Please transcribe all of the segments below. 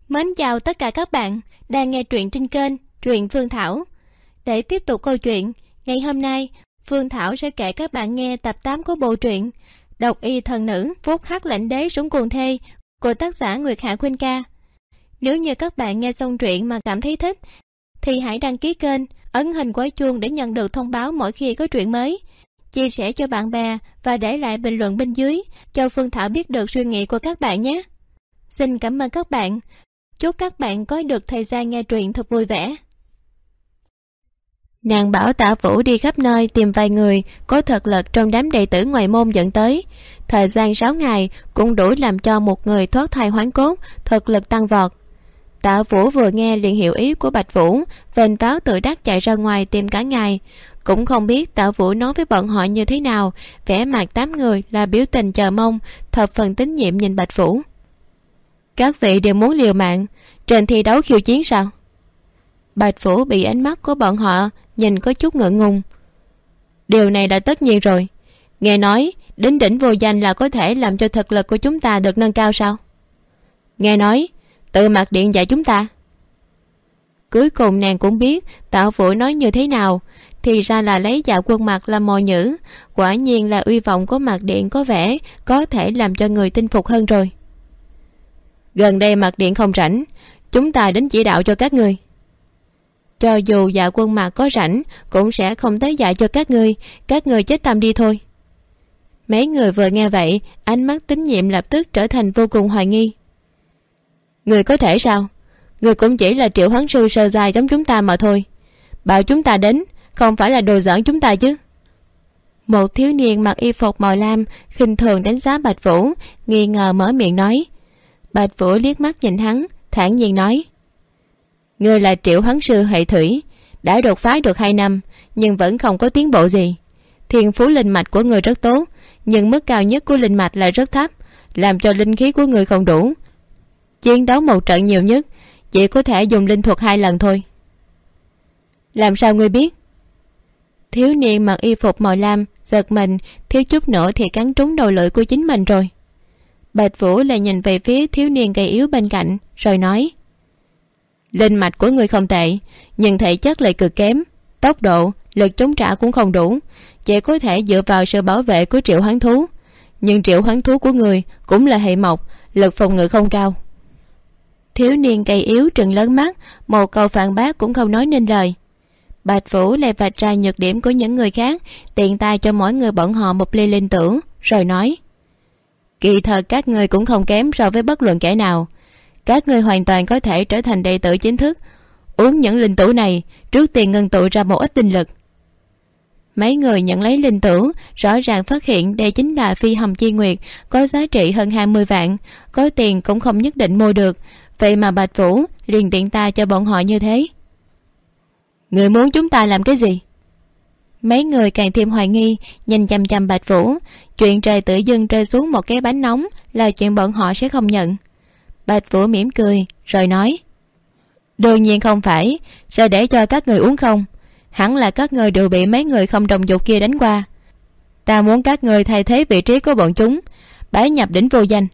Mến chào tất cả các bạn đang nghe truyện trên kênh Truyện Phương Thảo. Để tiếp tục câu chuyện, ngày hôm nay Phương Thảo sẽ kể các bạn nghe tập 8 của bộ truyện Độc Y Thần Nữ Phúc Hắc Lãnh Đế Súng Cuồng Thê của tác giả Nguyệt Hạ Khuynh Ca. Nếu như các bạn nghe xong truyện mà cảm thấy thích thì hãy đăng ký kênh, ấn hình quả chuông để nhận được thông báo mỗi khi có truyện mới, chia sẻ cho bạn bè và để lại bình luận bên dưới cho Phương Thảo biết được suy nghĩ của các bạn nhé. Xin cảm ơn các bạn. Chúc các bạn có được thời gian nghe truyện thật vui vẻ. Nàng bảo Tạ Vũ đi khắp nơi tìm vài người có thực lực trong đám đệ tử ngoại môn dẫn tới. Thời gian 6 ngày cũng đủ làm cho một người thoát thai hoán cốt, thực lực tăng vọt. Tạ Vũ vừa nghe liền hiểu ý của Bạch Vũ, vênh váo tự đắc chạy ra ngoài tìm cả ngày. Cũng không biết Tạ Vũ nói với bọn họ như thế nào, vẻ mặt 8 người là biểu tình chờ mong, thập phần tín nhiệm nhìn Bạch Vũ. Các vị đều muốn liều mạng trên thi đấu khiêu chiến sao? Bạch Vũ bị ánh mắt của bọn họ nhìn có chút ngượng ngùng. Điều này đã tất nhiên rồi. Nghe nói đến đỉnh vô danh là có thể làm cho thực lực của chúng ta được nâng cao sao? Nghe nói tự Mạc Điện dạy chúng ta. Cuối cùng nàng cũng biết Tạ Vũ nói như thế nào, thì ra là lấy Dạ Quân Mạc làm mồi nhử. Quả nhiên là uy vọng của Mạc Điện có vẻ có thể làm cho người tin phục hơn rồi. Gần đây Mạc Điện không rảnh, chúng ta đến chỉ đạo cho các ngươi. Cho dù Dạ Quân Mạc có rảnh cũng sẽ không tới dạy cho các ngươi chết tâm đi thôi. Mấy người vừa nghe vậy, ánh mắt tín nhiệm lập tức trở thành vô cùng hoài nghi. Người có thể sao? Người cũng chỉ là triệu hoán sư sơ giai giống chúng ta mà thôi. Bảo chúng ta đến không phải là đùa giỡn chúng ta chứ? Một thiếu niên mặc y phục màu lam khinh thường đánh giá Bạch Vũ, nghi ngờ mở miệng nói. Bạch Vũ liếc mắt nhìn hắn, thản nhiên nói. Ngươi là triệu hoán sư hệ thủy, đã đột phá được 2 năm nhưng vẫn không có tiến bộ gì. Thiên phú linh mạch của ngươi rất tốt, nhưng mức cao nhất của linh mạch là rất thấp, làm cho linh khí của ngươi không đủ. Chiến đấu một trận nhiều nhất chỉ có thể dùng linh thuật 2 lần thôi. Làm sao ngươi biết? Thiếu niên mặc y phục màu lam giật mình, thiếu chút nữa thì cắn trúng đầu lưỡi của chính mình rồi. Bạch Vũ lại nhìn về phía thiếu niên gầy yếu bên cạnh rồi nói. Linh mạch của ngươi không tệ, nhưng thể chất lại cực kém, tốc độ, lực chống trả cũng không đủ, chỉ có thể dựa vào sự bảo vệ của triệu hoán thú. Nhưng triệu hoán thú của ngươi cũng là hệ mộc, lực phòng ngự không cao. Thiếu niên gầy yếu trừng lớn mắt, một câu phản bác cũng không nói nên lời. Bạch Vũ lại vạch ra nhược điểm của những người khác, tiện tay cho mỗi người bọn họ một ly linh tử, rồi nói. Kỳ thật các ngươi cũng không kém so với bất luận kẻ nào. Các ngươi hoàn toàn có thể trở thành đệ tử chính thức. Uống những linh tử này, trước tiên ngưng tụ ra một ít linh lực. Mấy người nhận lấy linh tử rõ ràng phát hiện đây chính là phi hầm chi nguyệt, có giá trị hơn 20 vạn, có tiền cũng không nhất định mua được. Vậy mà Bạch Vũ liền tiện tay cho bọn họ như thế. Người muốn chúng ta làm cái gì? Mấy người càng thêm hoài nghi, nhìn chằm chằm Bạch Vũ. Chuyện trời tự dưng rơi xuống một cái bánh nóng là chuyện bọn họ sẽ không nhận. Bạch Vũ mỉm cười rồi nói. Đương nhiên không phải, sẽ để cho các người uống không? Hẳn là các người đều bị mấy người không đồng dục kia đánh qua. Ta muốn các người thay thế vị trí của bọn chúng, bái nhập đỉnh vô danh.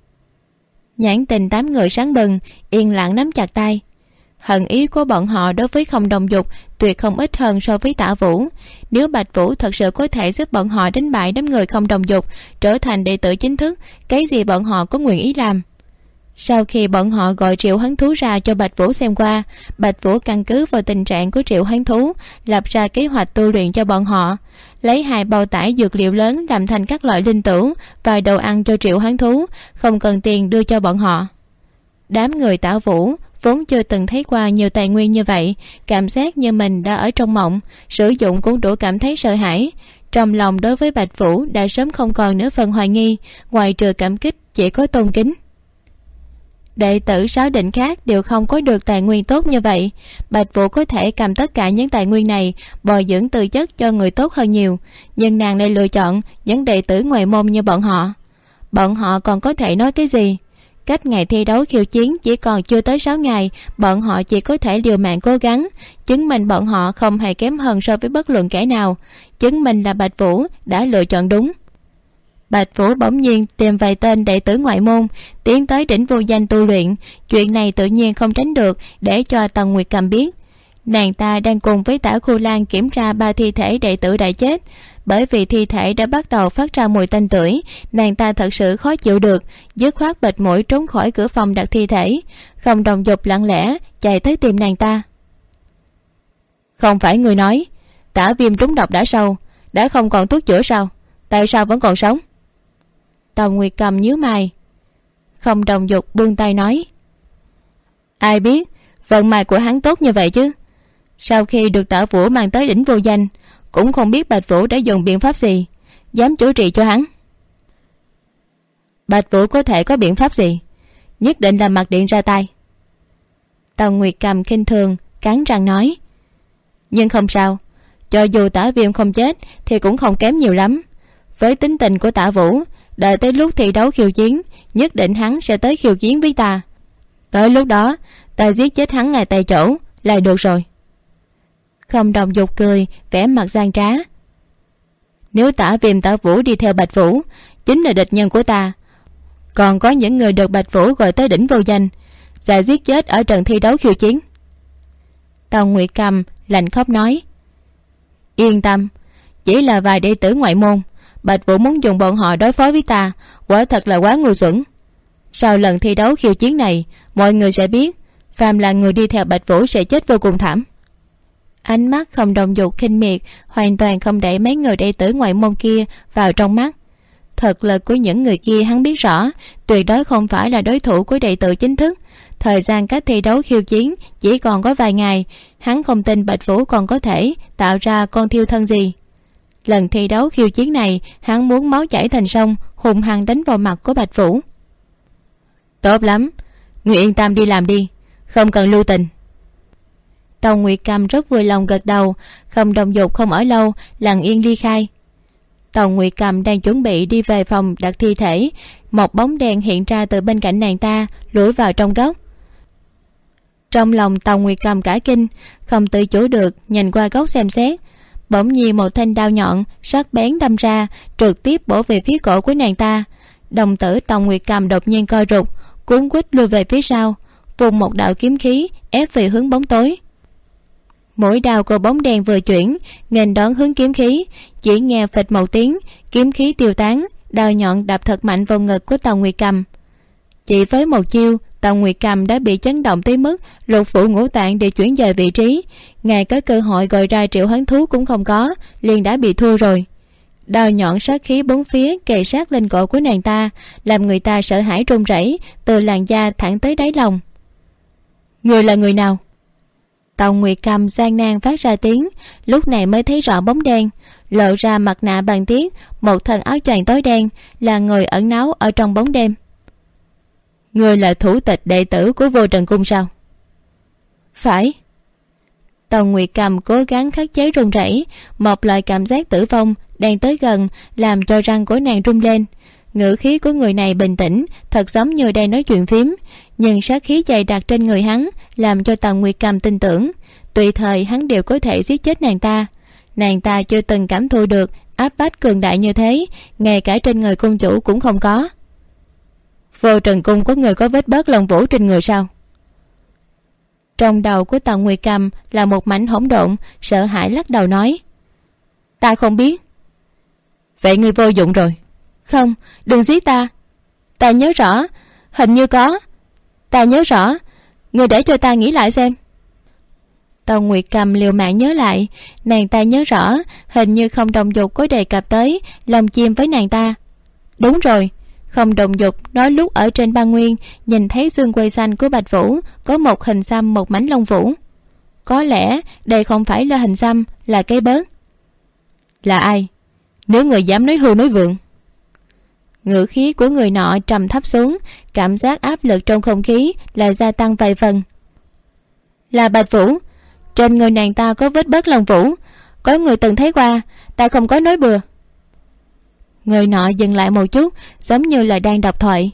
Nhãn tình 8 người sáng bừng, yên lặng nắm chặt tay. Hận ý của bọn họ đối với không đồng dục tuyệt không ít hơn so với Tạ Vũ. Nếu Bạch Vũ thật sự có thể giúp bọn họ đánh bại đám người không đồng dục, trở thành đệ tử chính thức, cái gì bọn họ có nguyện ý làm. Sau khi bọn họ gọi triệu hoán thú ra cho Bạch Vũ xem qua, Bạch Vũ căn cứ vào tình trạng của triệu hoán thú, lập ra kế hoạch tu luyện cho bọn họ. Lấy 2 bao tải dược liệu lớn làm thành các loại linh tử và đồ ăn cho triệu hoán thú, không cần tiền đưa cho bọn họ. Đám người Tạ Vũ vốn chưa từng thấy qua nhiều tài nguyên như vậy, cảm giác như mình đã ở trong mộng, sử dụng cũng đủ cảm thấy sợ hãi. Trong lòng đối với Bạch Vũ đã sớm không còn nửa phần hoài nghi, ngoài trừ cảm kích chỉ có tôn kính. Đệ tử 6 đỉnh khác đều không có được tài nguyên tốt như vậy. Bạch Vũ có thể cầm tất cả những tài nguyên này bồi dưỡng tư chất cho người tốt hơn nhiều, nhưng nàng lại lựa chọn những đệ tử ngoại môn như bọn họ. Bọn họ còn có thể nói cái gì? Cách ngày thi đấu khiêu chiến chỉ còn chưa tới 6 ngày, bọn họ chỉ có thể liều mạng cố gắng, chứng minh bọn họ không hề kém hơn so với bất luận kẻ nào, chứng minh là Bạch Vũ đã lựa chọn đúng. Bạch Vũ bỗng nhiên tìm vài tên đệ tử ngoại môn tiến tới đỉnh vô danh tu luyện. Chuyện này tự nhiên không tránh được để cho Tần Nguyệt Cầm biết. Nàng ta đang cùng với Tả Khu Lan kiểm tra 3 thi thể đệ tử đã chết. Bởi vì thi thể đã bắt đầu phát ra mùi tanh tưởi, nàng ta thật sự khó chịu được, dứt khoát bịt mũi trốn khỏi cửa phòng đặt thi thể. Không Đồng Dục lặng lẽ chạy tới tìm nàng ta. Không phải người nói Tả Viêm trúng độc đã sâu, đã không còn thuốc chữa sao? Tại sao vẫn còn sống? Tần Nguyệt Cầm nhíu mày. Không Đồng Dục buông tay nói, ai biết vận may của hắn tốt như vậy chứ. Sau khi được Tả Vũ mang tới đỉnh vô danh, cũng không biết Bạch Vũ đã dùng biện pháp gì dám chữa trị cho hắn. Bạch Vũ có thể có biện pháp gì? Nhất định là Mạc Điện ra tay. Tần Nguyệt Cầm khinh thường cắn răng nói, nhưng không sao, cho dù Tả Viêm không chết thì cũng không kém nhiều lắm. Với tính tình của Tả Vũ, đợi tới lúc thi đấu khiêu chiến, nhất định hắn sẽ tới khiêu chiến với ta. Tới lúc đó ta giết chết hắn ngay tại chỗ là được rồi. Không Đồng Dục cười vẻ mặt gian trá. Nếu Tả Viêm Tả Vũ đi theo Bạch Vũ chính là địch nhân của ta, còn có những người được Bạch Vũ gọi tới đỉnh vô danh sẽ giết chết ở trận thi đấu khiêu chiến. Tần Nguyệt Cầm lạnh khóc nói, yên tâm, chỉ là vài đệ tử ngoại môn, Bạch Vũ muốn dùng bọn họ đối phó với ta, quả thật là quá ngu xuẩn. Sau lần thi đấu khiêu chiến này, mọi người sẽ biết phàm là người đi theo Bạch Vũ sẽ chết vô cùng thảm. Ánh mắt Không Đồng Dục khinh miệt, hoàn toàn không để mấy người đệ tử ngoại môn kia vào trong mắt. Thực lực của những người kia hắn biết rõ, tuyệt đối không phải là đối thủ của đệ tử chính thức. Thời gian cách thi đấu khiêu chiến chỉ còn có vài ngày, hắn không tin Bạch Vũ còn có thể tạo ra con thiêu thân gì. Lần thi đấu khiêu chiến này, hắn muốn máu chảy thành sông, hùng hăng đánh vào mặt của Bạch Vũ. Tốt lắm, người yên tâm đi làm đi, không cần lưu tình. Tần Nguyệt Cầm rất vui lòng gật đầu. Không Đồng Dục không ở lâu, lặng yên ly khai. Tần Nguyệt Cầm đang chuẩn bị đi về phòng đặt thi thể, một bóng đen hiện ra từ bên cạnh nàng ta, lủi vào trong góc. Trong lòng Tần Nguyệt Cầm cả kinh, không tự chủ được nhìn qua góc xem xét. Bỗng nhiên một thanh đao nhọn sắc bén đâm ra, trực tiếp bổ về phía cổ của nàng ta. Đồng tử Tần Nguyệt Cầm đột nhiên co rụt, cuốn quýt lùi về phía sau, vùng một đạo kiếm khí ép về hướng bóng tối. Mũi đao của bóng đen vừa chuyển, nghênh đón hướng kiếm khí, chỉ nghe phịch một tiếng, kiếm khí tiêu tán, đao nhọn đập thật mạnh vào ngực của Tần Nguyệt Cầm. Chỉ với một chiêu, Tần Nguyệt Cầm đã bị chấn động tới mức lục phủ ngũ tạng để chuyển dời vị trí, ngay cả cơ hội gọi ra triệu hoán thú cũng không có, liền đã bị thua rồi. Đao nhọn sát khí bốn phía kề sát lên cổ của nàng ta, làm người ta sợ hãi run rẩy từ làn da thẳng tới đáy lòng. Người là người nào? Tần Nguyệt Cầm gian nan phát ra tiếng, lúc này mới thấy rõ bóng đen, lộ ra mặt nạ bằng tiết, một thân áo choàng tối đen, là người ẩn náu ở trong bóng đêm. Người là thủ tịch đệ tử của Vô Trần Cung sao? Phải. Tần Nguyệt Cầm cố gắng khắc chế run rẩy, một loại cảm giác tử vong đang tới gần làm cho răng của nàng rung lên. Ngữ khí của người này bình tĩnh, thật giống như đang nói chuyện phím, nhưng sát khí dày đặc trên người hắn làm cho Tần Nguyệt Cầm tin tưởng tùy thời hắn đều có thể giết chết nàng ta. Nàng ta chưa từng cảm thụ được áp bách cường đại như thế, ngay cả trên người cung chủ cũng không có. Vô Trần Cung có người có vết bớt lông vũ trên người sao? Trong đầu của Tần Nguyệt Cầm là một mảnh hỗn độn, sợ hãi lắc đầu nói, ta không biết. Vậy ngươi vô dụng rồi. Không, đừng giết ta. Ta nhớ rõ, hình như có. Ta nhớ rõ, ngươi để cho ta nghĩ lại xem. Tần Nguyệt Cầm liều mạng nhớ lại, nàng ta nhớ rõ, hình như Không Đồng Dục có đề cập tới lòng chim với nàng ta. Đúng rồi, Không Đồng Dục nói lúc ở trên Băng Nguyên nhìn thấy xương quai xanh của Bạch Vũ có một hình xăm, một mảnh lông vũ. Có lẽ đây không phải là hình xăm, là cái bớt. Là ai? Nếu người dám nói hưu nói vượng. Ngữ khí của người nọ trầm thấp xuống, cảm giác áp lực trong không khí lại gia tăng vài phần. Là Bạch Vũ. Trên người nàng ta có vết bớt lông vũ, có người từng thấy qua, ta không có nói bừa. Người nọ dừng lại một chút, giống như là đang đọc thoại.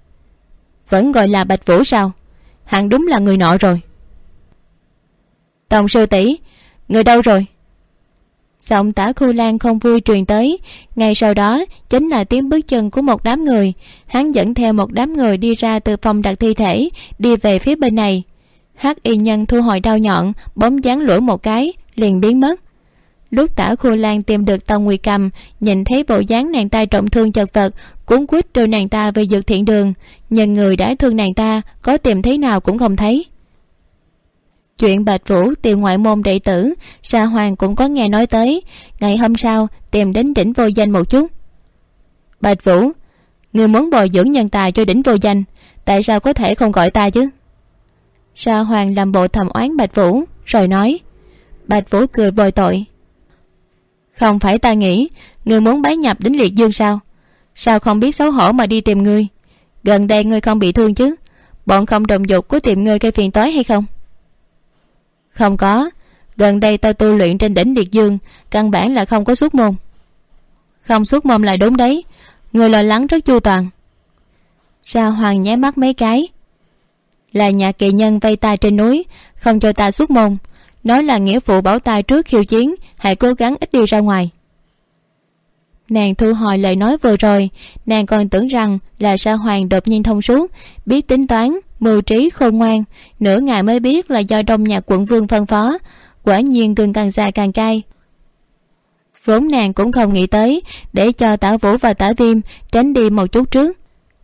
Vẫn gọi là Bạch Vũ sao? Hẳn đúng là người nọ rồi. Tổng sư tỷ, người đâu rồi? Giọng Tả Khu Lan không vui truyền tới. Ngay sau đó chính là tiếng bước chân của một đám người. Hắn dẫn theo một đám người đi ra từ phòng đặt thi thể, đi về phía bên này. Hắc y nhân thu hồi đao nhọn, bóng dáng lủi một cái liền biến mất. Lúc Tả Khu Lan tìm được Tần Nguyệt Cầm, nhìn thấy bộ dáng nàng ta trọng thương chật vật, cuốn quýt đưa nàng ta về Dược Thiện Đường, nhưng người đã thương nàng ta có tìm thế nào cũng không thấy. Chuyện Bạch Vũ tìm ngoại môn đệ tử, Sa Hoàng cũng có nghe nói tới. Ngày hôm sau tìm đến Đỉnh Vô Danh một chút. Bạch Vũ, ngươi muốn bồi dưỡng nhân tài cho Đỉnh Vô Danh, tại sao có thể không gọi ta chứ? Sa Hoàng làm bộ thầm oán Bạch Vũ rồi nói. Bạch Vũ cười bồi tội. Không phải ta nghĩ ngươi muốn bái nhập Đỉnh Liệt Dương sao? Sao không biết xấu hổ mà đi tìm ngươi? Gần đây ngươi không bị thương chứ? Bọn không đồng dục có tìm ngươi gây phiền toái hay không? Không có. Gần đây tao tu luyện trên Đỉnh Liệt Dương, căn bản là không có xuất môn. Không xuất môn là đúng đấy. Ngươi lo lắng rất chu toàn. Sa Hoàng nháy mắt mấy cái. Là nhà kỳ nhân vây ta trên núi, không cho ta xuất môn, nói là nghĩa vụ bảo ta trước khiêu chiến, hãy cố gắng ít đi ra ngoài. Nàng thu hồi lời nói vừa rồi. Nàng còn tưởng rằng là Sa Hoàng đột nhiên thông suốt, biết tính toán, mưu trí khôn ngoan. Nửa ngày mới biết là do Đông Nhạc quận vương phân phó. Quả nhiên gừng càng già càng cay. Vốn nàng cũng không nghĩ tới, để cho Tả Vũ và Tả Viêm tránh đi một chút trước.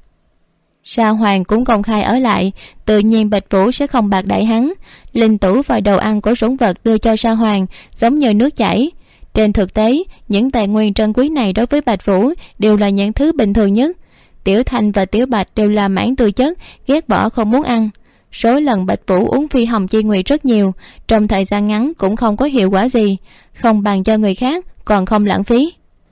Sa Hoàng cũng công khai ở lại, tự nhiên Bạch Vũ sẽ không bạc đãi hắn. Linh tủ và đồ ăn của sủng vật đưa cho Sa Hoàng giống như nước chảy. Trên thực tế, những tài nguyên trân quý này đối với Bạch Vũ đều là những thứ bình thường nhất. Tiểu Thanh và Tiểu Bạch đều là mãn tư chất, ghét bỏ không muốn ăn. Số lần Bạch Vũ uống phi hồng chi nguyệt rất nhiều, trong thời gian ngắn cũng không có hiệu quả gì, không bằng cho người khác, còn không lãng phí.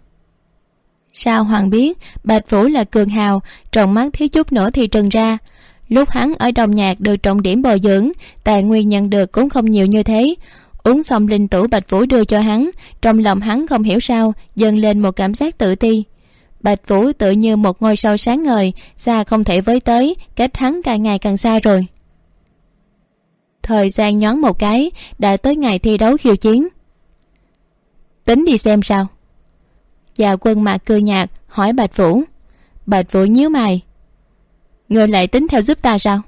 Sa Hoàng biết Bạch Vũ là cường hào, trong mắt thiếu chút nữa thì trừng ra. Lúc hắn ở Đông Nhạc được trọng điểm bồi dưỡng, tài nguyên nhận được cũng không nhiều như thế. Uống xong linh tủ Bạch Vũ đưa cho hắn, trong lòng hắn không hiểu sao dâng lên một cảm giác tự ti. Bạch Vũ tự như một ngôi sao sáng ngời, xa không thể với tới, cách hắn càng ngày càng xa rồi. Thời gian nhoáng một cái, đã tới ngày thi đấu khiêu chiến. Tính đi xem sao? Dạ Quân Mạc cười nhạt hỏi Bạch Vũ. Bạch Vũ nhíu mày. Ngươi lại tính theo giúp ta sao?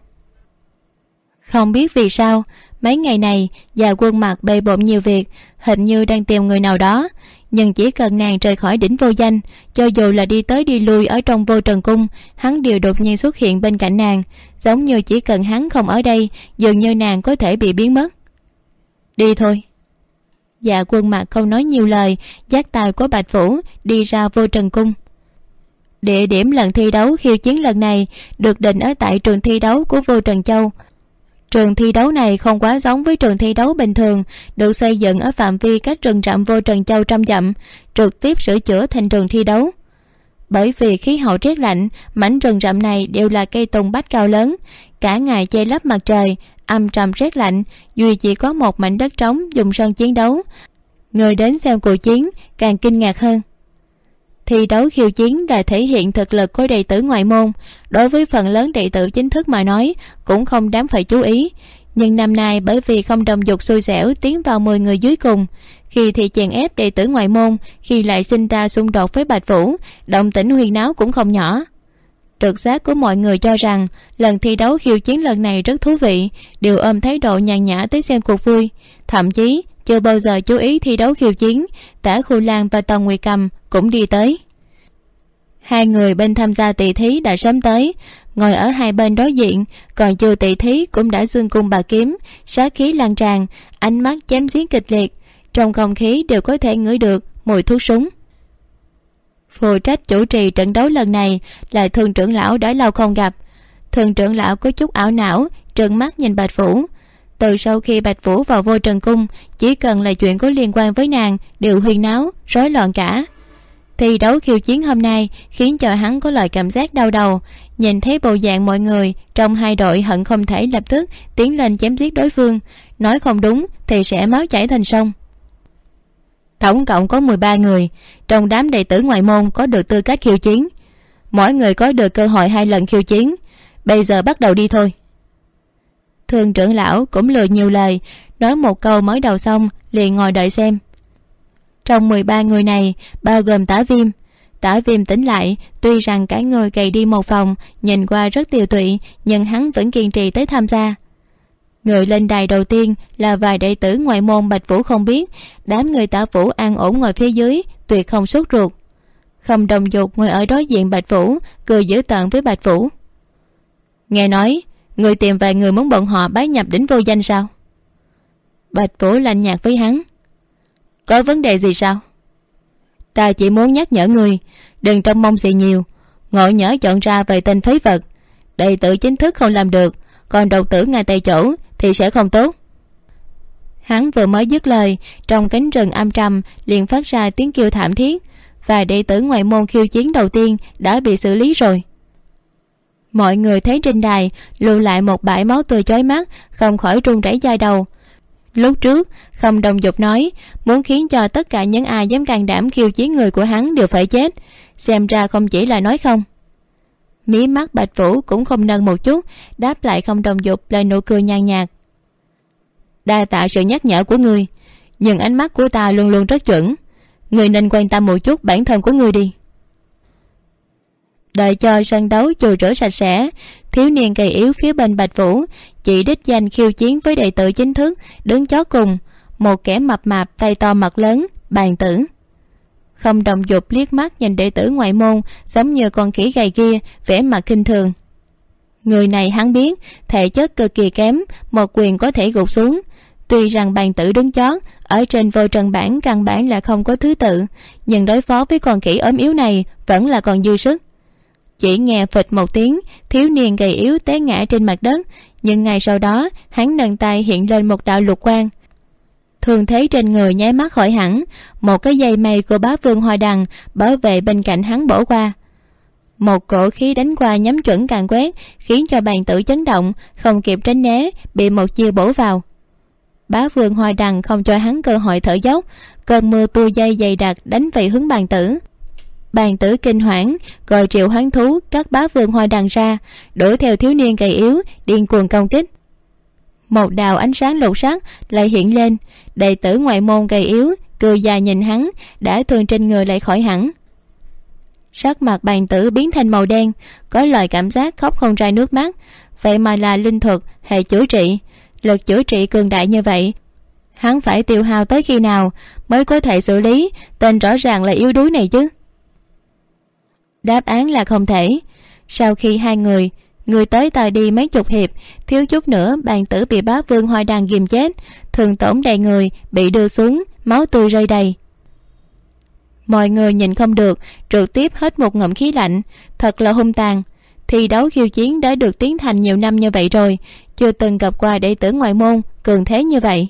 Không biết vì sao mấy ngày này Dạ Quân Mạc bề bộn nhiều việc, hình như đang tìm người nào đó. Nhưng chỉ cần nàng rời khỏi Đỉnh Vô Danh, cho dù là đi tới đi lui ở trong Vô Trần Cung, hắn đều đột nhiên xuất hiện bên cạnh nàng, giống như chỉ cần hắn không ở đây, dường như nàng có thể bị biến mất. Đi thôi. Dạ Quân Mạc không nói nhiều lời, dắt tay của Bạch Vũ đi ra Vô Trần Cung. Địa điểm lần thi đấu khiêu chiến lần này được định ở tại trường thi đấu của Vô Trần Châu. Trường thi đấu này không quá giống với trường thi đấu bình thường, được xây dựng ở phạm vi cách rừng rậm Vô Trần Châu trăm dặm, trực tiếp sửa chữa thành trường thi đấu. Bởi vì khí hậu rét lạnh, mảnh rừng rậm này đều là cây tùng bách cao lớn, cả ngày che lấp mặt trời, âm trầm rét lạnh, duy chỉ có một mảnh đất trống dùng sân chiến đấu. Người đến xem cuộc chiến càng kinh ngạc hơn. Thi đấu khiêu chiến đã thể hiện thực lực của đệ tử ngoại môn, đối với phần lớn đệ tử chính thức mà nói cũng không đáng phải chú ý. Nhưng năm nay bởi vì không đồng dục xui xẻo tiến vào 10 người dưới cùng, khi thì chèn ép đệ tử ngoại môn, khi lại sinh ra xung đột với Bạch Vũ, động tĩnh huyên náo cũng không nhỏ. Trực giác của mọi người cho rằng lần thi đấu khiêu chiến lần này rất thú vị, đều ôm thái độ nhàn nhã tới xem cuộc vui. Thậm chí chưa bao giờ chú ý thi đấu khiêu chiến, Tả Khu Lan và Tần Nguyệt Cầm cũng đi tới. Hai người bên tham gia tỷ thí đã sớm tới, ngồi ở hai bên đối diện, còn chưa tỷ thí cũng đã dương cung bạc kiếm, sát khí lan tràn, ánh mắt chém giết kịch liệt, trong không khí đều có thể ngửi được mùi thuốc súng. Phụ trách chủ trì trận đấu lần này là Thường trưởng lão đã lâu không gặp. Thường trưởng lão có chút ảo não, trợn mắt nhìn Bạch Vũ. Từ sau khi Bạch Vũ vào Vô Trần Cung, chỉ cần là chuyện có liên quan với nàng đều huyên náo rối loạn cả. Thi đấu khiêu chiến hôm nay khiến cho hắn có loại cảm giác đau đầu, nhìn thấy bộ dạng mọi người trong hai đội hận không thể lập tức tiến lên chém giết đối phương, nói không đúng thì sẽ máu chảy thành sông. Tổng cộng có 13 người trong đám đệ tử ngoại môn có được tư cách khiêu chiến, mỗi người có được cơ hội 2 lần khiêu chiến. Bây giờ bắt đầu đi thôi. Thường trưởng lão cũng lười nhiều lời, nói một câu mới đầu xong liền ngồi đợi xem. Trong 13 người này bao gồm Tả Viêm tỉnh lại, tuy rằng cả người gầy đi một vòng, nhìn qua rất tiều tụy, nhưng hắn vẫn kiên trì tới tham gia. Người lên đài đầu tiên là vài đệ tử ngoại môn Bạch Vũ không biết, đám người Tả Vũ an ổn ngồi phía dưới, tuyệt không sốt ruột. Không Đồng Dục ngồi ở đối diện Bạch Vũ, cười dữ tợn với Bạch Vũ. Nghe nói người tìm vài người muốn bọn họ bái nhập đỉnh vô danh sao? Bạch Vũ lạnh nhạt với hắn. Có vấn đề gì sao? Ta chỉ muốn nhắc nhở người, đừng trông mong gì nhiều, ngộ nhỡ chọn ra vài tên phế vật, đệ tử chính thức không làm được, còn độc tử ngay tại chỗ thì sẽ không tốt. Hắn vừa mới dứt lời, trong cánh rừng âm trầm liền phát ra tiếng kêu thảm thiết, và đệ tử ngoại môn khiêu chiến đầu tiên đã bị xử lý rồi. Mọi người thấy trên đài lưu lại một bãi máu tươi chói mắt, không khỏi run rẩy da đầu. Lúc trước Không Đồng Dục nói muốn khiến cho tất cả những ai dám can đảm khiêu chiến người của hắn đều phải chết, xem ra không chỉ là nói không. Mí mắt Bạch Vũ cũng không nâng một chút, đáp lại Không Đồng Dục lời nụ cười nhàn nhạt. Đa tạ sự nhắc nhở của ngươi, nhưng ánh mắt của ta luôn luôn rất chuẩn, ngươi nên quan tâm một chút bản thân của ngươi đi. Đợi cho sân đấu chùi rửa sạch sẽ, thiếu niên gầy yếu phía bên Bạch Vũ chỉ đích danh khiêu chiến với đệ tử chính thức đứng chó cùng, một kẻ mập mạp tay to mặt lớn, Bàn Tử. Không Đồng Dục liếc mắt nhìn đệ tử ngoại môn giống như con khỉ gầy kia, vẻ mặt khinh thường. Người này hắn biết thể chất cực kỳ kém, một quyền có thể gục xuống. Tuy rằng Bàn Tử đứng chót ở trên vô trần bảng căn bản là không có thứ tự, nhưng đối phó với con khỉ ốm yếu này vẫn là còn dư sức. Chỉ nghe phịch một tiếng, thiếu niên gầy yếu té ngã trên mặt đất, nhưng ngay sau đó hắn nâng tay hiện lên một đạo lục quang. Thương thế trên người nháy mắt khỏi hẳn, một cái dây mây của Bá Vương Hoa Đằng bảo vệ bên cạnh hắn bổ qua. Một cổ khí đánh qua nhắm chuẩn càn quét, khiến cho Bàn Tử chấn động, không kịp tránh né, bị một chiêu bổ vào. Bá Vương Hoa Đằng không cho hắn cơ hội thở dốc, cơn mưa tua dây dày đặc đánh về hướng Bàn Tử. Bàn Tử kinh hoảng, gọi triệu hoán thú cắt Bá Vương Hoa Đằng ra, đuổi theo thiếu niên gầy yếu điên cuồng công kích. Một đạo ánh sáng lục sắc lại hiện lên, đệ tử ngoại môn gầy yếu cười dài nhìn hắn, đã thương trên người lại khỏi hẳn. Sắc mặt Bàn Tử biến thành màu đen, có loại cảm giác khóc không ra nước mắt. Vậy mà là linh thuật hệ chữa trị, lực chữa trị cường đại như vậy, hắn phải tiêu hao tới khi nào mới có thể xử lý tên rõ ràng là yếu đuối này chứ? Đáp án là không thể. Sau khi hai người tới tài đi mấy chục hiệp, thiếu chút nữa Bàn Tử bị Bá Vương Hoa Đằng ghìm chết, thương tổn đầy người, bị đưa xuống, máu tươi rơi đầy. Mọi người nhìn không được, trực tiếp hít một ngụm khí lạnh. Thật là hung tàn. Thi đấu khiêu chiến đã được tiến hành nhiều năm như vậy rồi, chưa từng gặp qua đệ tử ngoại môn cường thế như vậy.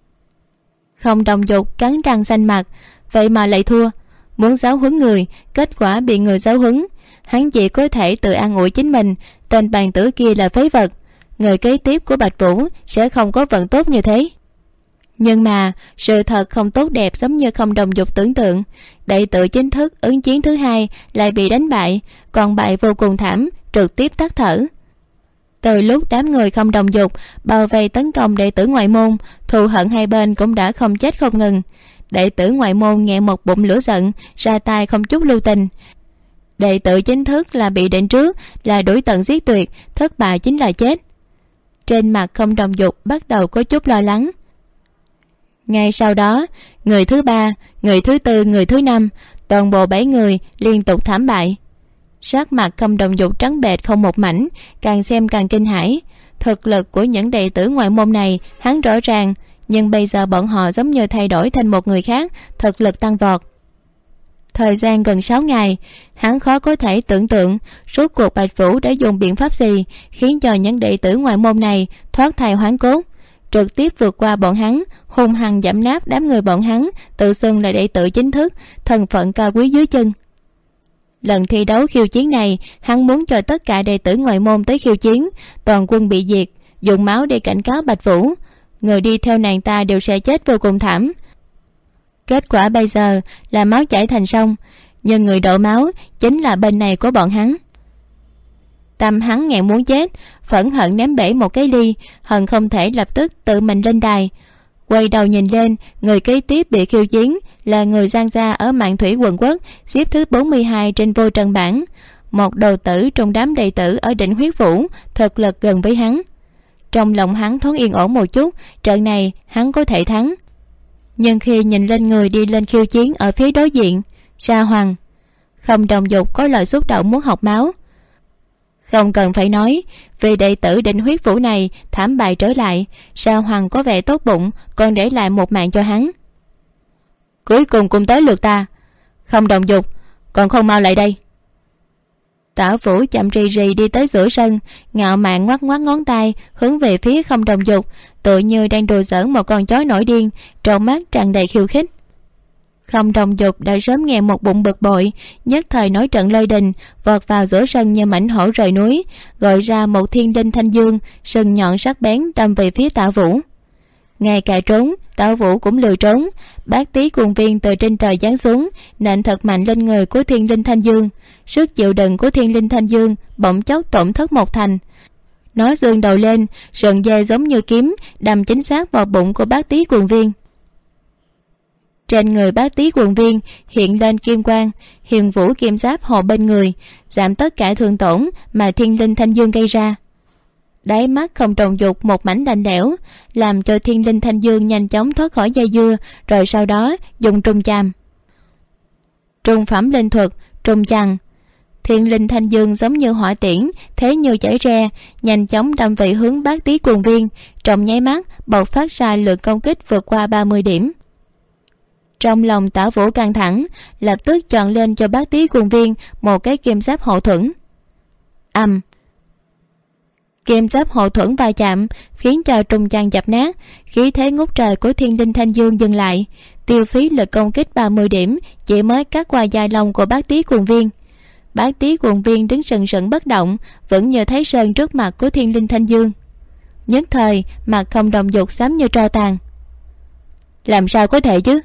Không Đồng Dục cắn răng xanh mặt, vậy mà lại thua. Muốn giáo huấn người, kết quả bị người giáo huấn. Hắn chỉ có thể tự an ủi chính mình, tên Bàn Tử kia là phế vật, người kế tiếp của Bạch Vũ sẽ không có vận tốt như thế. Nhưng mà sự thật không tốt đẹp giống như Không Đồng Dục tưởng tượng. Đệ tử chính thức ứng chiến thứ hai lại bị đánh bại, còn bại vô cùng thảm, trực tiếp tắt thở. Từ lúc đám người Không Đồng Dục bao vây tấn công đệ tử ngoại môn, thù hận hai bên cũng đã không chết không ngừng. Đệ tử ngoại môn nghẹn một bụng lửa giận, ra tay không chút lưu tình. Đệ tử chính thức là bị định trước, là đuổi tận giết tuyệt, thất bại chính là chết. Trên mặt Không Đồng Dục bắt đầu có chút lo lắng. Ngay sau đó, người thứ ba, người thứ tư, người thứ năm, toàn bộ 7 người liên tục thảm bại. Sắc mặt Không Đồng Dục trắng bệch không một mảnh, càng xem càng kinh hãi. Thực lực của những đệ tử ngoại môn này hắn rõ ràng, nhưng bây giờ bọn họ giống như thay đổi thành một người khác, thực lực tăng vọt. Thời gian gần 6 ngày, hắn khó có thể tưởng tượng rốt cuộc Bạch Vũ đã dùng biện pháp gì khiến cho những đệ tử ngoại môn này thoát thai hoán cốt, trực tiếp vượt qua bọn hắn, hung hăng giẫm nát đám người bọn hắn tự xưng là đệ tử chính thức, thân phận cao quý dưới chân. Lần thi đấu khiêu chiến này, hắn muốn cho tất cả đệ tử ngoại môn tới khiêu chiến, toàn quân bị diệt, dùng máu để cảnh cáo Bạch Vũ, người đi theo nàng ta đều sẽ chết vô cùng thảm. Kết quả bây giờ là máu chảy thành sông, nhưng người đổ máu chính là bên này của bọn hắn. Tâm hắn nghẹn muốn chết, phẫn hận ném bể một cái ly, hận không thể lập tức tự mình lên đài. Quay đầu nhìn lên, người kế tiếp bị khiêu chiến là người Giang gia ở Mạn Thủy quận quốc, xếp thứ 42 trên vô trần bảng, một đầu tử trong đám đệ tử ở Đỉnh Huyết Vũ, thực lực gần với hắn. Trong lòng hắn thoáng yên ổn một chút, trận này hắn có thể thắng. Nhưng khi nhìn lên người đi lên khiêu chiến ở phía đối diện, Sa Hoàng, Không Đồng Dục có lời xúc động muốn học máu. Không cần phải nói, vì đệ tử Đỉnh Huyết Vũ này thảm bại trở lại, Sa Hoàng có vẻ tốt bụng, còn để lại một mạng cho hắn. Cuối cùng cũng tới lượt ta. Không Đồng Dục, còn không mau lại đây. Tả Vũ chậm rì rì đi tới giữa sân, ngạo mạn ngoắc ngoắc ngón tay hướng về phía Không Đồng Dục, tựa như đang đùa giỡn một con chó nổi điên, trong mắt tràn đầy khiêu khích. Không Đồng Dục đã sớm nghe một bụng bực bội, nhất thời nổi trận lôi đình, vọt vào giữa sân như mãnh hổ rời núi, gọi ra một thiên linh thanh dương, sừng nhọn sắc bén đâm về phía Tả Vũ. Ngay cả trốn, Tả Vũ cũng lười trốn. Bát tí cuồng viên từ trên trời giáng xuống, nện thật mạnh lên người của thiên linh thanh dương. Sức chịu đựng của thiên linh thanh dương bỗng chốc tổn thất một thành. Nó giương đầu lên, sừng dê giống như kiếm đâm chính xác vào bụng của bát tí cuồng viên. Trên người bát tí cuồng viên hiện lên kim quang, hiền vũ kim giáp hộ bên người, giảm tất cả thương tổn mà thiên linh thanh dương gây ra. Đáy mắt Không Đồng Dục một mảnh lạnh lẽo, làm cho thiên linh thanh dương nhanh chóng thoát khỏi dây dưa, rồi sau đó dùng trùng chàm. Trung phẩm linh thuật trùng chằng. Thiên linh thanh dương giống như hỏa tiễn, thế như chảy re, nhanh chóng đâm về hướng bát tí cuồng viên, trong nháy mắt bộc phát ra lượng công kích vượt qua 30 điểm. Trong lòng Tả Vũ căng thẳng, lập tức chọn lên cho bát tí cuồng viên một cái kim giáp hộ thuẫn. Kim giáp hộ thuẫn va chạm khiến cho trùng chằng dập nát, khí thế ngút trời của thiên linh thanh dương dừng lại, tiêu phí lực công kích 30 điểm chỉ mới cắt qua dài lòng của bát tí cuồng viên. Bát tí cuồng viên đứng sừng sững bất động, vẫn như Thái Sơn trước mặt của thiên linh thanh dương. Nhất thời mặt Không Đồng Dục xám như tro tàn. Làm sao có thể chứ?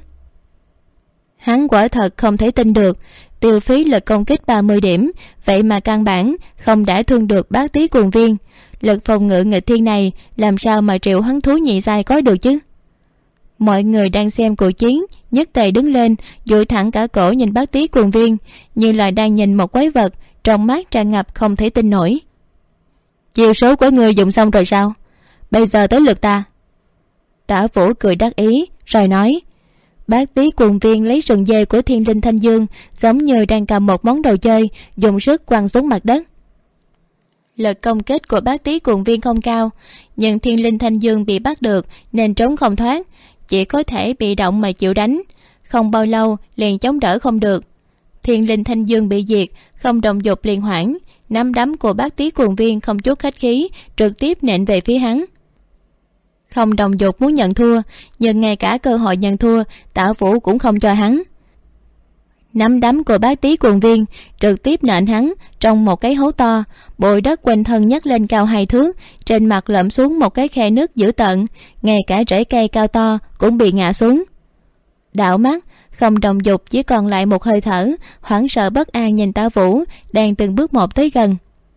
Hắn quả thật không thể tin được, tiêu phí lực công kích 30 điểm, vậy mà căn bản không đã thương được bát tí cuồng viên. Lực phòng ngự nghịch thiên này làm sao mà triệu hắn thú nhị giai có được chứ? Mọi người đang xem cuộc chiến nhất tề đứng lên, duỗi thẳng cả cổ nhìn bát tí cuồng viên, như là đang nhìn một quái vật, trong mắt tràn ngập không thể tin nổi. Chiêu số của ngươi dùng xong rồi sao? Bây giờ tới lượt ta. Tả Vũ cười đắc ý rồi nói. Bát tí cuồng viên lấy sừng dê của thiên linh thanh dương, giống như đang cầm một món đồ chơi, dùng sức quăng xuống mặt đất. Lực công kích của bát tí cuồng viên không cao, nhưng thiên linh thanh dương bị bắt được nên trốn không thoát, chỉ có thể bị động mà chịu đánh. Không bao lâu liền chống đỡ không được. Thiên linh thanh dương bị diệt, Không Đồng Dục liền hoảng, nắm đấm của bát tí cuồng viên không chút khách khí, trực tiếp nện về phía hắn. Không Đồng Dục muốn nhận thua, nhưng ngay cả cơ hội nhận thua Tả Vũ cũng không cho hắn. Nắm đấm của bát tí cuồng viên trực tiếp nện hắn trong một cái hố to, bụi đất quanh thân nhấc lên cao 2 thước, trên mặt lõm xuống một cái khe nước dữ tợn, ngay cả rễ cây cao to cũng bị ngã xuống. Đảo mắt, Không Đồng Dục chỉ còn lại một hơi thở, hoảng sợ bất an nhìn Tả Vũ đang từng bước một tới gần.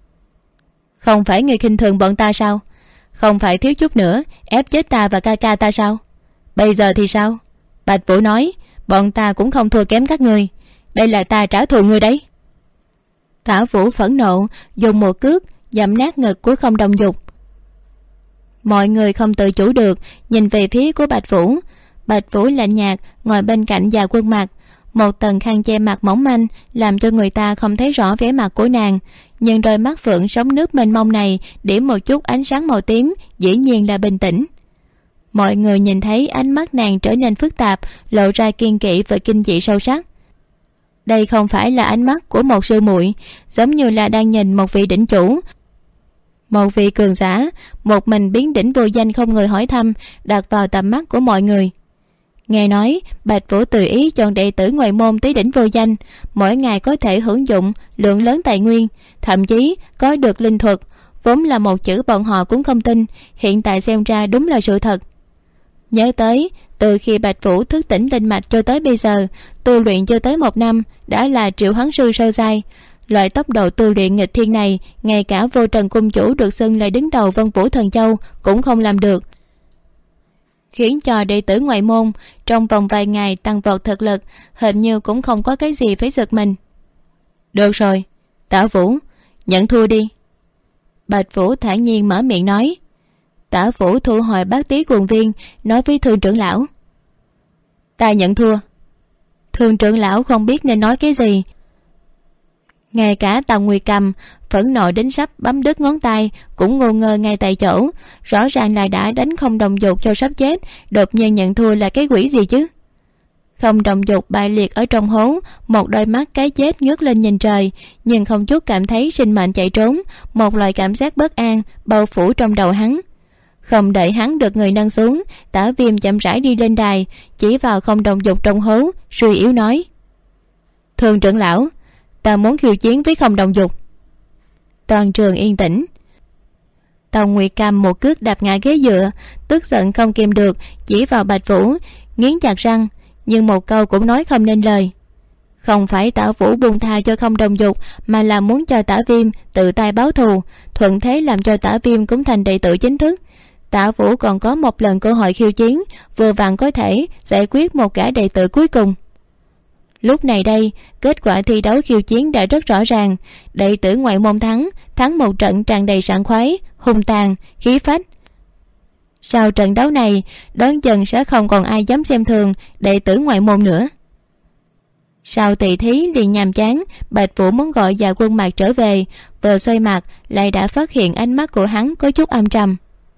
Không phải người khinh thường bọn ta sao? Không phải thiếu chút nữa ép chết ta và ca ca ta sao? Bây giờ thì sao? Bạch Vũ nói, bọn ta cũng không thua kém các ngươi, đây là ta trả thù ngươi đấy. Tả Vũ phẫn nộ dùng một cước dẫm nát ngực của Không Đồng Dục. Mọi người không tự chủ được nhìn về phía của Bạch Vũ. Bạch Vũ lạnh nhạt ngồi bên cạnh Già Quân Mặt, một tầng khăn che mặt mỏng manh làm cho người ta không thấy rõ vẻ mặt của nàng, nhưng đôi mắt phượng sóng nước mênh mông này điểm một chút ánh sáng màu tím, dĩ nhiên là bình tĩnh. Mọi người nhìn thấy ánh mắt nàng trở nên phức tạp, lộ ra kiên kỵ và kinh dị sâu sắc. Đây không phải là ánh mắt của một sư muội, giống như là đang nhìn một vị đỉnh chủ, một vị cường giả, một mình biến đỉnh vô danh không người hỏi thăm, đặt vào tầm mắt của mọi người. Nghe nói Bạch Vũ tùy ý chọn đệ tử ngoài môn tới đỉnh vô danh, mỗi ngày có thể hưởng dụng lượng lớn tài nguyên, thậm chí có được linh thuật, vốn là một chữ bọn họ cũng không tin, hiện tại xem ra đúng là sự thật. Nhớ tới từ khi Bạch Vũ thức tỉnh linh mạch cho tới bây giờ, tu luyện chưa tới 1 năm đã là triệu hoán sư sơ giai. Loại tốc độ tu luyện nghịch thiên này, ngay cả Vô Trần cung chủ được xưng là đứng đầu Vân Vũ Thần Châu cũng không làm được. khiến cho đệ tử ngoại môn trong vòng vài ngày tăng vọt thực lực, hình như cũng không có cái gì phải giật mình. Được rồi, Tả Vũ, nhận thua đi. Bạch Vũ thản nhiên mở miệng nói. Tả Vũ thu hồi bát tí cuồng viên, nói với Thương trưởng lão. Ta nhận thua. Thương trưởng lão không biết nên nói cái gì. Ngay cả Tào Nguyệt Cầm phẫn nộ đến sắp bấm đứt ngón tay cũng ngu ngơ ngay tại chỗ. Rõ ràng là đã đánh Không Đồng Dục cho sắp chết, đột nhiên nhận thua là cái quỷ gì chứ? Không Đồng Dục bại liệt ở trong hố, một đôi mắt cái chết ngước lên nhìn trời, nhưng không chút cảm thấy sinh mệnh chạy trốn. Một loại cảm giác bất an bao phủ trong đầu hắn. Không đợi hắn được người nâng xuống, Tả Viêm chậm rãi đi lên đài, chỉ vào Không Đồng Dục trong hố, suy yếu nói. Thương trưởng lão, ta muốn khiêu chiến với Không Đồng Dục. Toàn trường yên tĩnh. Tào Nguyệt Cầm một cước đạp ngã ghế dựa, tức giận không kìm được, chỉ vào Bạch Vũ, nghiến chặt răng, nhưng một câu cũng nói không nên lời. Không phải Tả Vũ buông tha cho Không Đồng Dục, mà là muốn cho Tả Viêm tự tay báo thù, thuận thế làm cho Tả Viêm cũng thành đệ tử chính thức. Tả Vũ còn có một lần cơ hội khiêu chiến, vừa vặn có thể giải quyết một gã đệ tử cuối cùng. Lúc này đây, kết quả thi đấu khiêu chiến đã rất rõ ràng. Đệ tử ngoại môn thắng một trận tràn đầy sảng khoái, hung tàn, khí phách. Sau trận đấu này, đoán chừng sẽ không còn ai dám xem thường đệ tử ngoại môn nữa. Sau tỷ thí liền nhàm chán, Bạch Vũ muốn gọi Dạ Quân Mạc trở về, vừa xoay mặt lại đã phát hiện ánh mắt của hắn có chút âm trầm.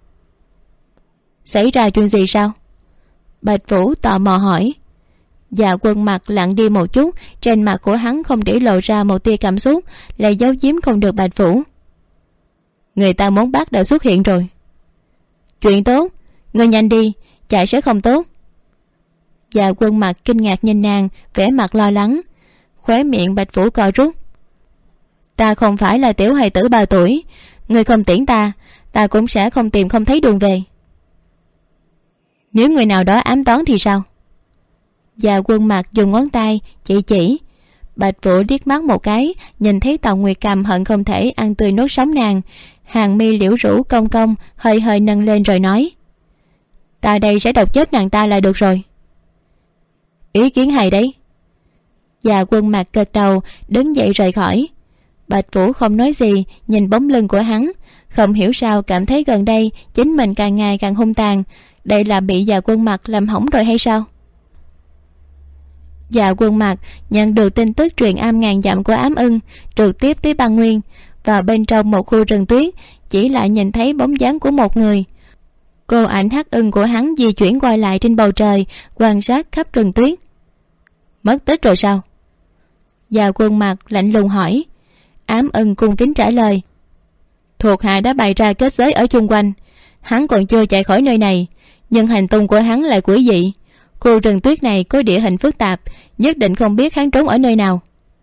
Xảy ra chuyện gì sao? Bạch Vũ tò mò hỏi. Dạ Quân Mạc lặng đi một chút, trên mặt của hắn không để lộ ra một tia cảm xúc, lại giấu giếm không được Bạch Vũ. Người ta muốn bắt đã xuất hiện rồi. Chuyện tốt, ngươi nhanh đi, chạy sẽ không tốt. Dạ Quân Mạc kinh ngạc nhìn nàng, vẻ mặt lo lắng. Khóe miệng Bạch Vũ co rút. Ta không phải là tiểu hài tử 3 tuổi, ngươi không tiễn ta, ta cũng sẽ không tìm không thấy đường về. Nếu người nào đó ám toán thì sao? Dạ Quân Mạc dùng ngón tay chỉ. Bạch Vũ liếc mắt một cái, nhìn thấy Tào Nguyệt Cầm hận không thể ăn tươi nuốt sống nàng. Hàng mi liễu rũ cong cong, hơi hơi nâng lên rồi nói. Ta đây sẽ độc chết nàng ta là được rồi. Ý kiến hay đấy. Dạ Quân Mạc gật đầu, đứng dậy rời khỏi. Bạch Vũ không nói gì, nhìn bóng lưng của hắn, không hiểu sao cảm thấy gần đây chính mình càng ngày càng hung tàn. Đây là bị Dạ Quân Mạc làm hỏng rồi hay sao? Dạ Quân Mạc nhận được tin tức truyền âm ngàn dặm của Ám Ưng, trực tiếp tới Băng Nguyên. Vào bên trong một khu rừng tuyết, chỉ lại nhìn thấy bóng dáng của một người. Cô ảnh Hắc Ưng của hắn di chuyển qua lại trên bầu trời, quan sát khắp rừng tuyết. Mất tích rồi sao? Dạ Quân Mạc lạnh lùng hỏi. Ám Ưng cung kính trả lời. Thuộc hạ đã bày ra kết giới ở chung quanh, hắn còn chưa chạy khỏi nơi này, nhưng hành tung của hắn lại quỷ dị. Khu rừng tuyết này có địa hình phức tạp, nhất định không biết hắn trốn ở nơi nào.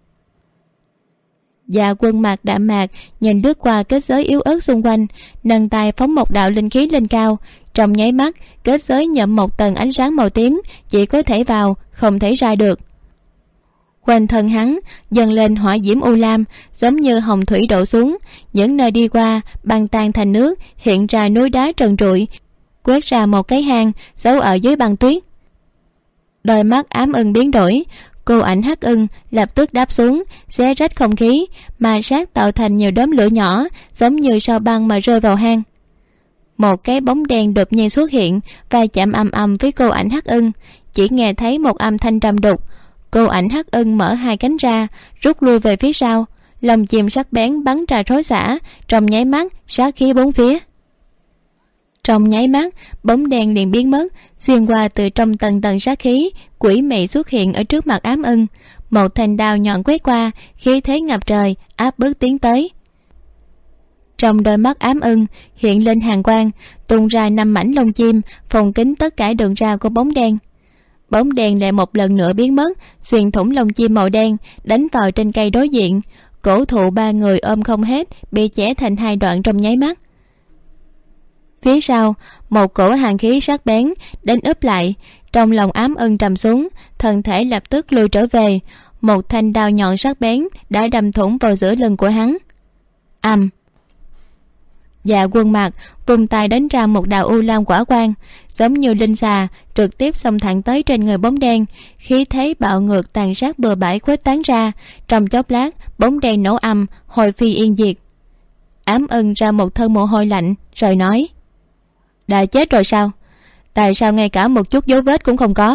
Dạ Quân Mạc đạm mạc nhìn lướt qua kết giới yếu ớt xung quanh, nâng tay phóng một đạo linh khí lên cao. Trong nháy mắt, kết giới nhậm một tầng ánh sáng màu tím, chỉ có thể vào, không thể ra được. Quanh thân hắn dần lên hỏa diễm u lam, giống như hồng thủy đổ xuống, những nơi đi qua băng tan thành nước, hiện ra núi đá trần trụi, quét ra một cái hang giấu ở dưới băng tuyết. Đôi mắt Ám Ưng biến đổi, cô ảnh Hắc Ưng lập tức đáp xuống, xé rách không khí, mà sát tạo thành nhiều đốm lửa nhỏ, giống như sao băng mà rơi vào hang. Một cái bóng đen đột nhiên xuất hiện và chạm ầm ầm với cô ảnh Hắc Ưng, chỉ nghe thấy một âm thanh trầm đục. Cô ảnh Hắc Ưng mở hai cánh ra, rút lui về phía sau, lồng chim sắc bén bắn ra xối xả, trong nháy mắt sát khí bốn phía. Trong nháy mắt, bóng đen liền biến mất, xuyên qua từ trong tầng tầng sát khí, quỷ mị xuất hiện ở trước mặt Ám Ưng. Một thanh đao nhọn quét qua, khí thế ngập trời, áp bức tiến tới. Trong đôi mắt Ám Ưng hiện lên hàn quang, tung ra 5 mảnh lông chim, phòng kín tất cả đường ra của bóng đen. Bóng đen lại một lần nữa biến mất, xuyên thủng lông chim màu đen, đánh vào trên cây đối diện. Cổ thụ 3 người ôm không hết, bị chẻ thành 2 đoạn trong nháy mắt. Phía sau, một cổ hàn khí sắc bén đánh úp lại. Trong lòng Ám Ưng trầm xuống, thân thể lập tức lùi trở về. Một thanh đao nhọn sắc bén đã đâm thủng vào giữa lưng của hắn. Dạ Quân Mặc vùng tay đánh ra một đạo u lam quả quang, giống như linh xà, trực tiếp xông thẳng tới trên người bóng đen. Khí thế bạo ngược tàn sát bừa bãi khuếch tán ra, trong chốc lát bóng đen nổ âm, hồi phi yên diệt. Ám Ưng ra một thân mồ hôi lạnh rồi nói: đã chết rồi sao? Tại sao ngay cả một chút dấu vết cũng không có?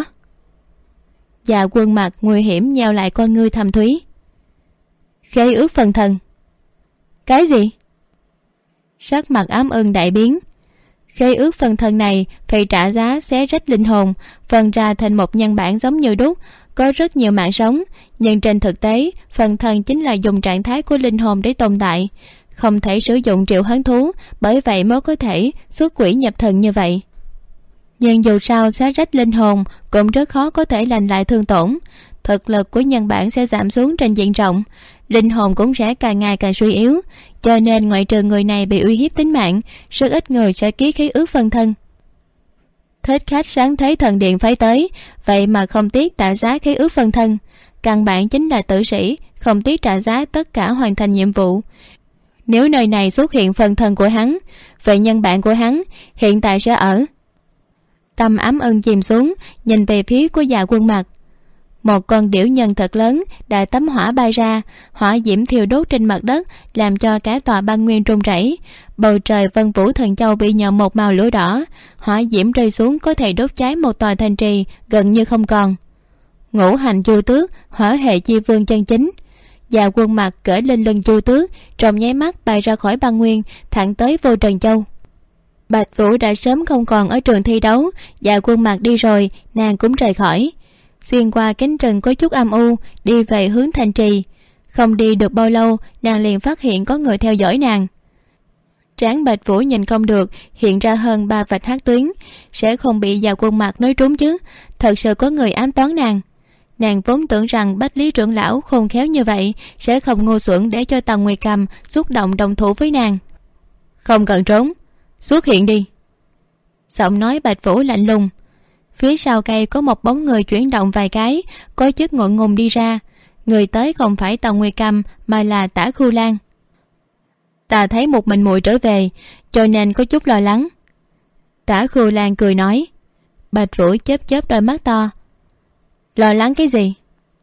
Dạ Quân Mặc nguy hiểm nheo lại con ngươi thâm thúy. Khế ước phân thân. Cái gì? Sắc mặt Ám Ưng đại biến. Khế ước phân thân này phải trả giá xé rách linh hồn, phân ra thành một nhân bản giống như đúc, có rất nhiều mạng sống, nhưng trên thực tế phân thân chính là dùng trạng thái của linh hồn để tồn tại, không thể sử dụng triệu hoán thú, bởi vậy mới có thể xuất quỷ nhập thần như vậy. Nhưng dù sao xé rách linh hồn cũng rất khó có thể lành lại thương tổn, thực lực của nhân bản sẽ giảm xuống trên diện rộng, linh hồn cũng sẽ càng ngày càng suy yếu, cho nên ngoại trừ người này bị uy hiếp tính mạng, rất ít người sẽ ký khế ước phân thân. Thích khách sáng thế thần điện phái tới, vậy mà không tiếc trả giá khế ước phân thân, căn bản chính là tử sĩ, không tiếc trả giá tất cả hoàn thành nhiệm vụ. Nếu nơi này xuất hiện phân thân của hắn, vậy nhân bản của hắn hiện tại sẽ ở. Tâm Ám Ưng chìm xuống, nhìn về phía của Dạ Quân Mặc. Một con điểu nhân thật lớn đại tấm hỏa bay ra, hỏa diễm thiêu đốt trên mặt đất, làm cho cả tòa băng nguyên rung rẩy. Bầu trời Vân Vũ Thần Châu bị nhuộm một màu lửa đỏ, hỏa diễm rơi xuống có thể đốt cháy một tòa thành trì gần như không còn. Ngũ hành chu tước, hỏa hệ chi vương chân chính. Dạ Quân Mặc cởi lên lưng chu tước, trong nháy mắt bay ra khỏi băng nguyên, thẳng tới Vô Trần Châu. Bạch Vũ đã sớm không còn ở trường thi đấu, Dạ Quân Mặc đi rồi, nàng cũng rời khỏi, xuyên qua cánh rừng có chút âm u, đi về hướng thành trì. Không đi được bao lâu, nàng liền phát hiện có người theo dõi nàng. Trán Bạch Vũ nhìn không được, hiện ra hơn 3 vạch hắc tuyến. Sẽ không bị Dạ Quân Mặc nói trốn chứ? Thật sự có người ám toán nàng. Nàng vốn tưởng rằng Bách Lý trưởng lão khôn khéo như vậy, sẽ không ngu xuẩn để cho Tần Nguyệt Cầm xúc động đồng thủ với nàng. Không cần trốn, xuất hiện đi. Giọng nói Bạch Vũ lạnh lùng. Phía sau cây có một bóng người chuyển động vài cái, có chút ngượng ngùng đi ra. Người tới không phải Tần Nguyệt Cầm mà là Tả Khu Lan. Ta thấy một mình muội trở về, cho nên có chút lo lắng. Tả Khu Lan cười nói. Bạch Vũ chớp chớp đôi mắt to. Lo lắng cái gì?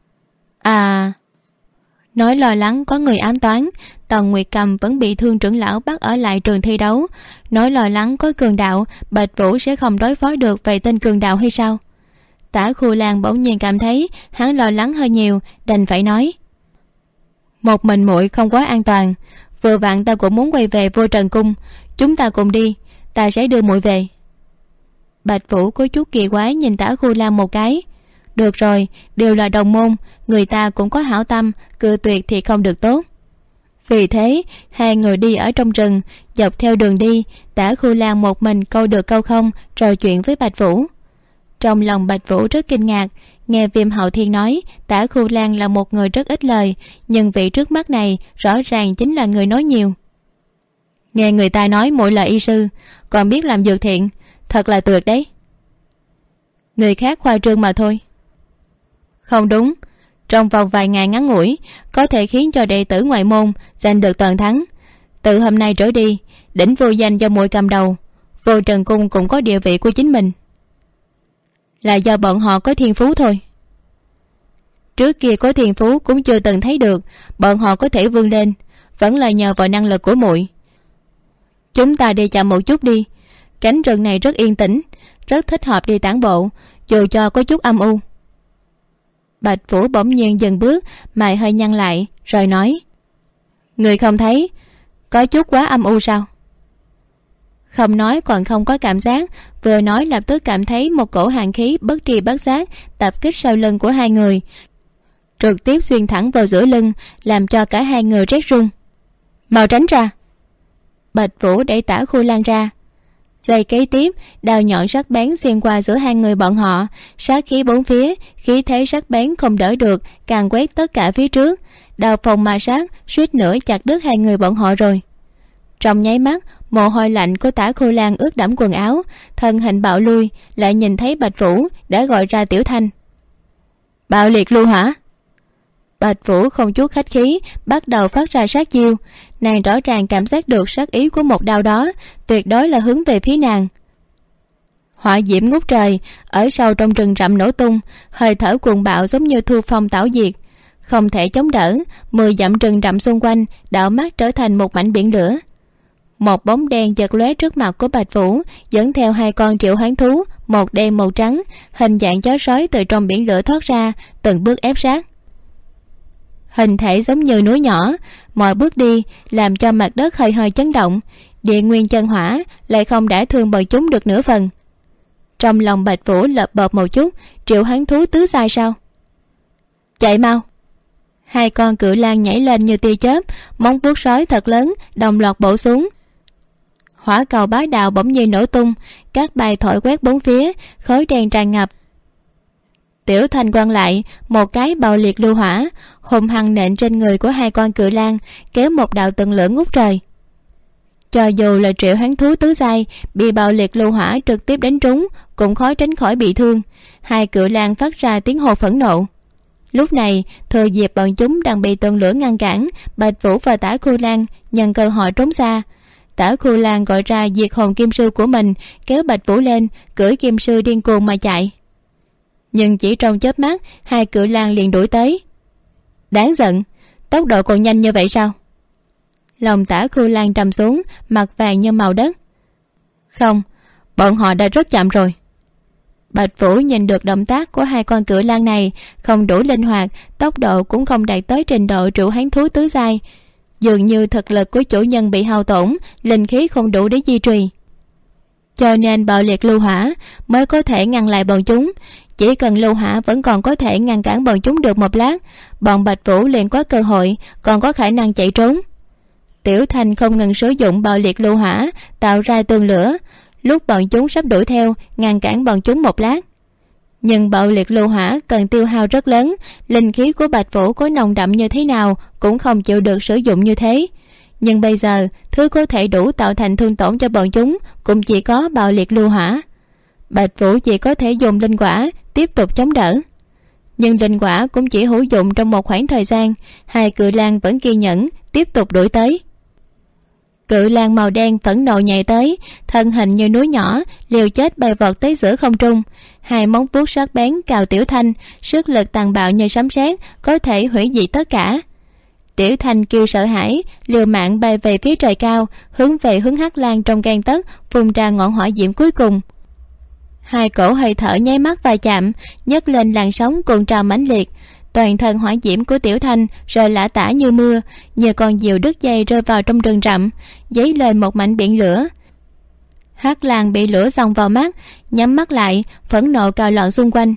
À, nói lo lắng có người ám toán, Tần Nguyệt Cầm vẫn bị Thương trưởng lão bắt ở lại trường thi đấu. Nói lo lắng có cường đạo, Bạch Vũ sẽ không đối phó được về tên cường đạo hay sao? Tả Khu Lan bỗng nhiên cảm thấy hắn lo lắng hơi nhiều, đành phải nói. Một mình muội không quá an toàn, vừa vặn ta cũng muốn quay về Vô Trần Cung, chúng ta cùng đi, ta sẽ đưa muội về. Bạch Vũ có chút kỳ quái nhìn Tả Khu Lan một cái. Được rồi, đều là đồng môn, người ta cũng có hảo tâm, cự tuyệt thì không được tốt. Vì thế hai người đi ở trong rừng, dọc theo đường đi, Tả Khu Lan một mình câu được câu không, trò chuyện với Bạch Vũ. Trong lòng Bạch Vũ rất kinh ngạc, nghe Viêm Hậu Thiên nói Tả Khu Lan là một người rất ít lời, nhưng vị trước mắt này rõ ràng chính là người nói nhiều. Nghe người ta nói muội là y sư, còn biết làm dược thiện, thật là tuyệt đấy. Người khác khoa trương mà thôi. Không đúng, trong vòng vài ngày ngắn ngủi có thể khiến cho đệ tử ngoại môn giành được toàn thắng. Từ hôm nay trở đi, đỉnh vô danh do muội cầm đầu, Vô Trần Cung cũng có địa vị của chính mình. Là do bọn họ có thiên phú thôi. Trước kia có thiên phú cũng chưa từng thấy được, bọn họ có thể vươn lên vẫn là nhờ vào năng lực của muội. Chúng ta đi chậm một chút đi, cánh rừng này rất yên tĩnh, rất thích hợp đi tản bộ, dù cho có chút âm u. Bạch Vũ bỗng nhiên dừng bước, mày hơi nhăn lại rồi nói. Người không thấy có chút quá âm u sao? Không nói còn không có cảm giác, vừa nói lập tức cảm thấy một cổ hàn khí bất tri bất giác tập kích sau lưng của hai người, trực tiếp xuyên thẳng vào giữa lưng, làm cho cả hai người rét run. Mau tránh ra! Bạch Vũ đẩy Tả Khu Lan ra. Giây kế tiếp, đao nhọn sắc bén xuyên qua giữa hai người bọn họ, sát khí bốn phía, khí thế sắc bén không đỡ được, càng quét tất cả phía trước. Đao phòng ma sát suýt nữa chặt đứt hai người bọn họ rồi. Trong nháy mắt, mồ hôi lạnh của Tả Khu Lan ướt đẫm quần áo, thân hình bạo lui, lại nhìn thấy Bạch Vũ đã gọi ra Tiểu Thanh. Bạo liệt lưu hỏa! Bạch Vũ không chút khách khí bắt đầu phát ra sát chiêu. Nàng rõ ràng cảm giác được sát ý của một đao đó tuyệt đối là hướng về phía nàng. Hỏa diễm ngút trời ở sâu trong rừng rậm nổ tung, hơi thở cuồng bạo giống như thu phong tảo diệt, không thể chống đỡ. 10 dặm rừng rậm xung quanh đảo mắt trở thành một mảnh biển lửa. Một bóng đen chợt lóe trước mặt của Bạch Vũ, dẫn theo 2 con triệu hoán thú, một đen một trắng, hình dạng chó sói từ trong biển lửa thoát ra, từng bước ép sát. Hình thể giống như núi nhỏ, mọi bước đi làm cho mặt đất hơi hơi chấn động. Địa nguyên chân hỏa lại không đả thương bọn chúng được nửa phần. Trong lòng Bạch Vũ lợp bợp một chút, triệu hoán thú tứ sai sao? Chạy mau! 2 con cự lang nhảy lên như tia chớp, móng vuốt sói thật lớn đồng loạt bổ xuống. Hỏa cầu bá đạo bỗng nhiên nổ tung, các bay thổi quét bốn phía, khói đen tràn ngập. Tiểu Thanh quăng lại một cái bạo liệt lưu hỏa, hùng hăng nện trên người của 2 con cự lang, kéo một đạo tầng lửa ngút trời. Cho dù là triệu hoán thú tứ giai bị bạo liệt lưu hỏa trực tiếp đánh trúng cũng khó tránh khỏi bị thương. 2 cự lang phát ra tiếng hô phẫn nộ. Lúc này thừa dịp bọn chúng đang bị tầng lửa ngăn cản, Bạch Vũ và Tả Khu Lang nhân cơ hội trốn xa. Tả Khu Lang gọi ra diệt hồn kim sư của mình, kéo Bạch Vũ lên, cưỡi kim sư điên cuồng mà chạy. Nhưng chỉ trong chớp mắt 2 cự lang liền đuổi tới. Đáng giận, tốc độ còn nhanh như vậy sao? Lòng Tả Khu Lang trầm xuống, mặt vàng như màu đất. Không, bọn họ đã rất chậm rồi. Bạch Vũ nhìn được động tác của 2 con cự lang này không đủ linh hoạt, tốc độ cũng không đạt tới trình độ triệu hoán thú tứ giai. Dường như thực lực của chủ nhân bị hao tổn, linh khí không đủ để duy trì, cho nên bạo liệt lưu hỏa mới có thể ngăn lại bọn chúng. Chỉ cần lưu hỏa vẫn còn có thể ngăn cản bọn chúng được một lát, bọn Bạch Vũ liền có cơ hội, còn có khả năng chạy trốn. Tiểu Thanh không ngừng sử dụng bạo liệt lưu hỏa tạo ra tường lửa, lúc bọn chúng sắp đuổi theo ngăn cản bọn chúng một lát. Nhưng bạo liệt lưu hỏa cần tiêu hao rất lớn, linh khí của Bạch Vũ có nồng đậm như thế nào cũng không chịu được sử dụng như thế. Nhưng bây giờ thứ có thể đủ tạo thành thương tổn cho bọn chúng cũng chỉ có bạo liệt lưu hỏa. Bạch Vũ chỉ có thể dùng linh quả tiếp tục chống đỡ, nhưng linh quả cũng chỉ hữu dụng trong một khoảng thời gian. 2 cự lang vẫn kiên nhẫn tiếp tục đuổi tới. Cự lang màu đen phẫn nộ nhảy tới, thân hình như núi nhỏ liều chết bay vọt tới giữa không trung. 2 móng vuốt sắc bén cào Tiểu Thanh, sức lực tàn bạo như sấm sét, có thể hủy diệt tất cả. Tiểu Thanh kêu sợ hãi, liều mạng bay về phía trời cao, hướng về hướng Hắc Lang trong gang tấc phun ra ngọn hỏa diễm cuối cùng. 2 cổ hơi thở nháy mắt va chạm, nhấc lên làn sóng cuộn trào mãnh liệt. Toàn thân hỏa diễm của Tiểu Thanh rơi lả tả như mưa, như con diều đứt dây rơi vào trong rừng rậm, dấy lên một mảnh biển lửa. Hắc Lang bị lửa xông vào mắt, nhắm mắt lại, phẫn nộ cào loạn xung quanh.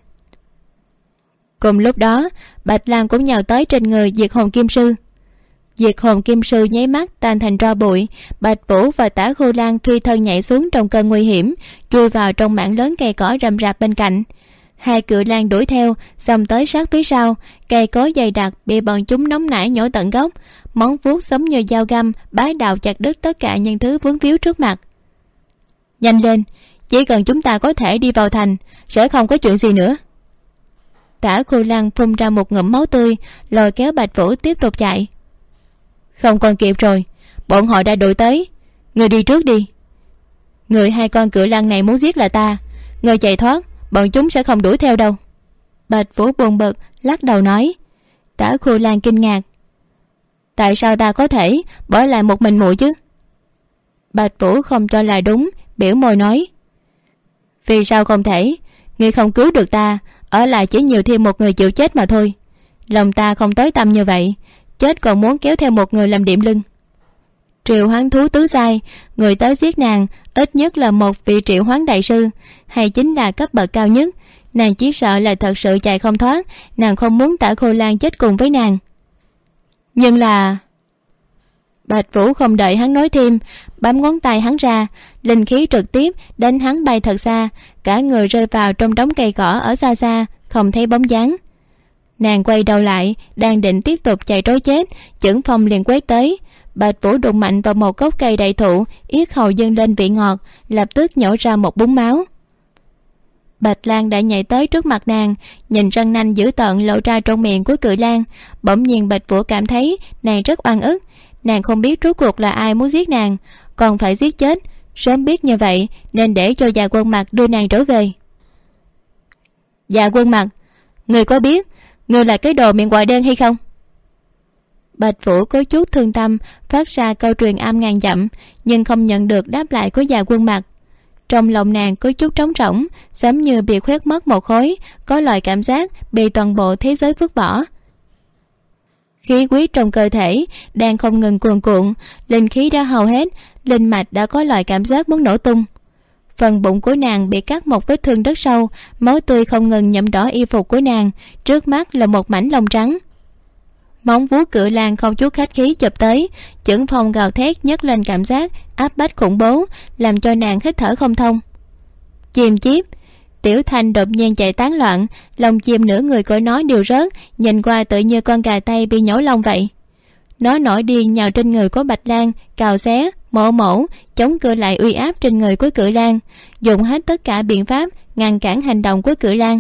Cùng lúc đó, Bạch Lang cũng nhào tới trên người diệt hồn kim sư. Diệt hồn kim sư nháy mắt tan thành tro bụi. Bạch Vũ và Tả Khu Lang phi thân nhảy xuống trong cơn nguy hiểm, chui vào trong mảng lớn cây cỏ rậm rạp bên cạnh. 2 cự lang đuổi theo, xông tới sát phía sau. Cây cối dày đặc bị bọn chúng nóng nảy nhổ tận gốc, móng vuốt giống như dao găm bá đạo chặt đứt tất cả những thứ vướng víu trước mặt. Nhanh lên, chỉ cần chúng ta có thể đi vào thành sẽ không có chuyện gì nữa. Tả Khu Lang phun ra một ngụm máu tươi, lôi kéo Bạch Vũ tiếp tục chạy. Không còn kịp rồi, bọn họ đã đuổi tới. Người đi trước đi. Người 2 con cự lang này muốn giết là ta, người chạy thoát, bọn chúng sẽ không đuổi theo đâu. Bạch Vũ buồn bực lắc đầu nói. Tả Khu Lang kinh ngạc. Tại sao ta có thể bỏ lại một mình muội chứ? Bạch Vũ không cho là đúng, biểu môi nói. Vì sao không thể? Ngươi không cứu được ta, ở lại chỉ nhiều thêm một người chịu chết mà thôi. Lòng ta không tối tăm như vậy, chết còn muốn kéo theo một người làm điểm lưng. Triệu hoán thú tứ giai, người tới giết nàng ít nhất là một vị triệu hoán đại sư, hay chính là cấp bậc cao nhất. Nàng chỉ sợ là thật sự chạy không thoát, nàng không muốn Tả Khu Lang chết cùng với nàng. Nhưng là... Bạch Vũ không đợi hắn nói thêm, bấm ngón tay hắn ra, linh khí trực tiếp đánh hắn bay thật xa, cả người rơi vào trong đống cây cỏ ở xa xa, không thấy bóng dáng. Nàng quay đầu lại, đang định tiếp tục chạy trối chết, chưởng phong liền quét tới. Bạch Vũ đụng mạnh vào một gốc cây đại thụ, yết hầu dâng lên vị ngọt, lập tức nhổ ra một búng máu. Bạch Lan đã nhảy tới trước mặt nàng, nhìn răng nanh dữ tợn lộ ra trong miệng của Cự Lang. Bỗng nhiên Bạch Vũ cảm thấy nàng rất oan ức. Nàng không biết rốt cuộc là ai muốn giết nàng, còn phải giết chết. Sớm biết như vậy nên để cho Dạ Quân Mặc đưa nàng trở về. Dạ Quân Mặc, người có biết người là cái đồ miệng quạ đen hay không? Bạch Vũ có chút thương tâm phát ra câu truyền âm ngàn dặm, nhưng không nhận được đáp lại của Dạ Quân Mặc. Trong lòng nàng có chút trống rỗng, giống như bị khoét mất một khối, có loại cảm giác bị toàn bộ thế giới vứt bỏ. Khí huyết trong cơ thể đang không ngừng cuồn cuộn, linh khí đã hầu hết, linh mạch đã có loại cảm giác muốn nổ tung. Phần bụng của nàng bị cắt một vết thương rất sâu, máu tươi không ngừng nhuộm đỏ y phục của nàng, trước mắt là một mảnh lông trắng. Móng vuốt Cự Lang không chút khách khí chụp tới, chưởng phong gào thét nhấc lên cảm giác áp bách khủng bố, làm cho nàng hít thở không thông. Chim chíp, Tiểu Thanh đột nhiên chạy tán loạn, lông chim nửa người của nó đều rớt, nhìn qua tự như con gà tây bị nhổ lông vậy. Nó nổi điên nhào trên người của Bạch Lang, cào xé, mổ, chống cự lại uy áp trên người của Cự Lang, dùng hết tất cả biện pháp ngăn cản hành động của Cự Lang.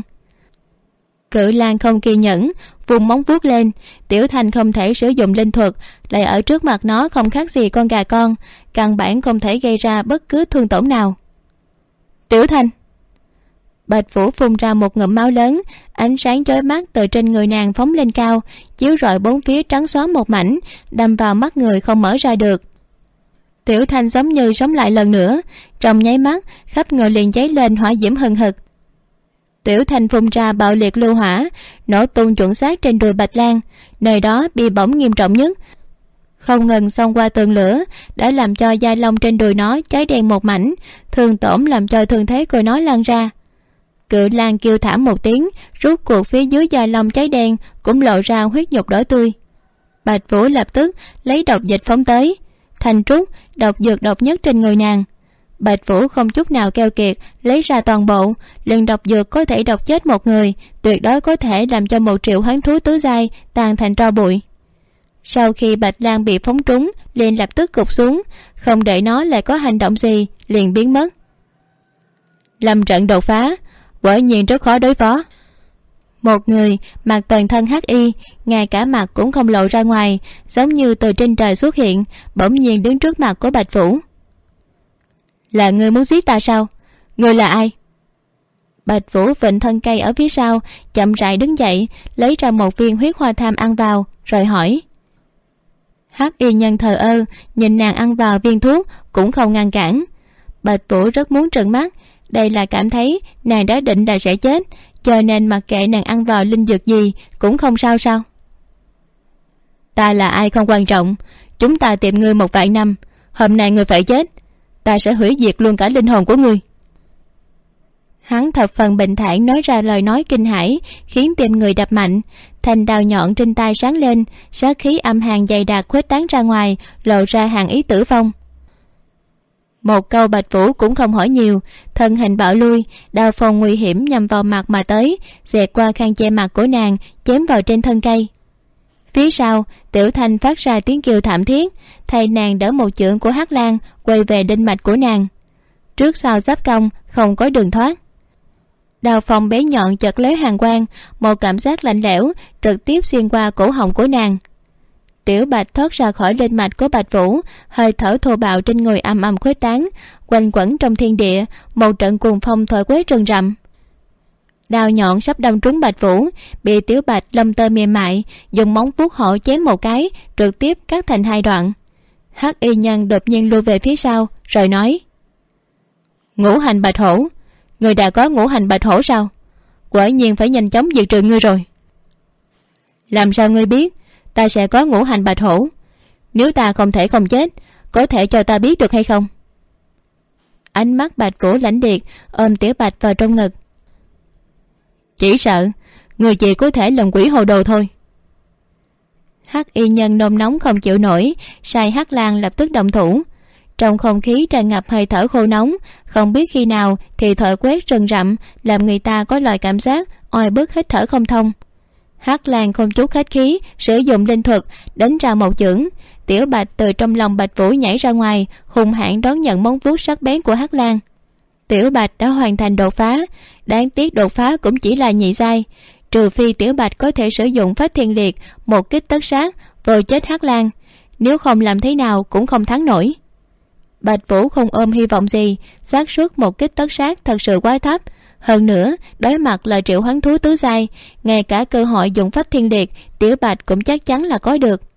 Cự Lang không kiên nhẫn, vùng móng vuốt lên. Tiểu Thanh không thể sử dụng linh thuật, lại ở trước mặt nó không khác gì con gà con, căn bản không thể gây ra bất cứ thương tổn nào. Tiểu Thanh! Bạch Vũ phun ra một ngụm máu lớn, ánh sáng chói mắt từ trên người nàng phóng lên cao, chiếu rọi bốn phía trắng xóa một mảnh, đâm vào mắt người không mở ra được. Tiểu Thanh giống như sống lại lần nữa, trong nháy mắt khắp người liền cháy lên hỏa diễm hừng hực. Tiểu Thanh phun ra bạo liệt lưu hỏa, nổ tung chuẩn xác trên đùi Bạch Lang, nơi đó bị bỏng nghiêm trọng nhất, không ngừng xông qua tường lửa, đã làm cho da lông trên đùi nó cháy đen một mảnh, thương tổn làm cho thương thế của nó lan ra. Cự Lang kêu thảm một tiếng, rút cuộc phía dưới da lông cháy đen cũng lộ ra huyết nhục đỏ tươi. Bạch Vũ lập tức lấy độc dịch phóng tới, Thanh trúc độc dược độc nhất trên người nàng. Bạch Vũ không chút nào keo kiệt lấy ra toàn bộ, lượng độc dược có thể độc chết một người, tuyệt đối có thể làm cho 1 triệu hoán thú tứ giai tan thành tro bụi. Sau khi Bạch Lang bị phóng trúng, liền lập tức gục xuống, không đợi nó lại có hành động gì, liền biến mất. Lâm trận đột phá, quả nhiên rất khó đối phó. Một người mặc toàn thân hắc y, ngay cả mặt cũng không lộ ra ngoài, giống như từ trên trời xuất hiện, bỗng nhiên đứng trước mặt của Bạch Vũ. Là ngươi muốn giết ta sao? Ngươi là ai? Bạch Vũ vịnh thân cây ở phía sau, chậm rãi đứng dậy, lấy ra một viên huyết hoa tham ăn vào, rồi hỏi. Hắc y nhân thờ ơ nhìn nàng ăn vào viên thuốc, cũng không ngăn cản. Bạch Vũ rất muốn trừng mắt, đây là cảm thấy nàng đã định là sẽ chết, cho nên mặc kệ nàng ăn vào linh dược gì cũng không sao sao? Ta là ai không quan trọng, chúng ta tìm ngươi một vài năm, hôm nay ngươi phải chết, ta sẽ hủy diệt luôn cả linh hồn của ngươi. Hắn thập phần bình thản nói ra lời nói kinh hãi, khiến tim người đập mạnh. Thanh đao nhọn trên tay sáng lên, sát khí âm hàn dày đặc khuếch tán ra ngoài, lộ ra hàng ý tử vong. Một câu Bạch Vũ cũng không hỏi nhiều, thân hình bạo lui, đao phong nguy hiểm nhằm vào mặt mà tới, xẹt qua khăn che mặt của nàng, chém vào trên thân cây. Phía sau, Tiểu Thanh phát ra tiếng kêu thảm thiết, thay nàng đỡ một chưởng của Hắc Lang quay về đinh mạch của nàng. Trước sau giáp công, không có đường thoát. Đao phong bé nhọn chợt lóe hàn quang, một cảm giác lạnh lẽo trực tiếp xuyên qua cổ họng của nàng. Tiểu Bạch thoát ra khỏi linh mạch của Bạch Vũ, hơi thở thô bạo trên người ầm ầm khuếch tán, quanh quẩn trong thiên địa, một trận cuồng phong thổi quét rừng rậm. Đao nhọn sắp đâm trúng Bạch Vũ, bị Tiểu Bạch lông tơ mềm mại dùng móng vuốt hổ chém một cái, trực tiếp cắt thành 2 đoạn. Hắc y nhân đột nhiên lùi về phía sau, rồi nói: Ngũ hành bạch hổ, người đã có ngũ hành bạch hổ sao? Quả nhiên phải nhanh chóng diệt trừ ngươi rồi. Làm sao ngươi biết ta sẽ có ngũ hành bạch hổ? Nếu ta không thể không chết, có thể cho ta biết được hay không? Ánh mắt Bạch Vũ lãnh liệt, ôm Tiểu Bạch vào trong ngực. Chỉ sợ người chỉ có thể làm quỷ hồ đồ thôi. Hắc y nhân nôn nóng không chịu nổi, sai Hắc Lang lập tức động thủ. Trong không khí tràn ngập hơi thở khô nóng, không biết khi nào thì thổi quét rừng rậm, làm người ta có loại cảm giác oi bức hít thở không thông. Hắc Lang không chút khách khí sử dụng linh thuật đánh ra một chưởng. Tiểu Bạch từ trong lòng Bạch Vũ nhảy ra ngoài, hung hãn đón nhận móng vuốt sắc bén của Hắc Lang. Tiểu Bạch đã hoàn thành đột phá, đáng tiếc đột phá cũng chỉ là nhị giai, trừ phi Tiểu Bạch có thể sử dụng phách thiên liệt một kích tất sát rồi chết Hắc Lang, nếu không làm thế nào cũng không thắng nổi. Bạch Vũ không ôm hy vọng gì, xác suất một kích tất sát thật sự quá thấp. Hơn nữa, đối mặt là triệu hoán thú tứ giai, ngay cả cơ hội dùng phách thiên liệt Tiểu Bạch cũng chắc chắn là có được.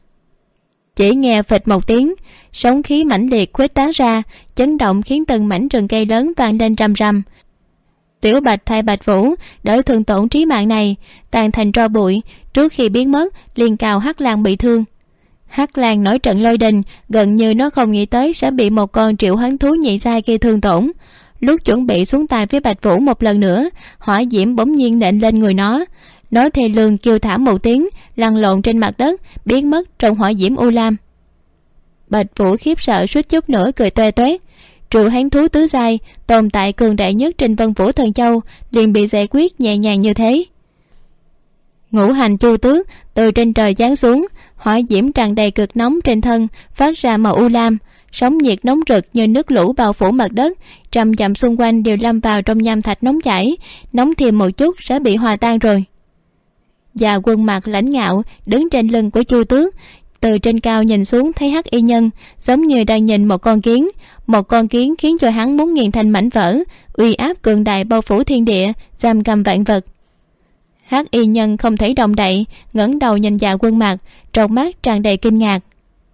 Chỉ nghe phịch một tiếng, sóng khí mãnh liệt khuếch tán ra, chấn động khiến từng mảnh rừng cây lớn vang lên rầm rầm. Tiểu Bạch thay Bạch Vũ đỡ thương tổn trí mạng này, tan thành tro bụi, trước khi biến mất liền cào Hắc Lang bị thương. Hắc Lang nổi trận lôi đình, gần như nó không nghĩ tới sẽ bị một con triệu hoán thú nhị giai gây thương tổn. Lúc chuẩn bị xuống tay với Bạch Vũ một lần nữa, hỏa diễm bỗng nhiên nện lên người nó thê lương kêu thảm một tiếng, lăn lộn trên mặt đất, biến mất trong hỏa diễm u lam. Bạch Vũ khiếp sợ suýt chút nữa cười toe toét. Triệu hoán thú tứ giai, tồn tại cường đại nhất trên Vân Vũ Thần Châu, liền bị giải quyết nhẹ nhàng như thế. Ngũ hành chu tước từ trên trời giáng xuống, hỏa diễm tràn đầy cực nóng trên thân, phát ra màu u lam, sóng nhiệt nóng rực như nước lũ bao phủ mặt đất, trăm dặm xung quanh đều lâm vào trong nham thạch nóng chảy, nóng thêm một chút sẽ bị hòa tan rồi. Và Quân Mặc lãnh ngạo đứng trên lưng của Chu Tước, từ trên cao nhìn xuống thấy Hắc Y Nhân giống như đang nhìn một con kiến khiến cho hắn muốn nghiền thành mảnh vỡ, uy áp cường đại bao phủ thiên địa, giam cầm vạn vật. Hắc Y Nhân không thể động đậy, ngẩng đầu nhìn Dạ Quân Mặc, trong mắt tràn đầy kinh ngạc.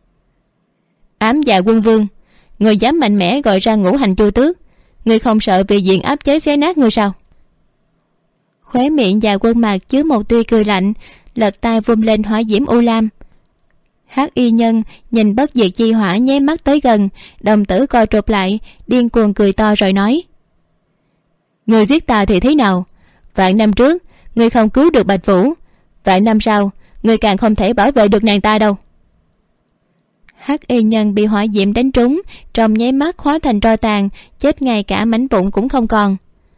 Ám Dạ Quân Vương, người dám mạnh mẽ gọi ra ngũ hành chu tước, người không sợ vì diện áp chế xé nát người sao? Khóe miệng Dạ Quân Mặc chứa một tia cười lạnh, lật tay vung lên hỏa diễm u lam. Hắc Y Nhân nhìn bất diệt chi hỏa nháy mắt tới gần, đồng tử co rụt lại, điên cuồng cười to rồi nói: người giết ta thì thế nào? Vạn năm trước người không cứu được Bạch Vũ, vạn năm sau người càng không thể bảo vệ được nàng ta đâu. Hắc Y Nhân bị hỏa diễm đánh trúng, trong nháy mắt hóa thành tro tàn, chết ngay cả mảnh vụn cũng không còn.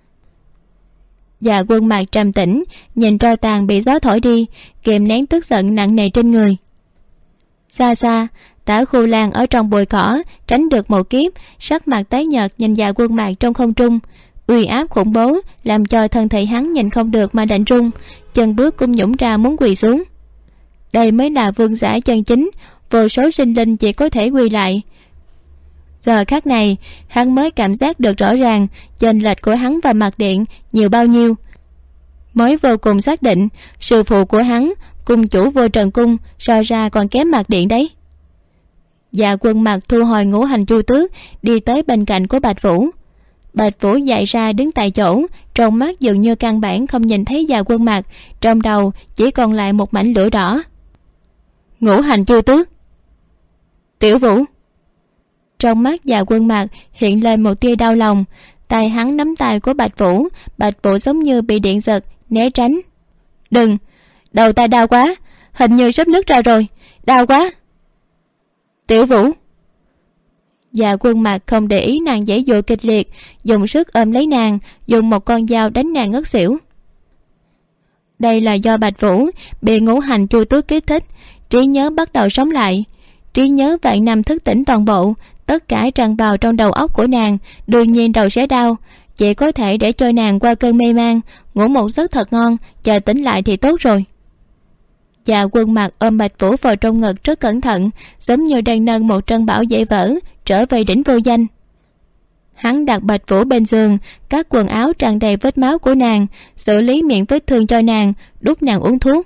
Dạ Quân Mặc trầm tĩnh nhìn tro tàn bị gió thổi đi, kìm nén tức giận nặng nề trên người. Xa xa, Tả Khu Lan ở trong bụi cỏ tránh được một kiếp, sắc mặt tái nhợt nhìn Dạ Quân Mặc trong không trung, uy áp khủng bố làm cho thân thể hắn nhìn không được mà lạnh run, chân bước cũng nhũng ra muốn quỳ xuống. Đây mới là vương giả chân chính, vô số sinh linh chỉ có thể quỳ lại. Giờ khắc này hắn mới cảm giác được rõ ràng chênh lệch của hắn và Mạc Điện nhiều bao nhiêu, mới vô cùng xác định sư phụ của hắn cung chủ Vô Trần Cung so ra còn kém Mạc Điện đấy. Dạ Quân Mặc thu hồi ngũ hành chu tước, đi tới bên cạnh của Bạch Vũ. Bạch Vũ dại ra đứng tại chỗ, trong mắt dường như căn bản không nhìn thấy Dạ Quân Mặc, trong đầu chỉ còn lại một mảnh lửa đỏ. Ngũ hành chu tước. Tiểu Vũ. Trong mắt Dạ Quân Mặc hiện lên một tia đau lòng, tay hắn nắm tay của Bạch Vũ, Bạch Vũ giống như bị điện giật né tránh. Đừng, đầu ta đau quá, hình như sắp nứt ra rồi, đau quá. Tiểu Vũ. Dạ Quân Mặc không để ý nàng giãy giụa kịch liệt, dùng sức ôm lấy nàng, dùng một con dao đánh nàng ngất xỉu. Đây là do Bạch Vũ bị ngũ hành chu tước kích thích, trí nhớ bắt đầu sống lại, trí nhớ vạn năm thức tỉnh toàn bộ, tất cả tràn vào trong đầu óc của nàng, đương nhiên đầu sẽ đau, chỉ có thể để cho nàng qua cơn mê man, ngủ một giấc thật ngon, chờ tỉnh lại thì tốt rồi. Dạ Quân Mặc ôm Bạch Vũ vào trong ngực rất cẩn thận, giống như đang nâng một trân bảo dễ vỡ trở về đỉnh vô danh. Hắn đặt Bạch Vũ bên giường, cắt quần áo tràn đầy vết máu của nàng, xử lý miệng vết thương cho nàng, đút nàng uống thuốc.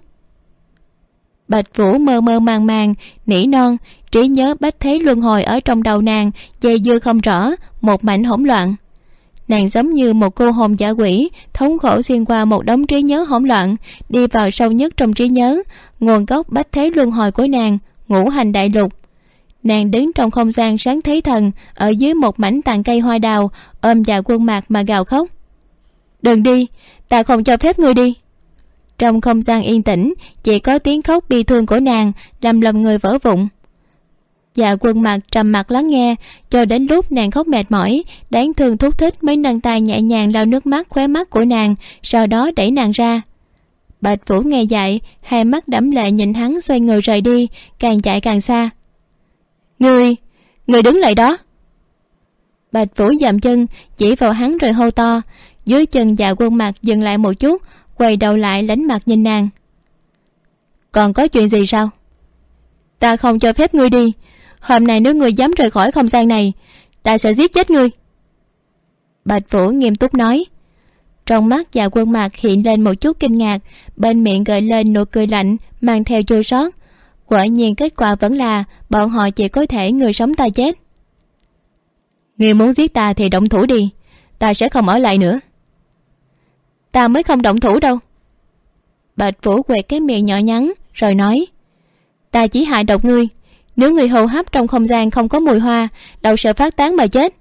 Bạch Vũ mơ mơ màng màng nỉ non, trí nhớ bách thế luân hồi ở trong đầu nàng dây dưa không rõ, một mảnh hỗn loạn. Nàng giống như một cô hồn dã quỷ, thống khổ xuyên qua một đống trí nhớ hỗn loạn, đi vào sâu nhất trong trí nhớ, nguồn gốc bách thế luân hồi của nàng, ngũ hành đại lục. Nàng đứng trong không gian sáng thế thần, ở dưới một mảnh tàn cây hoa đào, ôm Dạ Quân Mặc mà gào khóc. Đừng đi, ta không cho phép ngươi đi. Trong không gian yên tĩnh, chỉ có tiếng khóc bi thương của nàng làm lòng người vỡ vụn. Dạ Quân Mặc trầm mặc lắng nghe, cho đến lúc nàng khóc mệt mỏi, đáng thương thút thít mới nâng tay nhẹ nhàng lau nước mắt khóe mắt của nàng, sau đó đẩy nàng ra. Bạch Vũ nghe vậy, hai mắt đẫm lệ nhìn hắn xoay người rời đi, càng chạy càng xa. Ngươi đứng lại đó. Bạch Vũ dậm chân chỉ vào hắn rồi hô to. Dưới chân Dạ Quân Mặc dừng lại một chút, quay đầu lại lánh mặt nhìn nàng. Còn có chuyện gì sao? Ta không cho phép ngươi đi. Hôm nay nếu ngươi dám rời khỏi không gian này, ta sẽ giết chết ngươi. Bạch Vũ nghiêm túc nói. Trong mắt Dạ Quân Mặc hiện lên một chút kinh ngạc, bên miệng gợi lên nụ cười lạnh mang theo chua xót. Quả nhiên kết quả vẫn là bọn họ chỉ có thể người sống ta chết. Ngươi muốn giết ta thì động thủ đi, ta sẽ không ở lại nữa. Ta mới không động thủ đâu. Bạch Vũ quẹt cái miệng nhỏ nhắn rồi nói. Ta chỉ hại độc ngươi, nếu ngươi hô hấp trong không gian không có mùi hoa, đâu sẽ phát tán mà chết.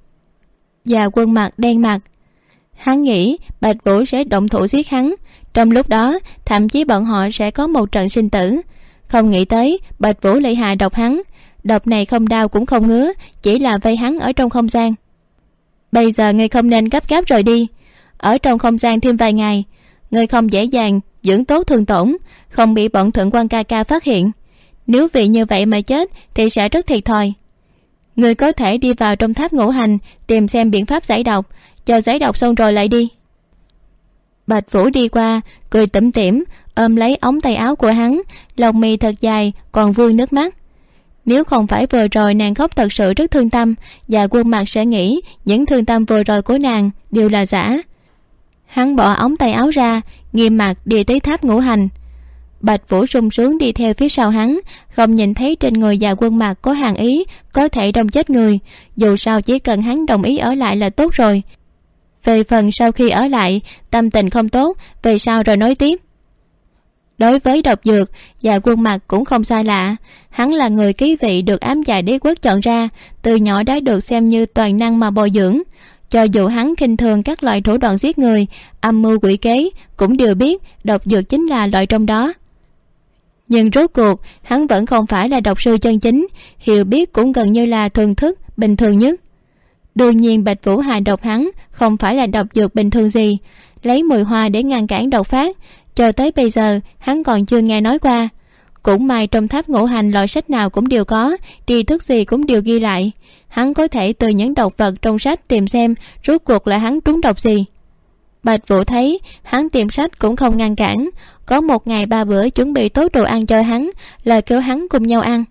Dạ Quân Mặc đen mặt. Hắn nghĩ Bạch Vũ sẽ động thủ giết hắn, trong lúc đó thậm chí bọn họ sẽ có một trận sinh tử. Không nghĩ tới Bạch Vũ lại hạ độc hắn. Độc này không đau cũng không ngứa, chỉ là vây hắn ở trong không gian. Bây giờ ngươi không nên gấp gáp rời đi, ở trong không gian thêm vài ngày, ngươi không dễ dàng dưỡng tốt thương tổn, không bị bọn Thượng Quan ca ca phát hiện. Nếu vì như vậy mà chết thì sẽ rất thiệt thòi. Ngươi có thể đi vào trong tháp ngũ hành tìm xem biện pháp giải độc, chờ giải độc xong rồi lại đi. Bạch Vũ đi qua cười tủm tỉm ôm lấy ống tay áo của hắn, lông mi thật dài còn vương nước mắt. Nếu không phải vừa rồi nàng khóc thật sự rất thương tâm, Dạ Quân Mặc sẽ nghĩ những thương tâm vừa rồi của nàng đều là giả. Hắn bỏ ống tay áo ra, nghiêm mặt đi tới tháp ngũ hành. Bạch Vũ sung sướng đi theo phía sau hắn, không nhìn thấy trên người Dạ Quân Mặc có hàn ý có thể đâm chết người. Dù sao chỉ cần hắn đồng ý ở lại là tốt rồi. Về phần sau khi ở lại tâm tình không tốt, về sau rồi nói tiếp. Đối với độc dược, Dạ Quân Mặc cũng không xa lạ. Hắn là người ký vị được ám dạ đế quốc chọn ra, từ nhỏ đã được xem như toàn năng mà bồi dưỡng. Cho dù hắn khinh thường các loại thủ đoạn giết người, âm mưu quỷ kế, cũng đều biết độc dược chính là loại trong đó. Nhưng rốt cuộc hắn vẫn không phải là độc sư chân chính, hiểu biết cũng gần như là thuần thức bình thường nhất. Đương nhiên Bạch Vũ hạ độc hắn không phải là độc dược bình thường gì, lấy mùi hoa để ngăn cản độc phát, cho tới bây giờ hắn còn chưa nghe nói qua. Cũng may trong tháp ngũ hành loại sách nào cũng đều có, tri thức gì cũng đều ghi lại. Hắn có thể từ những độc vật trong sách tìm xem rốt cuộc là hắn trúng độc gì. Bạch Vũ thấy hắn tìm sách cũng không ngăn cản, có một ngày 3 bữa chuẩn bị tốt đồ ăn cho hắn, lời kêu hắn cùng nhau ăn.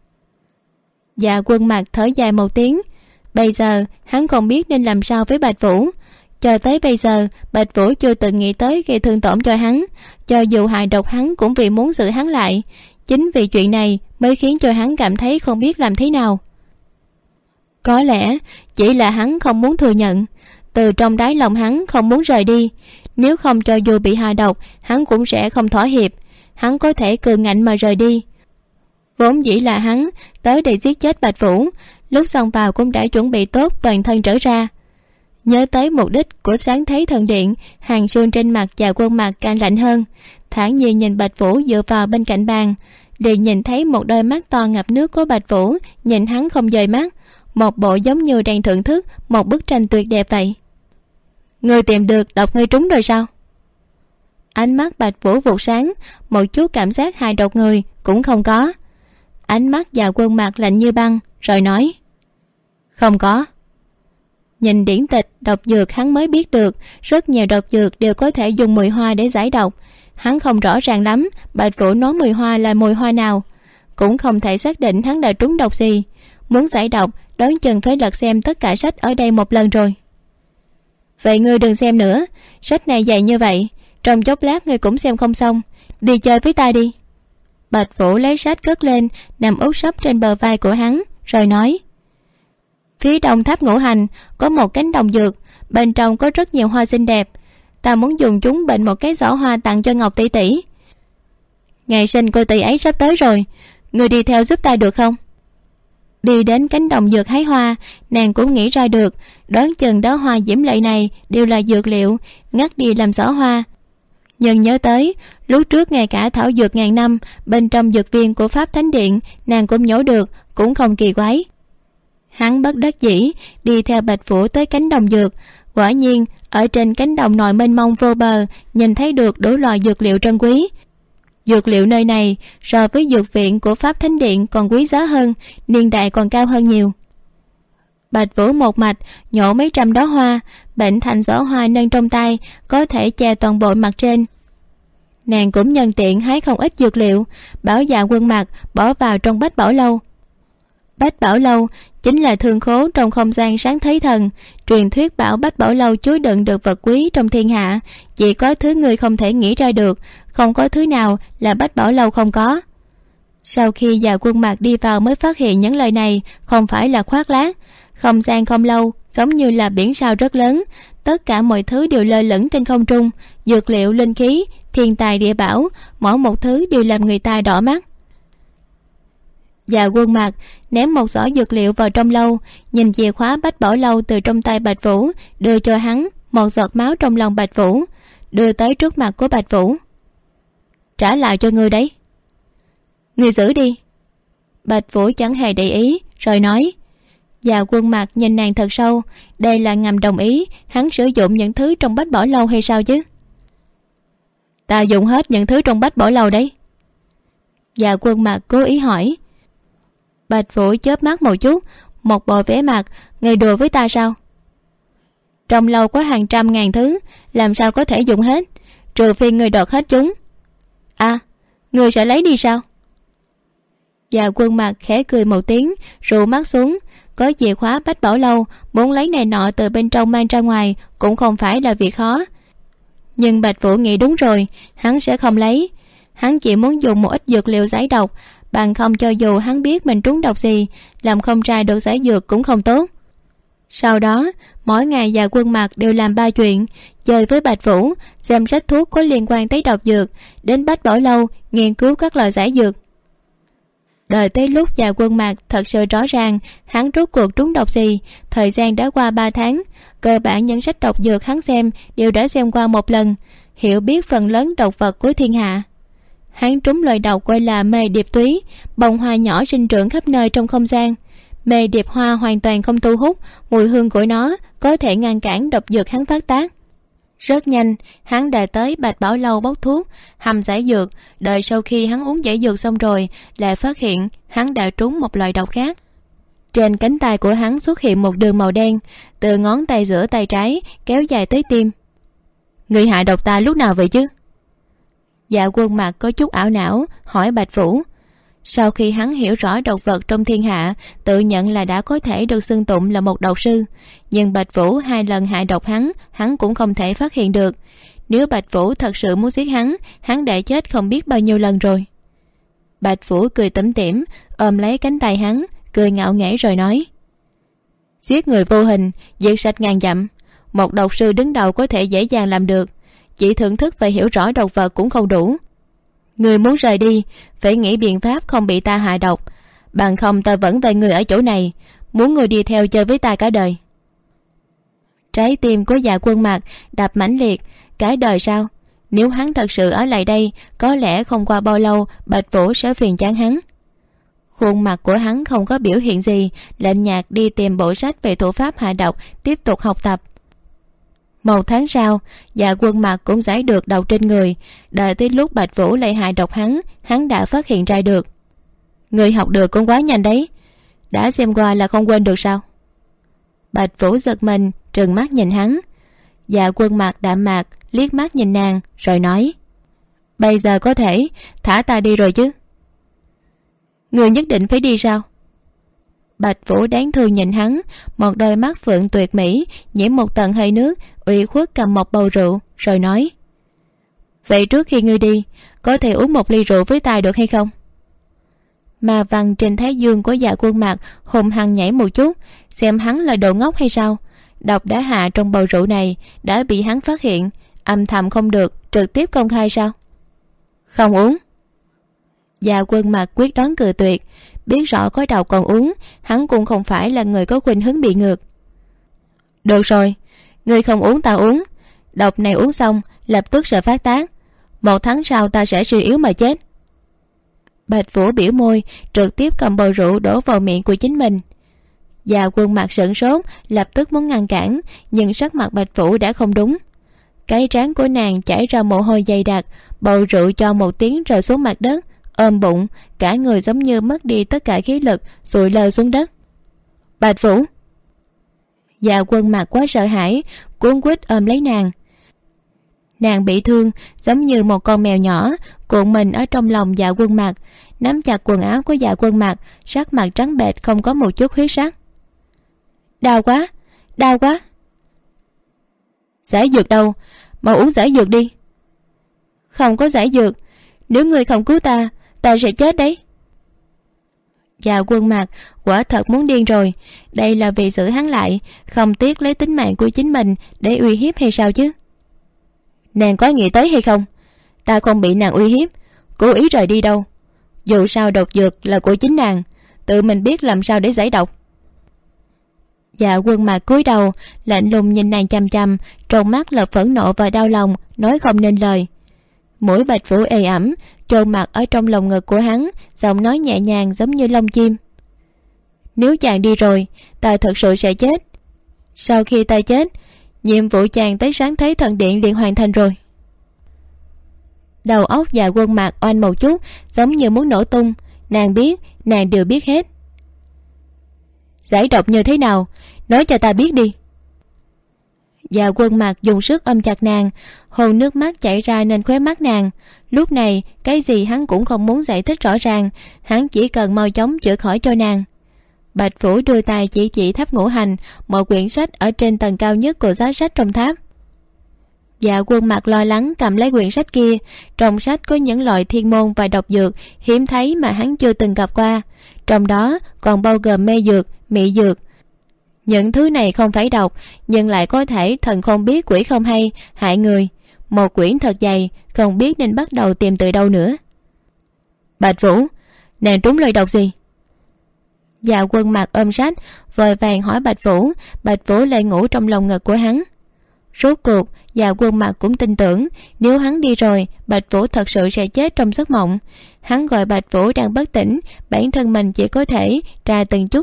Dạ Quân Mặc thở dài một tiếng. Bây giờ hắn không biết nên làm sao với Bạch Vũ. Cho tới bây giờ Bạch Vũ chưa từng nghĩ tới gây thương tổn cho hắn, cho dù hại độc hắn cũng vì muốn giữ hắn lại. Chính vì chuyện này mới khiến cho hắn cảm thấy không biết làm thế nào. Có lẽ chỉ là hắn không muốn thừa nhận, từ trong đáy lòng hắn không muốn rời đi. Nếu không cho dù bị hạ độc hắn cũng sẽ không thỏa hiệp, hắn có thể cường ngạnh mà rời đi. Vốn dĩ là hắn tới để giết chết Bạch Vũ, lúc xông vào cũng đã chuẩn bị tốt toàn thân trở ra. Nhớ tới mục đích của Sáng Thế Thần Điện, hàng xương trên mặt Dạ Quân Mặc càng lạnh hơn. Thản nhiên nhìn Bạch Vũ dựa vào bên cạnh bàn, liền nhìn thấy một đôi mắt to ngập nước của Bạch Vũ nhìn hắn không rời mắt, một bộ giống như đang thưởng thức một bức tranh tuyệt đẹp vậy. Ngươi tìm được độc ngươi trúng rồi sao? Ánh mắt Bạch Vũ vụt sáng, một chút cảm giác hại độc người cũng không có. Ánh mắt Dạ Quân Mặc lạnh như băng rồi nói. Không có. Nhìn điển tịch độc dược hắn mới biết được rất nhiều độc dược đều có thể dùng mùi hoa để giải độc. Hắn không rõ ràng lắm Bạch Vũ nói mùi hoa là mùi hoa nào, cũng không thể xác định hắn đã trúng độc gì. Muốn giải độc đoán chừng phải lật xem tất cả sách ở đây một lần rồi. Vậy ngươi đừng xem nữa, sách này dày như vậy, trong chốc lát ngươi cũng xem không xong, đi chơi với ta đi. Bạch Vũ lấy sách cất lên, nằm úp sấp trên bờ vai của hắn rồi nói. Phía đông tháp ngũ hành có một cánh đồng dược, bên trong có rất nhiều hoa xinh đẹp, ta muốn dùng chúng bệnh một cái giỏ hoa tặng cho Ngọc tỷ tỷ. Ngày sinh cô tỷ ấy sắp tới rồi, ngươi đi theo giúp ta được không? Đi đến cánh đồng dược hái hoa, nàng cũng nghĩ ra được đoán chừng đó hoa diễm lệ này đều là dược liệu ngắt đi làm giỏ hoa. Nhưng nhớ tới lúc trước ngay cả thảo dược ngàn năm bên trong dược viên của Pháp Thánh Điện nàng cũng nhổ được, cũng không kỳ quái. Hắn bất đắc dĩ đi theo Bạch Vũ tới cánh đồng dược. Quả nhiên ở trên cánh đồng nòi mênh mông vô bờ nhìn thấy được đủ loại dược liệu trân quý. Dược liệu nơi này so với dược viện của Pháp Thánh Điện còn quý giá hơn, niên đại còn cao hơn nhiều. Bạch Vũ một mạch nhổ mấy trăm đóa hoa, bệnh thành giỏ hoa nâng trong tay, có thể che toàn bộ mặt trên. Nàng cũng nhân tiện hái không ít dược liệu, bảo Dạ Quân Mặc bỏ vào trong Bách Bảo Lâu. Bách Bảo Lâu chính là thương khố trong không gian sáng thấy thần. Truyền thuyết bảo Bách Bảo Lâu chứa đựng được vật quý trong thiên hạ, chỉ có thứ người không thể nghĩ ra được, không có thứ nào là Bách Bảo Lâu không có. Sau khi Dạ Quân Mặc đi vào mới phát hiện những lời này không phải là khoác lác. Không gian không lâu giống như là biển sao rất lớn, tất cả mọi thứ đều lơ lửng trên không trung, dược liệu, linh khí, thiên tài địa bảo, mỗi một thứ đều làm người ta đỏ mắt. Dạ Quân Mặc ném một giỏ dược liệu vào trong lâu, nhìn chìa khóa Bách Bảo Lâu từ trong tay Bạch Vũ, đưa cho hắn một giọt máu trong lòng Bạch Vũ, đưa tới trước mặt của Bạch Vũ. Trả lại cho ngươi đấy, ngươi giữ đi. Bạch Vũ chẳng hề để ý, rồi nói. Dạ Quân Mặc nhìn nàng thật sâu, đây là ngầm đồng ý hắn sử dụng những thứ trong Bách Bảo Lâu hay sao chứ? Ta dùng hết những thứ trong Bách Bảo Lâu đấy. Dạ Quân Mặc cố ý hỏi. Bạch Vũ chớp mắt một chút, một bộ vẻ mặt, người đùa với ta sao? Trong lâu có hàng trăm ngàn thứ, làm sao có thể dùng hết, trừ phi người đoạt hết chúng. À, người sẽ lấy đi sao? Dạ Quân Mặc khẽ cười một tiếng, rụ mắt xuống. Có chìa khóa Bách Bảo Lâu, muốn lấy này nọ từ bên trong mang ra ngoài cũng không phải là việc khó. Nhưng Bạch Vũ nghĩ đúng rồi, hắn sẽ không lấy. Hắn chỉ muốn dùng một ít dược liệu giải độc, bằng không cho dù hắn biết mình trúng độc gì, làm không ra được giải dược cũng không tốt. Sau đó mỗi ngày Dạ Quân Mặc đều làm 3 chuyện: chơi với Bạch Vũ, xem sách thuốc có liên quan tới độc dược, đến Bách Bảo Lâu nghiên cứu các loại giải dược. Đợi tới lúc Dạ Quân Mặc thật sự rõ ràng hắn rốt cuộc trúng độc gì, thời gian đã qua 3 tháng, cơ bản những sách độc dược hắn xem đều đã xem qua một lần, hiểu biết phần lớn độc vật của thiên hạ. Hắn trúng loại độc gọi là mê điệp túy, bông hoa nhỏ sinh trưởng khắp nơi trong không gian. Mê điệp hoa hoàn toàn không thu hút, mùi hương của nó có thể ngăn cản độc dược hắn phát tác. Rất nhanh hắn đã tới Bạch Bảo Lâu bốc thuốc, hầm giải dược. Đợi sau khi hắn uống giải dược xong rồi, lại phát hiện hắn đã trúng một loại độc khác. Trên cánh tay của hắn xuất hiện một đường màu đen, từ ngón tay giữa tay trái kéo dài tới tim. Người hại độc ta lúc nào vậy chứ? Dạ Quân Mặc có chút ảo não hỏi Bạch Vũ. Sau khi hắn hiểu rõ độc vật trong thiên hạ, tự nhận là đã có thể được xưng tụng là một độc sư, nhưng Bạch Vũ 2 lần hại độc hắn cũng không thể phát hiện được. Nếu Bạch Vũ thật sự muốn giết hắn đã chết không biết bao nhiêu lần rồi. Bạch Vũ cười tủm tỉm ôm lấy cánh tay hắn, cười ngạo nghễ rồi nói. Giết người vô hình, diệt sạch ngàn dặm, một độc sư đứng đầu có thể dễ dàng làm được, chỉ thưởng thức và hiểu rõ độc vật cũng không đủ. Người muốn rời đi phải nghĩ biện pháp không bị ta hại độc, bằng không ta vẫn về người ở chỗ này, muốn người đi theo chơi với ta cả đời. Trái tim của Dạ Quân Mặc đập mãnh liệt. Cái đời sao? Nếu hắn thật sự ở lại đây, có lẽ không qua bao lâu Bạch Vũ sẽ phiền chán hắn. Khuôn mặt của hắn không có biểu hiện gì, lạnh nhạt đi tìm bộ sách về thủ pháp hạ độc, tiếp tục học tập. 1 tháng sau, Dạ Quân Mặc cũng giải được độc trên người. Đợi tới lúc Bạch Vũ lại hại độc hắn đã phát hiện ra được. Người học được cũng quá nhanh đấy, đã xem qua là không quên được sao? Bạch Vũ giật mình trừng mắt nhìn hắn. Dạ Quân Mặc đạm mạc liếc mắt nhìn nàng rồi nói. Bây giờ có thể thả ta đi rồi chứ? Người nhất định phải đi sao? Bạch Vũ đáng thương nhìn hắn, một đôi mắt phượng tuyệt mỹ nhiễm một tầng hơi nước, ủy khuất cầm một bầu rượu rồi nói. Vậy trước khi ngươi đi, có thể uống một ly rượu với ta được hay không? Mà vằn trên thái dương của Dạ Quân Mặc hùng hăng nhảy một chút, xem hắn là đồ ngốc hay sao. Độc đã hạ trong bầu rượu này đã bị hắn phát hiện, âm thầm không được trực tiếp công khai sao? Không uống. Dạ Quân Mặc quyết đoán cự tuyệt, biết rõ có độc còn uống, hắn cũng không phải là người có khuynh hướng bị ngược. Được rồi, ngươi không uống ta uống, độc này uống xong lập tức sẽ phát tác, 1 tháng sau ta sẽ suy yếu mà chết. Bạch Vũ biểu môi trực tiếp cầm bầu rượu đổ vào miệng của chính mình. Dạ Quân Mặc sửng sốt, lập tức muốn ngăn cản, nhưng sắc mặt Bạch Vũ đã không đúng. Cái trán của nàng chảy ra mồ hôi dày đặc, bầu rượu cho một tiếng rơi xuống mặt đất, ôm bụng, cả người giống như mất đi tất cả khí lực, sụi lơ xuống đất. Bạch Vũ, Dạ Quân Mặc quá sợ hãi, cuống quýt ôm lấy nàng. Nàng bị thương giống như một con mèo nhỏ, cuộn mình ở trong lòng Dạ Quân Mặc, nắm chặt quần áo của Dạ Quân Mặc, sắc mặt trắng bệch không có một chút huyết sắc. Đau quá, đau quá. Giải dược đâu, mau uống giải dược đi. Không có giải dược, nếu ngươi không cứu ta, ta sẽ chết đấy. Dạ Quân Mặc quả thật muốn điên rồi, đây là vì giữ hắn lại, không tiếc lấy tính mạng của chính mình để uy hiếp hay sao chứ? Nàng có nghĩ tới hay không? Ta không bị nàng uy hiếp, cố ý rời đi đâu. Dù sao độc dược là của chính nàng, tự mình biết làm sao để giải độc. Dạ Quân Mặc cúi đầu lạnh lùng nhìn nàng chằm chằm, trong mắt là phẫn nộ và đau lòng, nói không nên lời. Mũi Bạch Vũ ê ẩm, chôn mặt ở trong lồng ngực của hắn, giọng nói nhẹ nhàng giống như lông chim. Nếu chàng đi rồi, ta thật sự sẽ chết. Sau khi ta chết, nhiệm vụ chàng tới sáng thế thần điện liền hoàn thành rồi. Đầu óc Dạ Quân Mặc oanh một chút, giống như muốn nổ tung. Nàng biết, nàng đều biết hết. Giải độc như thế nào, nói cho ta biết đi. Dạ Quân Mặc dùng sức ôm chặt nàng, hồn nước mắt chảy ra nên khóe mắt nàng. Lúc này cái gì hắn cũng không muốn giải thích rõ ràng, hắn chỉ cần mau chóng chữa khỏi cho nàng. Bạch Vũ đưa tay chỉ tháp ngũ hành, một quyển sách ở trên tầng cao nhất của giá sách trong tháp. Dạ Quân Mặc lo lắng cầm lấy quyển sách kia, trong sách có những loại thiên môn và độc dược hiếm thấy mà hắn chưa từng gặp qua, trong đó còn bao gồm mê dược, mị dược. Những thứ này không phải độc, nhưng lại có thể thần không biết quỷ không hay, hại người. Một quyển thật dày, không biết nên bắt đầu tìm từ đâu nữa. Bạch Vũ, nàng trúng lời độc gì? Dạ Quân Mặc ôm sách, vội vàng hỏi Bạch Vũ. Bạch Vũ lại ngủ trong lòng ngực của hắn. Rốt cuộc Dạ Quân Mặc cũng tin tưởng, nếu hắn đi rồi, Bạch Vũ thật sự sẽ chết trong giấc mộng. Hắn gọi Bạch Vũ đang bất tỉnh, bản thân mình chỉ có thể tra từng chút.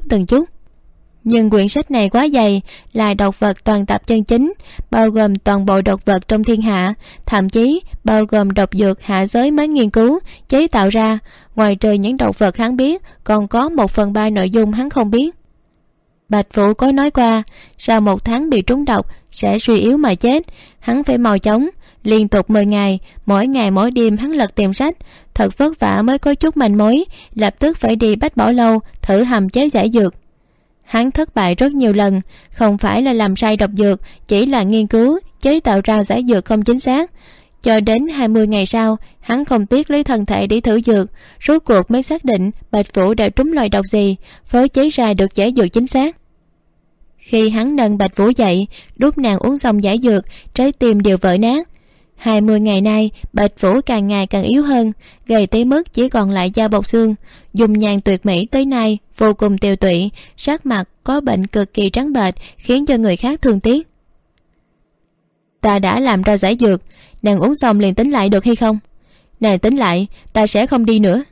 Nhưng quyển sách này quá dày, là độc vật toàn tập chân chính, bao gồm toàn bộ độc vật trong thiên hạ, thậm chí bao gồm độc dược hạ giới mới nghiên cứu, chế tạo ra. Ngoài trừ những độc vật hắn biết, còn có 1/3 nội dung hắn không biết. Bạch Vũ có nói qua, sau 1 tháng bị trúng độc sẽ suy yếu mà chết. Hắn phải mau chóng, liên tục 10 ngày, mỗi ngày mỗi đêm hắn lật tìm sách, thật vất vả mới có chút manh mối, lập tức phải đi Bách Bảo Lâu thử hầm chế giải dược. Hắn thất bại rất nhiều lần, không phải là làm sai độc dược, chỉ là nghiên cứu chế tạo ra giải dược không chính xác. Cho đến 20 ngày sau, hắn không tiếc lấy thân thể để thử dược, rốt cuộc mới xác định Bạch Vũ đã trúng loại độc gì, phối chế ra được giải dược chính xác. Khi hắn nâng Bạch Vũ dậy, đút nàng uống xong giải dược, trái tim đều vỡ nát. 20 ngày nay, Bạch Vũ càng ngày càng yếu hơn, gầy tới mức chỉ còn lại da bọc xương, dùng nhàn tuyệt mỹ tới nay vô cùng tiều tụy, sắc mặt có bệnh cực kỳ trắng bệch, khiến cho người khác thương tiếc. Ta đã làm ra giải dược, nàng uống xong liền tính lại được hay không? Nàng tính lại, ta sẽ không đi nữa.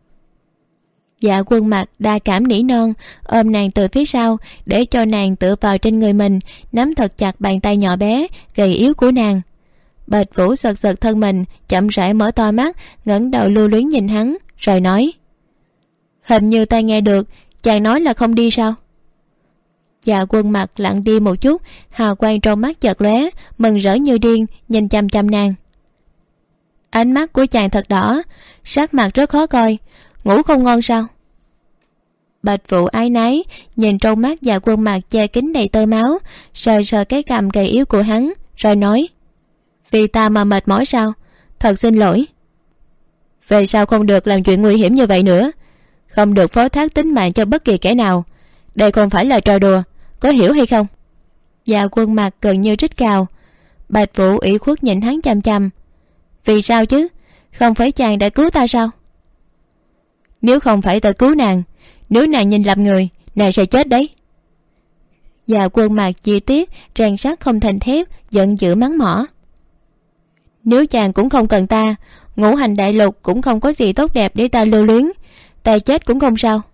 Dạ Quân Mặc đa cảm nỉ non, ôm nàng từ phía sau để cho nàng tựa vào trên người mình, nắm thật chặt bàn tay nhỏ bé gầy yếu của nàng. Bạch Vũ giật giật thân mình, chậm rãi mở to mắt, ngẩng đầu lưu luyến nhìn hắn, rồi nói: Hình như ta nghe được chàng nói là không đi sao? Dạ Quân Mặc lặng đi một chút, hào quang trong mắt chợt lóe, mừng rỡ như điên nhìn chăm chăm nàng. Ánh mắt của chàng thật đỏ, sắc mặt rất khó coi, ngủ không ngon sao? Bạch Vũ ái náy nhìn trong mắt Dạ Quân Mặc che kín đầy tơ máu, sờ sờ cái cằm gầy yếu của hắn, rồi nói: Vì ta mà mệt mỏi sao? Thật xin lỗi. Về sau không được làm chuyện nguy hiểm như vậy nữa, không được phó thác tính mạng cho bất kỳ kẻ nào. Đây không phải là trò đùa, có hiểu hay không? Dạ Quân Mặc gần như rít cào. Bạch Vũ ủy khuất nhìn hắn chằm chằm. Vì sao chứ? Không phải chàng đã cứu ta sao? Nếu không phải ta cứu nàng, nếu nàng nhìn lầm người, nàng sẽ chết đấy. Dạ Quân Mặc chi tiết rèn sắt không thành thép, giận dữ mắng mỏ. Nếu chàng cũng không cần ta, ngũ hành đại lục cũng không có gì tốt đẹp để ta lưu luyến, ta chết cũng không sao.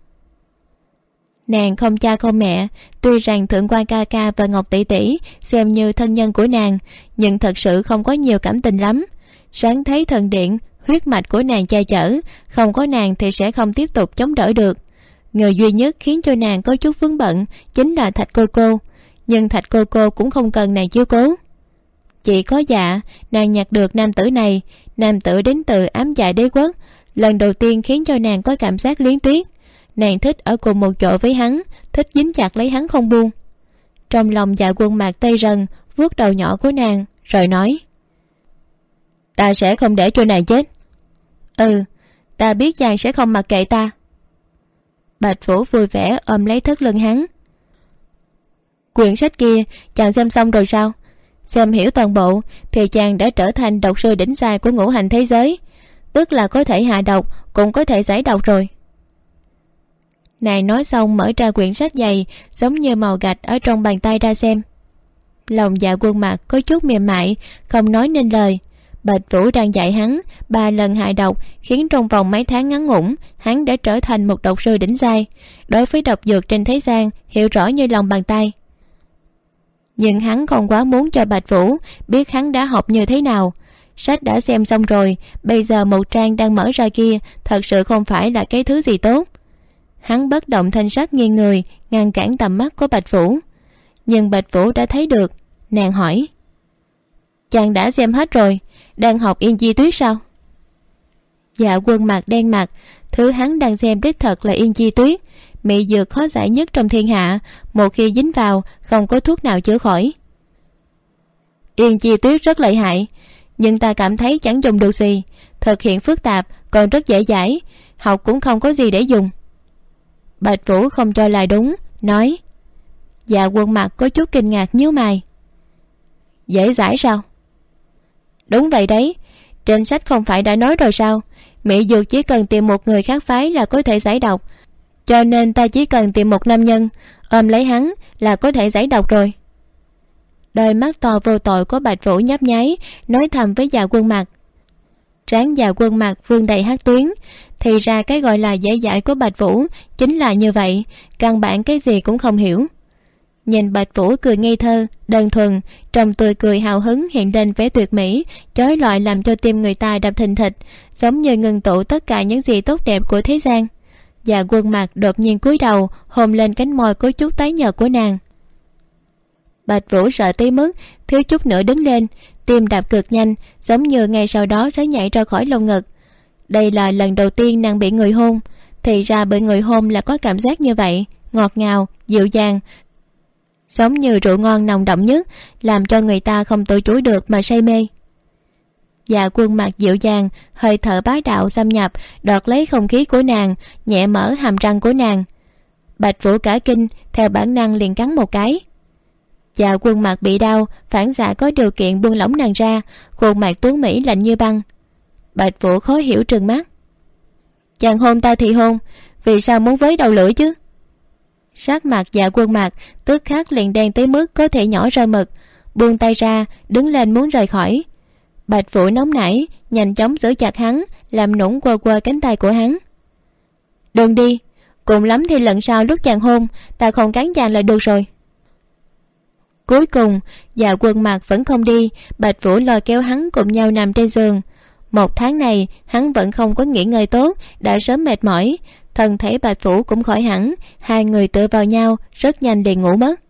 Nàng không cha không mẹ, tuy rằng Thượng Quan ca ca và Ngọc tỷ tỷ xem như thân nhân của nàng, nhưng thật sự không có nhiều cảm tình lắm. Sáng thấy thần điện, huyết mạch của nàng che chở, không có nàng thì sẽ không tiếp tục chống đỡ được. Người duy nhất khiến cho nàng có chút vướng bận chính là Thạch cô cô. nhưng Thạch cô cũng không cần nàng chiếu cố. Chỉ có Dạ, nàng nhặt được nam tử này. Nam tử đến từ Ám Dạ Đế Quốc, lần đầu tiên khiến cho nàng có cảm giác luyến tiếc. Nàng thích ở cùng một chỗ với hắn, thích dính chặt lấy hắn không buông. Trong lòng Dạ Quân Mạc tê rần, vuốt đầu nhỏ của nàng rồi nói: Ta sẽ không để cho nàng chết. Ừ, ta biết chàng sẽ không mặc kệ ta. Bạch Vũ vui vẻ ôm lấy thắt lưng hắn. Quyển sách kia chàng xem xong rồi sao? Xem hiểu toàn bộ thì chàng đã trở thành độc sư đỉnh giai của ngũ hành thế giới, tức là có thể hạ độc cũng có thể giải độc rồi. Nàng nói xong mở ra quyển sách dày giống như màu gạch ở trong bàn tay ra xem. Lòng Dạ Quân Mạc có chút mềm mại, không nói nên lời. Bạch Vũ đang dạy hắn 3 lần hạ độc, khiến trong vòng mấy tháng ngắn ngủn hắn đã trở thành một độc sư đỉnh giai, đối với độc dược trên thế gian hiểu rõ như lòng bàn tay. Nhưng hắn không quá muốn cho Bạch Vũ biết hắn đã học như thế nào. Sách đã xem xong rồi, bây giờ một trang đang mở ra kia thật sự không phải là cái thứ gì tốt. Hắn bất động thanh sắc nghiêng người, ngăn cản tầm mắt của Bạch Vũ. Nhưng Bạch Vũ đã thấy được. Nàng hỏi: Chàng đã xem hết rồi, đang học Yên Chi Tuyết sao? Dạ Quân Mạc đen mặt. Thứ hắn đang xem đích thật là Yên Chi Tuyết, mỹ dược khó giải nhất trong thiên hạ, một khi dính vào không có thuốc nào chữa khỏi. Yên Chi Tuyết rất lợi hại, nhưng ta cảm thấy chẳng dùng được gì, thực hiện phức tạp còn rất dễ dãi, học cũng không có gì để dùng. Bạch Vũ không cho là đúng, nói. Dạ Quân Mạc có chút kinh ngạc nhíu mày. Dễ giải sao? Đúng vậy đấy, trên sách không phải đã nói rồi sao, mỹ dược chỉ cần tìm một người khác phái là có thể giải độc, cho nên ta chỉ cần tìm một nam nhân ôm lấy hắn là có thể giải độc rồi. Đôi mắt to vô tội của Bạch Vũ nhấp nháy, nói thầm với Dạ Quân Mạc. Trán Dạ Quân Mạc vương đầy hắc tuyến. Thì ra cái gọi là dễ dãi của Bạch Vũ chính là như vậy, căn bản cái gì cũng không hiểu. Nhìn Bạch Vũ cười ngây thơ, đơn thuần, trong tươi cười hào hứng hiện lên vẻ tuyệt mỹ, chói lọi làm cho tim người ta đập thình thịch, giống như ngưng tụ tất cả những gì tốt đẹp của thế gian. Dạ Quân Mạc đột nhiên cúi đầu hôn lên cánh môi có chút tái nhợt của nàng. Bạch Vũ sợ tới mức thiếu chút nữa đứng lên, tim đập cực nhanh, giống như ngay sau đó sẽ nhảy ra khỏi lồng ngực. Đây là lần đầu tiên nàng bị người hôn. Thì ra bị người hôn là có cảm giác như vậy, ngọt ngào, dịu dàng, giống như rượu ngon nồng đậm nhất, làm cho người ta không tự chủ được mà say mê. Dạ Quân Mạc dịu dàng, hơi thở bá đạo xâm nhập, đoạt lấy không khí của nàng, nhẹ mở hàm răng của nàng. Bạch Vũ cả kinh, theo bản năng liền cắn một cái. Dạ Quân Mạc bị đau, phản xạ có điều kiện buông lỏng nàng ra, khuôn mặt tuấn mỹ lạnh như băng. Bạch Vũ khó hiểu trừng mắt. Chàng hôn ta thì hôn, vì sao muốn với đầu lưỡi chứ? Sắc mặt Dạ Quân Mạc tức khắc liền đen tới mức có thể nhỏ ra mực, buông tay ra, đứng lên muốn rời khỏi. Bạch Vũ nóng nảy, nhanh chóng giữ chặt hắn, làm nũng quơ quơ cánh tay của hắn. Đừng đi, cùng lắm thì lần sau lúc chàng hôn, ta không cắn chàng là được rồi. Cuối cùng, Dạ Quân Mạc vẫn không đi, Bạch Vũ lôi kéo hắn cùng nhau nằm trên giường. 1 tháng này, hắn vẫn không có nghỉ ngơi tốt, đã sớm mệt mỏi. Thân thể Bạch Vũ cũng khỏi hẳn, hai người tựa vào nhau, rất nhanh liền ngủ mất.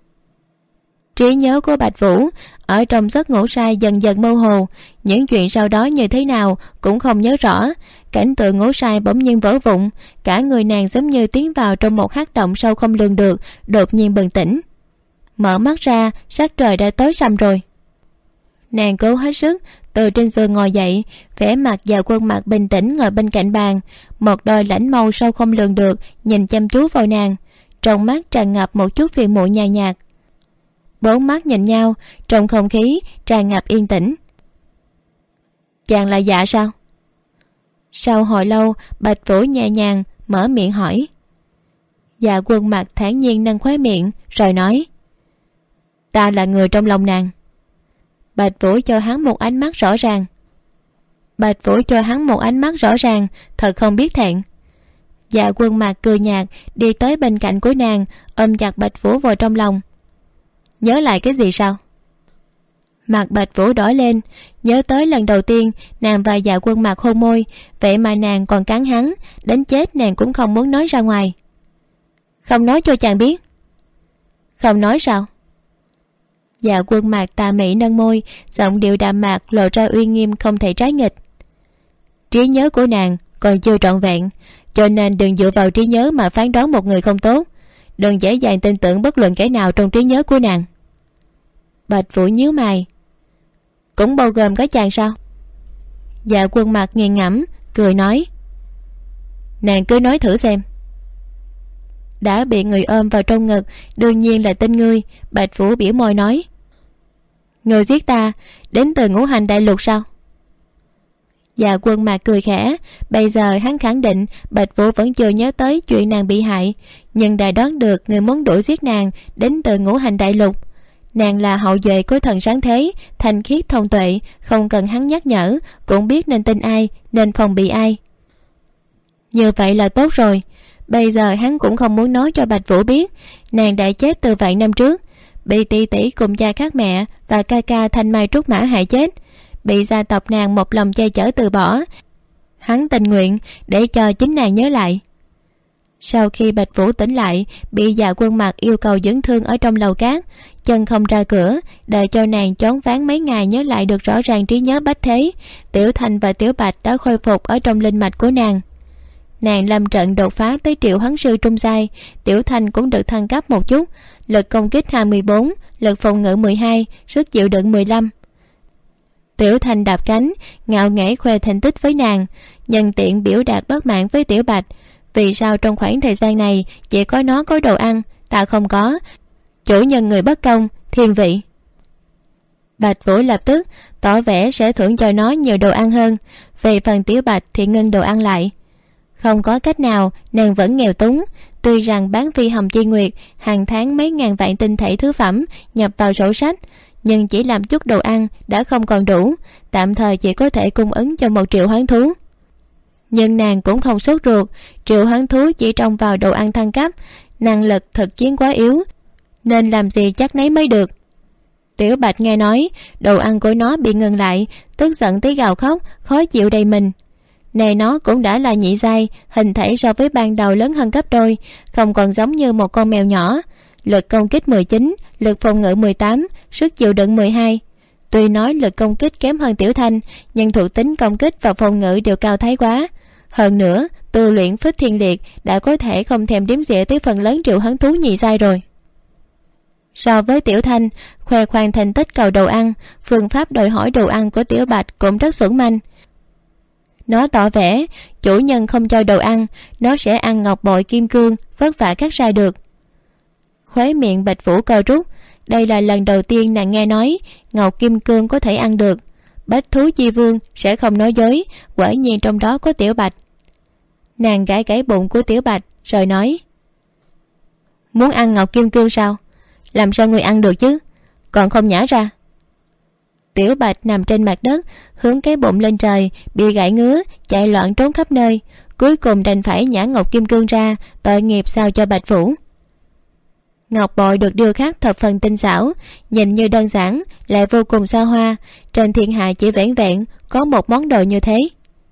Trí nhớ của Bạch Vũ ở trong giấc ngủ say dần dần mơ hồ, những chuyện sau đó như thế nào cũng không nhớ rõ. Cảnh tượng ngủ say bỗng nhiên vỡ vụn, cả người nàng giống như tiến vào trong một hắc động sâu không lường được, đột nhiên bừng tỉnh. Mở mắt ra, sắc trời đã tối sầm rồi. Nàng cố hết sức từ trên giường ngồi dậy, vẻ mặt Dạ Quân Mạc bình tĩnh ngồi bên cạnh bàn, một đôi lãnh mâu sâu không lường được nhìn chăm chú vào nàng, trong mắt tràn ngập một chút phiền muộn nhàn nhạt. 4 mắt nhìn nhau, trong không khí tràn ngập yên tĩnh. Chàng là Dạ sao? Sau hồi lâu, Bạch Vũ nhẹ nhàng mở miệng hỏi. Dạ Quân Mạc thản nhiên nâng khóe miệng rồi nói. Ta là người trong lòng nàng. Bạch Vũ cho hắn một ánh mắt rõ ràng. Thật không biết thẹn. Dạ Quân Mạc cười nhạt, đi tới bên cạnh của nàng, ôm chặt Bạch Vũ vào trong lòng. Nhớ lại cái gì sao? Mặt Bạch Vũ đỏ lên, nhớ tới lần đầu tiên nàng và Dạ Quân Mạc hôn môi, vậy mà nàng còn cắn hắn, đến chết nàng cũng không muốn nói ra ngoài. Không nói cho chàng biết. Không nói sao? Dạ Quân Mạc tà mị nâng môi, giọng điệu đạm mạc lộ ra uy nghiêm không thể trái nghịch. Trí nhớ của nàng còn chưa trọn vẹn, cho nên đừng dựa vào trí nhớ mà phán đoán một người không tốt. Đừng dễ dàng tin tưởng bất luận kẻ nào trong trí nhớ của nàng. Bạch Vũ nhíu mày. Cũng bao gồm có chàng sao? Dạ Quân Mạc nghiền ngẫm cười nói. Nàng cứ nói thử xem. Đã bị người ôm vào trong ngực, đương nhiên là tin ngươi. Bạch Vũ bĩu môi nói. Người giết ta đến từ Ngũ Hành Đại Lục sao? Dạ Quân Mạc cười khẽ. Bây giờ hắn khẳng định Bạch Vũ vẫn chưa nhớ tới chuyện nàng bị hại, nhưng đã đoán được người muốn đuổi giết nàng đến từ Ngũ Hành Đại Lục. Nàng là hậu duệ của thần sáng thế, thanh khiết thông tuệ, không cần hắn nhắc nhở cũng biết nên tin ai, nên phòng bị ai. Như vậy là tốt rồi. Bây giờ hắn cũng không muốn nói cho Bạch Vũ biết nàng đã chết từ vạn năm trước, bị tỷ tỷ cùng cha khác mẹ và ca ca Thanh Mai Trúc Mã hại chết, bị gia tộc nàng một lòng che chở từ bỏ. Hắn tình nguyện để cho chính nàng nhớ lại. Sau khi Bạch Vũ tỉnh lại, bị Dạ Quân Mạc yêu cầu dưỡng thương ở trong lầu cát, chân không ra cửa, đợi cho nàng choáng váng mấy ngày nhớ lại được rõ ràng trí nhớ bách thế. Tiểu Thanh và Tiểu Bạch đã khôi phục ở trong linh mạch của nàng. Nàng lâm trận đột phá tới triệu hoán sư trung giai. Tiểu Thanh cũng được thăng cấp một chút, lực công kích 24, lực phòng ngự 12, sức chịu đựng 15. Tiểu Thanh đạp cánh ngạo nghễ khoe thành tích với nàng, nhân tiện biểu đạt bất mãn với Tiểu Bạch. Vì sao trong khoảng thời gian này chỉ có nó có đồ ăn, ta không có? Chủ nhân người bất công, thiên vị. Bạch Vũ lập tức tỏ vẻ sẽ thưởng cho nó nhiều đồ ăn hơn. Về phần Tiểu Bạch thì ngưng đồ ăn lại. Không có cách nào, nàng vẫn nghèo túng. Tuy rằng bán phi hồng chi nguyệt hàng tháng mấy ngàn vạn tinh thể thứ phẩm nhập vào sổ sách, nhưng chỉ làm chút đồ ăn đã không còn đủ, tạm thời chỉ có thể cung ứng cho 1 triệu hoán thú. Nhưng nàng cũng không sốt ruột, triệu hoán thú chỉ trông vào đồ ăn thăng cấp, năng lực thực chiến quá yếu, nên làm gì chắc nấy mới được. Tiểu Bạch nghe nói đồ ăn của nó bị ngừng lại, tức giận tới gào khóc, khó chịu đầy mình. Này nó cũng đã là nhị giai, hình thể so với ban đầu lớn hơn gấp đôi, không còn giống như một con mèo nhỏ. Lực công kích 19, lực phòng ngự 18, sức chịu đựng 12. Tuy nói lực công kích kém hơn Tiểu Thanh, nhưng thuộc tính công kích và phòng ngự đều cao thái quá. Hơn nữa, tu luyện Phích Thiên Liệt đã có thể không thèm đếm xỉa tới phần lớn triệu hoán thú nhị giai rồi. So với Tiểu Thanh khoe khoang thành tích cầu đồ ăn, phương pháp đòi hỏi đồ ăn của Tiểu Bạch cũng rất xuẩn manh. Nó tỏ vẻ chủ nhân không cho đồ ăn, nó sẽ ăn ngọc bội kim cương vất vả cắt ra được. Khóe miệng Bạch Vũ co rút. Đây là lần đầu tiên nàng nghe nói ngọc kim cương có thể ăn được. Bách thú chi vương sẽ không nói dối, quả nhiên trong đó có Tiểu Bạch. Nàng gãi gãi bụng của Tiểu Bạch rồi nói. Muốn ăn ngọc kim cương sao? Làm sao người ăn được chứ? Còn không nhả ra. Tiểu Bạch nằm trên mặt đất, hướng cái bụng lên trời, bị gãi ngứa, chạy loạn trốn khắp nơi, cuối cùng đành phải nhả ngọc kim cương ra, tội nghiệp sao cho Bạch Vũ. Ngọc bội được điêu khắc thập phần tinh xảo, nhìn như đơn giản lại vô cùng xa hoa, trên thiên hạ chỉ vẻn vẹn có một món đồ như thế.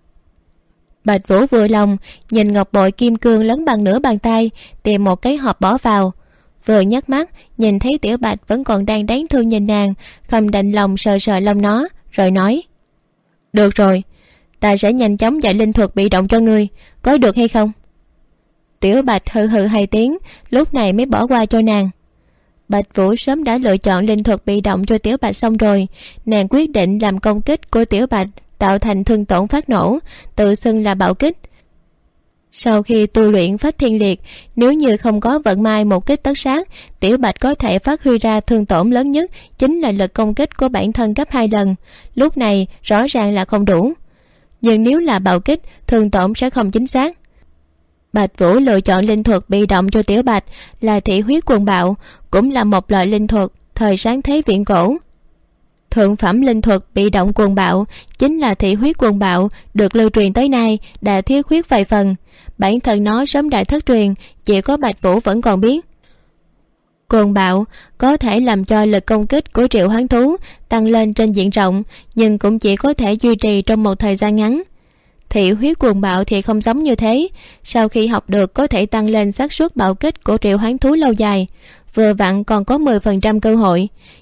Bạch Vũ vừa lòng nhìn ngọc bội kim cương lớn bằng nửa bàn tay, tìm một cái hộp bỏ vào. Vừa nhấc mắt nhìn thấy Tiểu Bạch vẫn còn đang đáng thương nhìn nàng, không đành lòng sờ sờ lông nó, rồi nói. Được rồi, ta sẽ nhanh chóng dạy linh thuật bị động cho ngươi, có được hay không? Tiểu Bạch hừ hừ 2 tiếng, lúc này mới bỏ qua cho nàng. Bạch Vũ sớm đã lựa chọn linh thuật bị động cho Tiểu Bạch xong rồi, nàng quyết định làm công kích của Tiểu Bạch tạo thành thương tổn phát nổ, tự xưng là bạo kích. Sau khi tu luyện Phách Thiên Liệt, nếu như không có vận may một kích tất sát, Tiểu Bạch có thể phát huy ra thương tổn lớn nhất chính là lực công kích của bản thân gấp 2 lần. Lúc này rõ ràng là không đủ, nhưng nếu là bạo kích, thương tổn sẽ không chính xác. Bạch Vũ lựa chọn linh thuật bị động cho Tiểu Bạch là thị huyết cuồng bạo, cũng là một loại linh thuật thời sáng thế viễn cổ. Thượng phẩm linh thuật bị động cuồng bạo chính là thị huyết cuồng bạo, được lưu truyền tới nay đã thiếu khuyết vài phần. Bản thân nó sớm đã thất truyền, chỉ có Bạch Vũ vẫn còn biết. Cuồng bạo có thể làm cho lực công kích của triệu hoán thú tăng lên trên diện rộng, nhưng cũng chỉ có thể duy trì trong một thời gian ngắn. Thị huyết cuồng bạo thì không giống như thế, sau khi học được có thể tăng lên xác suất bạo kích của triệu hoán thú lâu dài, vừa vặn còn có 10% cơ hội.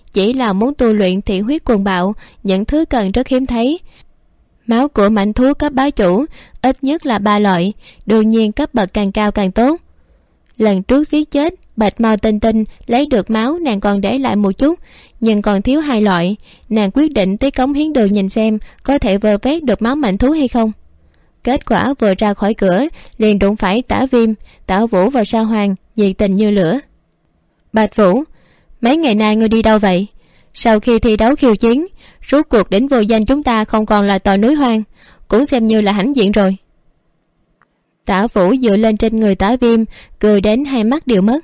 chỉ là muốn tu luyện thị huyết cuồng bạo, những thứ cần rất hiếm thấy. Máu của mãnh thú cấp bá chủ ít nhất là 3 loại, đương nhiên cấp bậc càng cao càng tốt. Lần trước giết chết Bạch Mao Tinh Tinh lấy được máu nàng còn để lại một chút, nhưng còn thiếu 2 loại. Nàng quyết định tới cống hiến đường nhìn xem có thể vơ vét được máu mãnh thú hay không. Kết quả vừa ra khỏi cửa liền đụng phải Tả Viêm, Tả Vũ và Sa Hoàng nhiệt tình như lửa. Bạch Vũ, mấy ngày nay ngươi đi đâu vậy? Sau khi thi đấu khiêu chiến, rốt cuộc đỉnh vô danh chúng ta không còn là tòa núi hoang, cũng xem như là hãnh diện rồi. Tả Vũ dựa lên trên người Tả Viêm, cười đến hai mắt đều mất.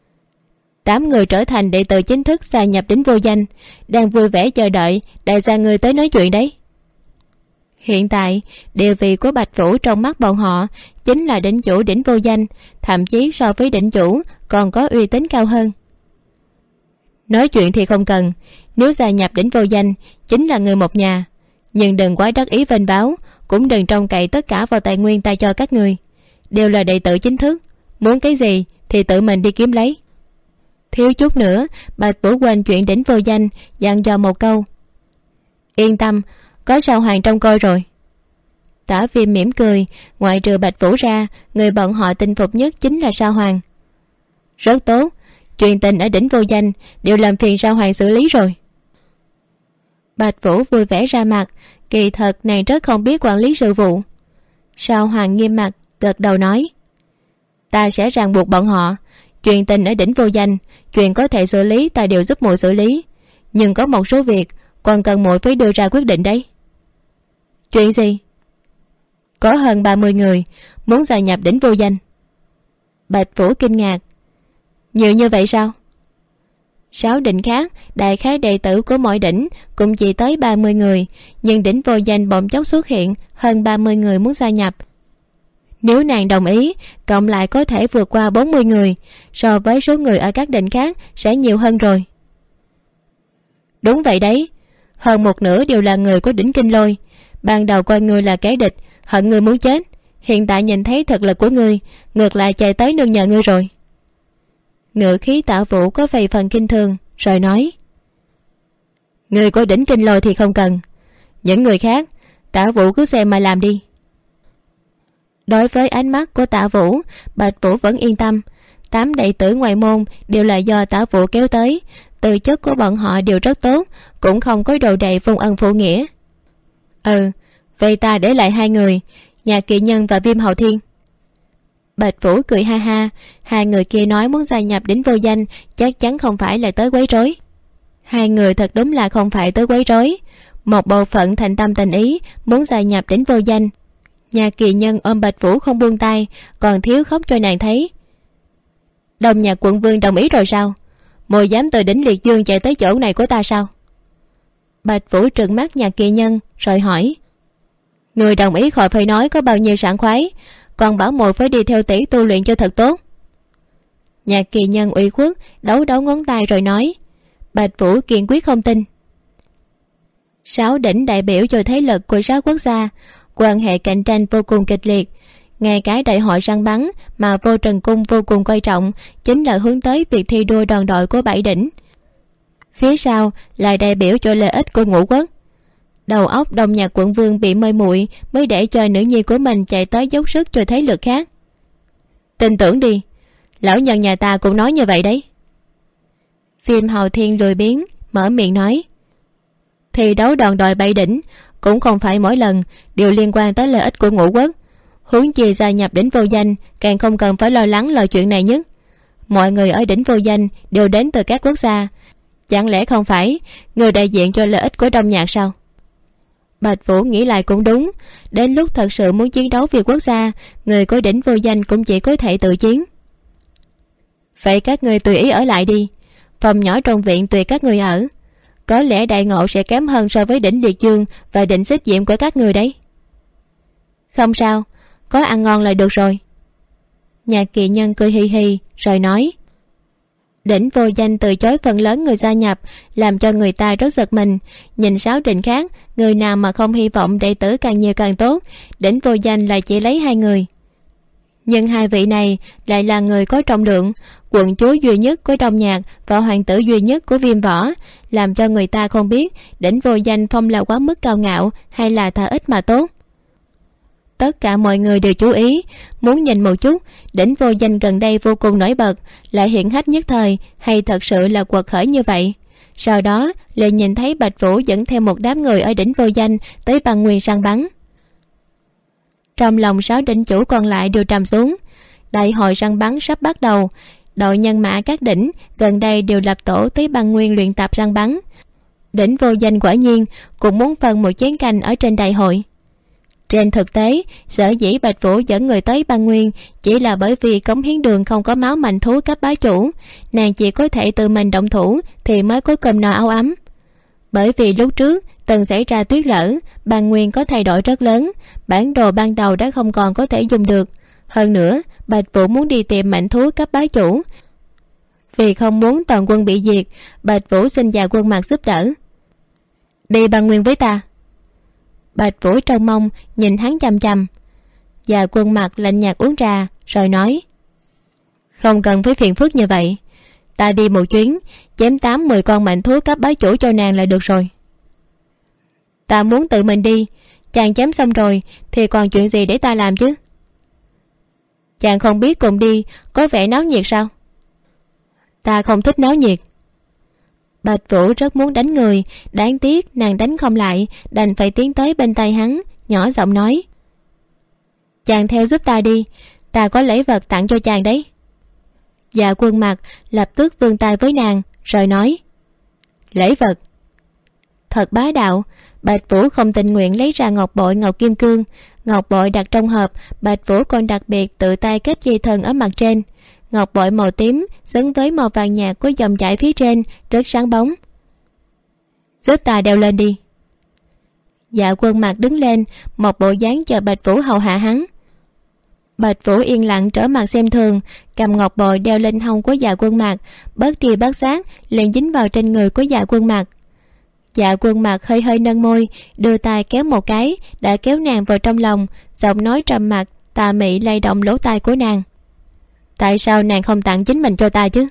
8 người trở thành đệ tử chính thức gia nhập đỉnh vô danh, đang vui vẻ chờ đợi đại gia người tới nói chuyện đấy. Hiện tại địa vị của Bạch Vũ trong mắt bọn họ chính là đỉnh chủ đỉnh vô danh, thậm chí so với đỉnh chủ còn có uy tín cao hơn. Nói chuyện thì không cần, nếu gia nhập đỉnh vô danh chính là người một nhà, nhưng đừng quá đắc ý vênh báo, cũng đừng trông cậy tất cả vào tài nguyên ta cho các người. Đều là đệ tử chính thức, muốn cái gì thì tự mình đi kiếm lấy. Thiếu chút nữa Bạch Vũ quên chuyện đỉnh vô danh, dặn dò một câu: yên tâm, có Sao Hoàng trông coi rồi. Tả Viêm mỉm cười, ngoại trừ Bạch Vũ ra, người bọn họ tin phục nhất chính là Sao Hoàng. Rất tốt, chuyện tình ở đỉnh vô danh đều làm phiền Sao Hoàng xử lý rồi. Bạch Vũ vui vẻ ra mặt, kỳ thật nàng rất không biết quản lý sự vụ. Sao Hoàng nghiêm mặt gật đầu nói: ta sẽ ràng buộc bọn họ. Chuyện tình ở đỉnh vô danh, chuyện có thể xử lý ta đều giúp muội xử lý, nhưng có một số việc còn cần muội phải đưa ra quyết định đấy. Chuyện gì? Có hơn 30 người muốn gia nhập đỉnh vô danh. Bạch Vũ kinh ngạc: nhiều như vậy sao? 6 đỉnh khác đại khái đệ tử của mỗi đỉnh cũng chỉ tới 30 người, nhưng đỉnh vô danh bỗng chốc xuất hiện hơn 30 người muốn gia nhập. Nếu nàng đồng ý, cộng lại có thể vượt qua 40 người, so với số người ở các đỉnh khác sẽ nhiều hơn rồi. Đúng vậy đấy, hơn một nửa đều là người của đỉnh Kinh Lôi. Ban đầu coi ngươi là kẻ địch, hận ngươi muốn chết, hiện tại nhìn thấy thực lực của ngươi, ngược lại chạy tới nương nhờ ngươi rồi. Ngữ khí Tả Vũ có vài phần kinh thường, rồi nói: người của đỉnh Kinh Lôi thì không cần, những người khác Tả Vũ cứ xem mà làm đi. Đối với ánh mắt của Tả Vũ, Bạch Vũ vẫn yên tâm. 8 đệ tử ngoại môn đều là do Tả Vũ kéo tới, tư chất của bọn họ đều rất tốt, cũng không có đồ đệ vung ân phụ nghĩa. Vậy ta để lại 2 người, Nhạc Kỳ Nhân và Viêm Hậu Thiên. Bạch Vũ cười ha ha, 2 người kia nói muốn gia nhập đỉnh vô danh chắc chắn không phải là tới quấy rối. 2 người thật đúng là không phải tới quấy rối, một bộ phận thành tâm thành ý muốn gia nhập đỉnh vô danh. Nhạc Kỳ Nhân ôm Bạch Vũ không buông tay, còn thiếu khóc cho nàng thấy. Đông Nhạc quận vương đồng ý rồi sao? Mồi dám từ đỉnh Liệt Dương chạy tới chỗ này của ta sao? Bạch Vũ trừng mắt Nhạc Kỳ Nhân rồi hỏi: người đồng ý khỏi phải nói có bao nhiêu sảng khoái, còn bảo mồi phải đi theo tỷ tu luyện cho thật tốt. Nhạc Kỳ Nhân ủy khuất đấu ngón tay rồi nói: Bạch Vũ kiên quyết không tin. 6 đỉnh đại biểu cho thế lực của 6 quốc gia, quan hệ cạnh tranh vô cùng kịch liệt. Ngay cái đại hội săn bắn mà Vô Trần Cung vô cùng coi trọng chính là hướng tới việc thi đua đoàn đội của 7 đỉnh. Phía sau lại đại biểu cho lợi ích của ngũ quốc. Đầu óc Đông Nhạc quận vương bị mê muội mới để cho nữ nhi của mình chạy tới dốc sức cho thế lực khác. Tin tưởng đi, lão nhân nhà ta cũng nói như vậy đấy. Viêm Hậu Thiên lười biếng mở miệng nói: thi đấu đoàn đội 7 đỉnh cũng không phải mỗi lần đều liên quan tới lợi ích của ngũ quốc, huống chi gia nhập đỉnh vô danh càng không cần phải lo lắng lo chuyện này nhất. Mọi người ở đỉnh vô danh đều đến từ các quốc gia, chẳng lẽ không phải người đại diện cho lợi ích của Đông Nhạc sao? Bạch Vũ nghĩ lại cũng đúng, đến lúc thật sự muốn chiến đấu vì quốc gia, người của đỉnh vô danh cũng chỉ có thể tự chiến. Vậy các người tùy ý ở lại đi, phòng nhỏ trong viện tùy các người ở, có lẽ đại ngộ sẽ kém hơn so với đỉnh Liệt Dương và đỉnh Xích Diệm của các người đấy. Không sao, có ăn ngon là được rồi. Nhạc Kỳ Nhân cười hì hì rồi nói: đỉnh vô danh từ chối phần lớn người gia nhập, làm cho người ta rất giật mình. Nhìn 6 đỉnh khác, người nào mà không hy vọng đệ tử càng nhiều càng tốt, đỉnh vô danh lại chỉ lấy 2 người. Nhưng hai vị này lại là người có trọng lượng, quận chúa duy nhất của Đông Nhạc và hoàng tử duy nhất của Viêm Võ, làm cho người ta không biết Đỉnh Vô Danh phong là quá mức cao ngạo hay là thà ít mà tốt. Tất cả mọi người đều chú ý, muốn nhìn một chút Đỉnh Vô Danh gần đây vô cùng nổi bật, lại hiển hách nhất thời hay thật sự là quật khởi như vậy. Sau đó liền nhìn thấy Bạch Vũ dẫn theo một đám người ở Đỉnh Vô Danh tới Băng Nguyên săn bắn. Trong lòng 6 đỉnh chủ còn lại đều trầm xuống. Đại hội săn bắn sắp bắt đầu, đội nhân mã các đỉnh gần đây đều lập tổ tới Băng Nguyên luyện tập săn bắn. Đỉnh Vô Danh quả nhiên cũng muốn phân một chén canh ở trên đại hội. Trên thực tế, sở dĩ Bạch Vũ dẫn người tới Băng Nguyên chỉ là bởi vì Cống Hiến Đường không có máu mạnh thú cấp bá chủ, nàng chỉ có thể tự mình động thủ thì mới có cơm no áo ấm. Bởi vì lúc trước từng xảy ra tuyết lở, Băng Nguyên có thay đổi rất lớn, bản đồ ban đầu đã không còn có thể dùng được. Hơn nữa, Bạch Vũ muốn đi tìm mạnh thú cấp bá chủ. Vì không muốn toàn quân bị diệt, Bạch Vũ xin Dạ Quân Mạc giúp đỡ. Đi Băng Nguyên với ta. Bạch Vũ trông mong nhìn hắn chằm chằm. Dạ Quân Mạc lạnh nhạt uống trà rồi nói: Không cần phải phiền phức như vậy, ta đi một chuyến chém 8-10 con mạnh thú cấp bá chủ cho nàng là được rồi. Ta muốn tự mình đi, chàng chém xong rồi thì còn chuyện gì để ta làm chứ? Chàng không biết cùng đi có vẻ náo nhiệt sao? Ta không thích náo nhiệt. Bạch Vũ rất muốn đánh người, đáng tiếc nàng đánh không lại, đành phải tiến tới bên tay hắn, nhỏ giọng nói: Chàng theo giúp ta đi, ta có lễ vật tặng cho chàng đấy. Dạ Quân Mạc lập tức vươn tay với nàng rồi nói: Lễ vật? Thật bá đạo. Bạch Vũ không tình nguyện lấy ra ngọc bội ngọc kim cương. Ngọc bội đặt trong hộp, Bạch Vũ còn đặc biệt tự tay kết dây thần ở mặt trên. Ngọc bội màu tím xứng với màu vàng nhạt của dòng chảy phía trên, rất sáng bóng. Giúp ta đeo lên đi. Dạ Quân Mạc đứng lên, một bộ dáng chờ Bạch Vũ hầu hạ hắn. Bạch Vũ yên lặng trở mặt xem thường, cầm ngọc bội đeo lên hông của Dạ Quân Mạc, bất tri bất giác liền dính vào trên người của Dạ Quân Mạc. Dạ Quân Mạc hơi hơi nâng môi, đưa tay kéo một cái, đã kéo nàng vào trong lòng, giọng nói trầm mặc tà mị lay động lỗ tai của nàng. Tại sao nàng không tặng chính mình cho ta chứ?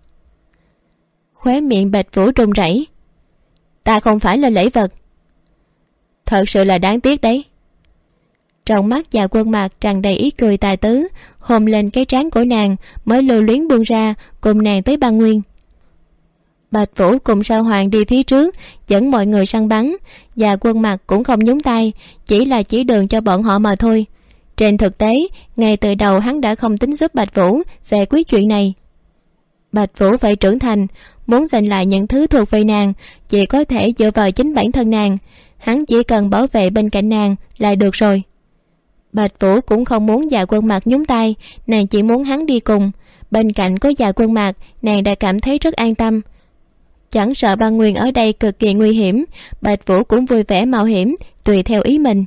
Khóe miệng Bạch Vũ run rẩy. Ta không phải là lễ vật. Thật sự là đáng tiếc đấy. Trong mắt Dạ Quân Mạc tràn đầy ý cười tài tứ, hôn lên cái trán của nàng mới lưu luyến buông ra, cùng nàng tới Băng Nguyên. Bạch Vũ cùng Sao Hoàng đi phía trước dẫn mọi người săn bắn. Dạ Quân Mạc cũng không nhúng tay, chỉ là chỉ đường cho bọn họ mà thôi. Trên thực tế, ngay từ đầu hắn đã không tính giúp Bạch Vũ giải quyết chuyện này. Bạch Vũ phải trưởng thành, muốn giành lại những thứ thuộc về nàng chỉ có thể dựa vào chính bản thân nàng. Hắn chỉ cần bảo vệ bên cạnh nàng là được rồi. Bạch Vũ cũng không muốn Dạ Quân Mạc nhúng tay, nàng chỉ muốn hắn đi cùng. Bên cạnh có Dạ Quân Mạc, nàng đã cảm thấy rất an tâm. Chẳng sợ Băng Nguyên ở đây cực kỳ nguy hiểm, Bạch Vũ cũng vui vẻ mạo hiểm tùy theo ý mình.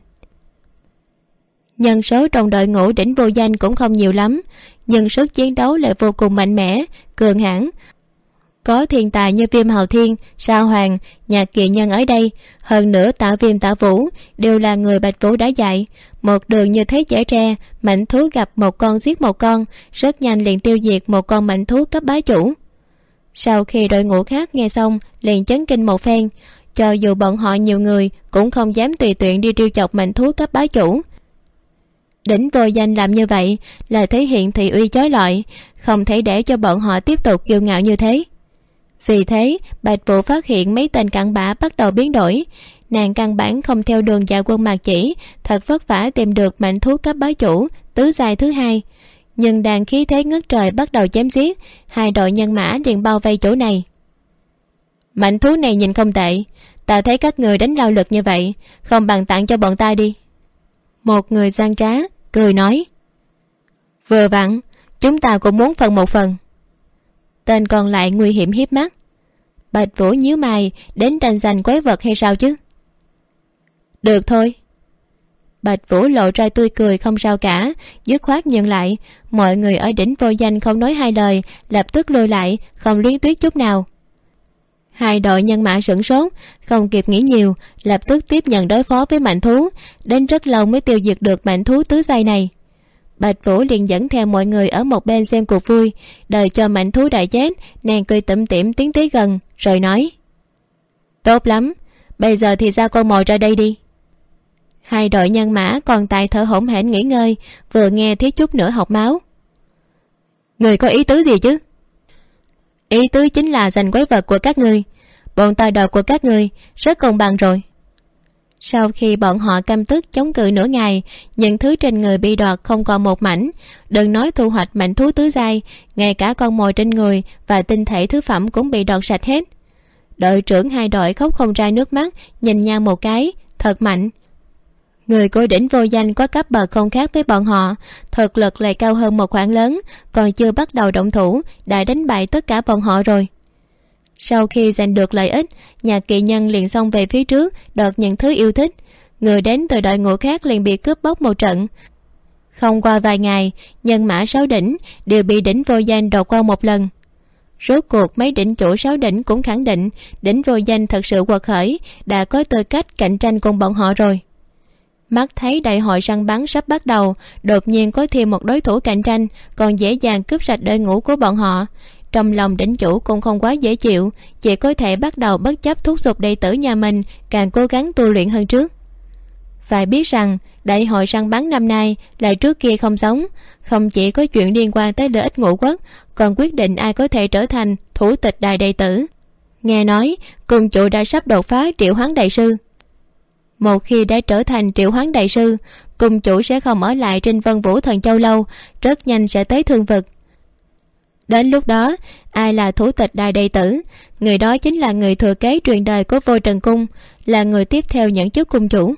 Nhân số trong đội ngũ Đỉnh Vô Danh cũng không nhiều lắm, nhưng sức chiến đấu lại vô cùng mạnh mẽ, cường hãn. Có thiên tài như Viêm Hầu Thiên, Sao Hoàng, Nhạc Kỳ Nhân ở đây, hơn nữa Tạ Viêm Tạ Vũ đều là người Bạch Vũ đã dạy. Một đường như thế chở tre, mạnh thú gặp một con giết một con, rất nhanh liền tiêu diệt một con mạnh thú cấp bá chủ. Sau khi đội ngũ khác nghe xong liền chấn kinh một phen, cho dù bọn họ nhiều người cũng không dám tùy tiện đi trêu chọc mạnh thú cấp bá chủ. Đỉnh Vô Danh làm như vậy là thể hiện thị uy chói lọi, không thể để cho bọn họ tiếp tục kiêu ngạo như thế. Vì thế Bạch Vũ phát hiện mấy tên cặn bã bắt đầu biến đổi. Nàng căn bản không theo đường Dạ Quân Mạc chỉ, thật vất vả tìm được mạnh thú cấp bá chủ tứ giai thứ hai. Nhưng đàn khí thế ngất trời bắt đầu chém giết, hai đội nhân mã liền bao vây chỗ này. Mạnh thú này nhìn không tệ, ta thấy các người đánh lao lực như vậy, không bằng tặng cho bọn ta đi. Một người gian trá cười nói: Vừa vặn, chúng ta cũng muốn phân một phần. Tên còn lại nguy hiểm hiếp mắt. Bạch Vũ nhíu mày, đến tranh giành quái vật hay sao chứ? Được thôi. Bạch Vũ lộ ra tươi cười không sao cả, dứt khoát nhường lại. Mọi người ở Đỉnh Vô Danh không nói hai lời, lập tức lùi lại, không luyến tiếc chút nào. Hai đội nhân mã sửng sốt, không kịp nghĩ nhiều, lập tức tiếp nhận đối phó với mạnh thú, đến rất lâu mới tiêu diệt được mạnh thú tứ giai này. Bạch Vũ liền dẫn theo mọi người ở một bên xem cuộc vui. Đợi cho mãnh thú đã chết, nàng cười tủm tỉm tiến tới gần rồi nói: tốt lắm, bây giờ thì ra con mồi ra đây đi. Hai đội nhân mã còn tại thở hổn hển nghỉ ngơi, vừa nghe thiếu chút nữa học máu. Người có ý tứ gì chứ? Ý tứ chính là giành quái vật của các ngươi. Bọn ta đoạt của các ngươi rất công bằng rồi. Sau khi bọn họ căm tức chống cự nửa ngày, những thứ trên người bị đoạt không còn một mảnh. Đừng nói thu hoạch mảnh thú tứ giai, ngay cả con mồi trên người và tinh thể thứ phẩm cũng bị đoạt sạch hết. Đội trưởng hai đội khóc không ra nước mắt, nhìn nhau một cái, thật mạnh. Người của đỉnh vô danh có cấp bậc không khác với bọn họ, thực lực lại cao hơn một khoảng lớn, còn chưa bắt đầu động thủ đã đánh bại tất cả bọn họ rồi. Sau khi giành được lợi ích, nhà kỳ nhân liền xông về phía trước đoạt những thứ yêu thích. Người đến từ đội ngũ khác liền bị cướp bóc một trận. Không qua vài ngày, nhân mã 6 đỉnh đều bị đỉnh vô danh đoạt qua một lần. Rốt cuộc mấy đỉnh chủ 6 đỉnh cũng khẳng định đỉnh vô danh thật sự quật khởi, đã có tư cách cạnh tranh cùng bọn họ rồi. Mắt thấy đại hội săn bắn sắp bắt đầu, đột nhiên có thêm một đối thủ cạnh tranh còn dễ dàng cướp sạch đội ngũ của bọn họ. Trong lòng đỉnh chủ cũng không quá dễ chịu, chỉ có thể bắt đầu bất chấp thúc giục đệ tử nhà mình càng cố gắng tu luyện hơn trước. Phải biết rằng đại hội săn bắn năm nay lại trước kia không giống, không chỉ có chuyện liên quan tới lợi ích ngũ quốc, còn quyết định ai có thể trở thành thủ tịch đại đệ tử. Nghe nói cung chủ đã sắp đột phá triệu hoán đại sư. Một khi đã trở thành triệu hoán đại sư, cung chủ sẽ không ở lại trên Vân Vũ Thần Châu lâu, rất nhanh sẽ tới Thương Vực. Đến lúc đó, ai là thủ tịch đại đệ tử, người đó chính là người thừa kế truyền đời của Vô Trần Cung, là người tiếp theo nhận chức cung chủ.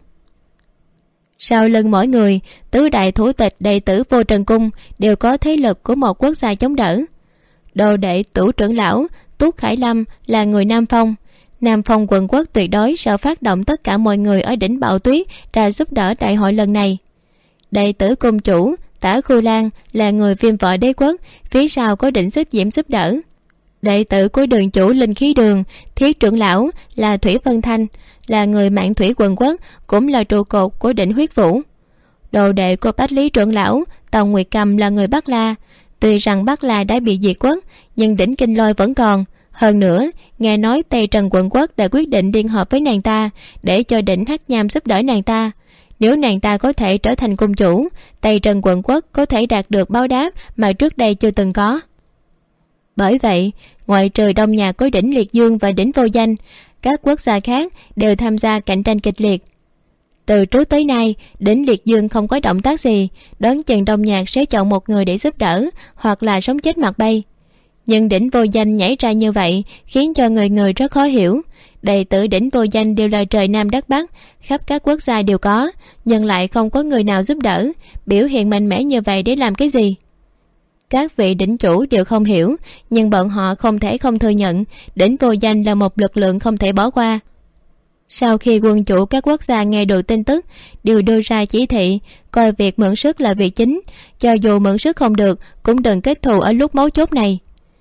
Sau lưng mỗi người, tứ đại thủ tịch đệ tử Vô Trần Cung đều có thế lực của một quốc gia chống đỡ. Đồ đệ tủ trưởng lão Túc Khải Lâm là người Nam Phong. Nam Phong quận quốc tuyệt đối sẽ phát động tất cả mọi người ở đỉnh Bạo Tuyết ra giúp đỡ đại hội lần này. Đệ tử cung chủ Tả Khu Lan là người Viêm Võ Đế Quốc, phía sau có Đỉnh Xích Diễm giúp đỡ. Đệ tử của đường chủ Linh Khí Đường Thiết trưởng lão là Thủy Vân Thanh, là người Mạn Thủy quần quốc, cũng là trụ cột của Đỉnh Huyết Vũ. Đồ đệ của Bách Lý trưởng lão Tòng Nguyệt Cầm là người Bắc La. Tuy rằng Bắc La đã bị diệt quốc, nhưng đỉnh Kinh Lôi vẫn còn. Hơn nữa, nghe nói Tây Trần quận quốc đã quyết định liên hợp với nàng ta để cho đỉnh Hắc Nham giúp đỡ nàng ta. Nếu nàng ta có thể trở thành cung chủ, Tây Trần quận quốc có thể đạt được báo đáp mà trước đây chưa từng có. Bởi vậy, ngoại trừ đông nhà của đỉnh Liệt Dương và đỉnh Vô Danh, các quốc gia khác đều tham gia cạnh tranh kịch liệt. Từ trước tới nay, đỉnh Liệt Dương không có động tác gì, đoán chừng đông nhạc sẽ chọn một người để giúp đỡ, hoặc là sống chết mặt bay. Nhưng đỉnh Vô Danh nhảy ra như vậy khiến cho người người rất khó hiểu. Đệ tử đỉnh Vô Danh đều là trời Nam đất Bắc, khắp các quốc gia đều có, nhưng lại không có người nào giúp đỡ. Biểu hiện mạnh mẽ như vậy để làm cái gì? Các vị đỉnh chủ đều không hiểu, nhưng bọn họ không thể không thừa nhận đỉnh Vô Danh là một lực lượng không thể bỏ qua. Sau khi quân chủ các quốc gia nghe được tin tức, đều đưa ra chỉ thị coi việc mượn sức là việc chính, cho dù mượn sức không được cũng đừng kết thù ở lúc mấu chốt này.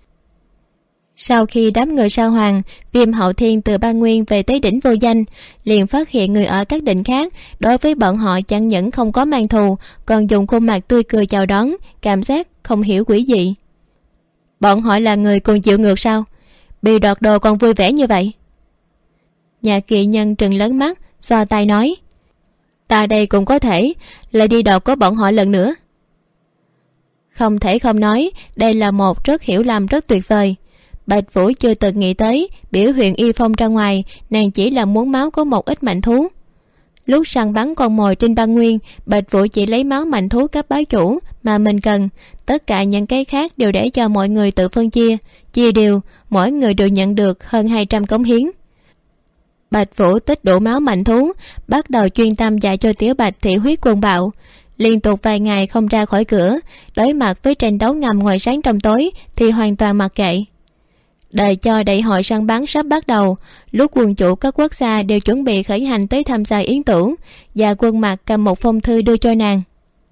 Sau khi đám người Sa Hoàng, Viêm Hậu Thiên từ Ba Nguyên về tới đỉnh Vô Danh, liền phát hiện người ở các đỉnh khác đối với bọn họ chẳng những không có mang thù, còn dùng khuôn mặt tươi cười chào đón, cảm giác không hiểu quỷ dị. Bọn họ là người còn chịu ngược sao? Bị đoạt đồ còn vui vẻ như vậy? Nhà kỳ nhân trừng lớn mắt, xoa tay nói: ta đây cũng có thể lại đi đoạt của bọn họ lần nữa. Không thể không nói, đây là một rất hiểu lầm rất tuyệt vời. Bạch Vũ chưa từng nghĩ tới biểu hiện y phong ra ngoài, nàng chỉ là muốn máu có một ít mạnh thú. Lúc săn bắn con mồi trên Băng Nguyên, Bạch Vũ chỉ lấy máu mạnh thú cấp bá chủ mà mình cần, tất cả những cái khác đều để cho mọi người tự phân chia đều, mỗi người đều nhận được hơn 200 cống hiến. Bạch Vũ tích đủ máu mạnh thú, bắt đầu chuyên tâm dạy cho Tiểu Bạch thị huyết cuồng bạo. Liên tục vài ngày không ra khỏi cửa, đối mặt với tranh đấu ngầm ngoài sáng trong tối thì hoàn toàn mặc kệ. Đợi cho đại hội săn bắn sắp bắt đầu, lúc quân chủ các quốc gia đều chuẩn bị khởi hành tới tham gia yến tửu, và Quân Mặc cầm một phong thư đưa cho nàng.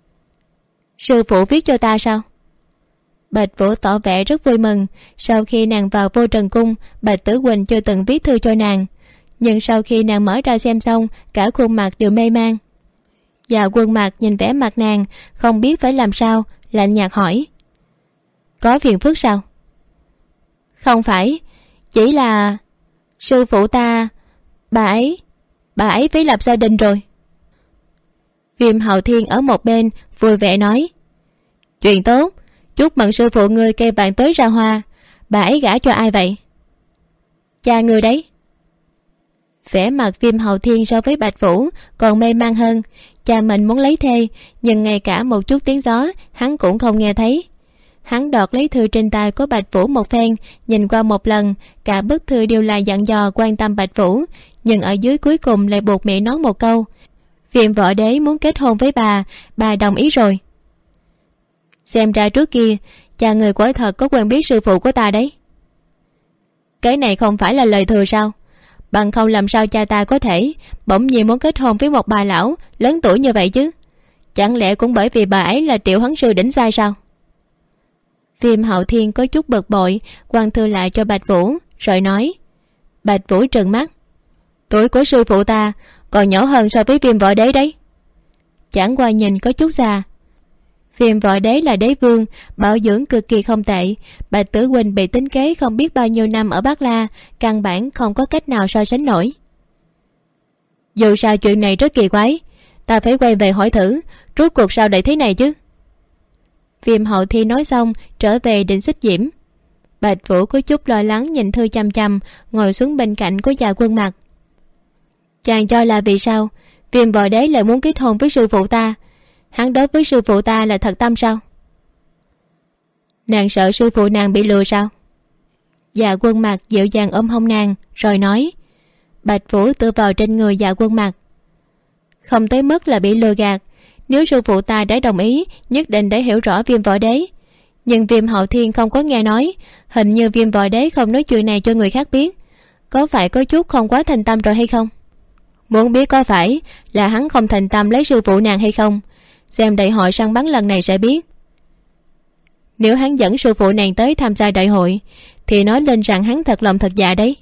Sư phụ viết cho ta sao? Bạch Vũ tỏ vẻ rất vui mừng. Sau khi nàng vào Vô Trần Cung, Bạch Tử Quỳnh chưa từng viết thư cho nàng, nhưng sau khi nàng mở ra xem xong, cả khuôn mặt đều mê man. Dạ Quân Mặc nhìn vẻ mặt nàng, không biết phải làm sao, lạnh nhạt hỏi: có phiền phức sao? Không phải, chỉ là sư phụ ta, bà ấy phải lập gia đình rồi. Viêm Hậu Thiên ở một bên vui vẻ nói: chuyện tốt, chúc mừng sư phụ ngươi cây vàng tối ra hoa. Bà ấy gả cho ai vậy? Cha ngươi đấy. Vẻ mặt Viêm Hậu Thiên so với Bạch Vũ còn mê man hơn. Cha mình muốn lấy thê, nhưng ngay cả một chút tiếng gió hắn cũng không nghe thấy. Hắn đọt lấy thư trên tay của Bạch Vũ một phen, nhìn qua một lần, cả bức thư đều là dặn dò quan tâm Bạch Vũ, nhưng ở dưới cuối cùng lại buộc miệng nói một câu: Viêm Võ Đế muốn kết hôn với bà đồng ý rồi. Xem ra trước kia cha người quả thật có quen biết sư phụ của ta đấy. Cái này không phải là lời thừa sao? Bằng không làm sao cha ta có thể bỗng nhiên muốn kết hôn với một bà lão lớn tuổi như vậy chứ? Chẳng lẽ cũng bởi vì bà ấy là Triệu Huấn Sư đỉnh giai sao? Viêm Hậu Thiên có chút bực bội, quăng thư lại cho Bạch Vũ rồi nói. Bạch Vũ trừng mắt: tuổi của sư phụ ta còn nhỏ hơn so với Viêm Võ Đế đấy. Chẳng qua nhìn có chút già. Viêm Võ Đế là đế vương, bảo dưỡng cực kỳ không tệ. Bạch Tử Huynh bị tính kế không biết bao nhiêu năm ở Bắc La, căn bản không có cách nào so sánh nổi. Dù sao chuyện này rất kỳ quái, ta phải quay về hỏi thử rốt cuộc sao lại thế này chứ. Viêm Hậu Thiên nói xong trở về định xích diễm. Bạch Vũ có chút lo lắng nhìn thư chăm chăm, ngồi xuống bên cạnh của Dạ Quân Mặc. Chàng cho là vì sao Viêm Võ Đế lại muốn kết hôn với sư phụ ta? Hắn đối với sư phụ ta là thật tâm sao? Nàng sợ sư phụ nàng bị lừa sao? Dạ Quân Mặc dịu dàng ôm hông nàng rồi nói. Bạch Vũ tựa vào trên người Dạ Quân Mặc. Không tới mức là bị lừa gạt. Nếu sư phụ ta đã đồng ý, nhất định để hiểu rõ Viêm Võ Đế. Nhưng Viêm Hậu Thiên không có nghe nói. Hình như Viêm Võ Đế không nói chuyện này cho người khác biết. Có phải có chút không quá thành tâm rồi hay không? Muốn biết có phải là hắn không thành tâm lấy sư phụ nàng hay không, xem đại hội săn bắn lần này sẽ biết. Nếu hắn dẫn sư phụ nàng tới tham gia đại hội thì nói lên rằng hắn thật lòng thật dạ đấy.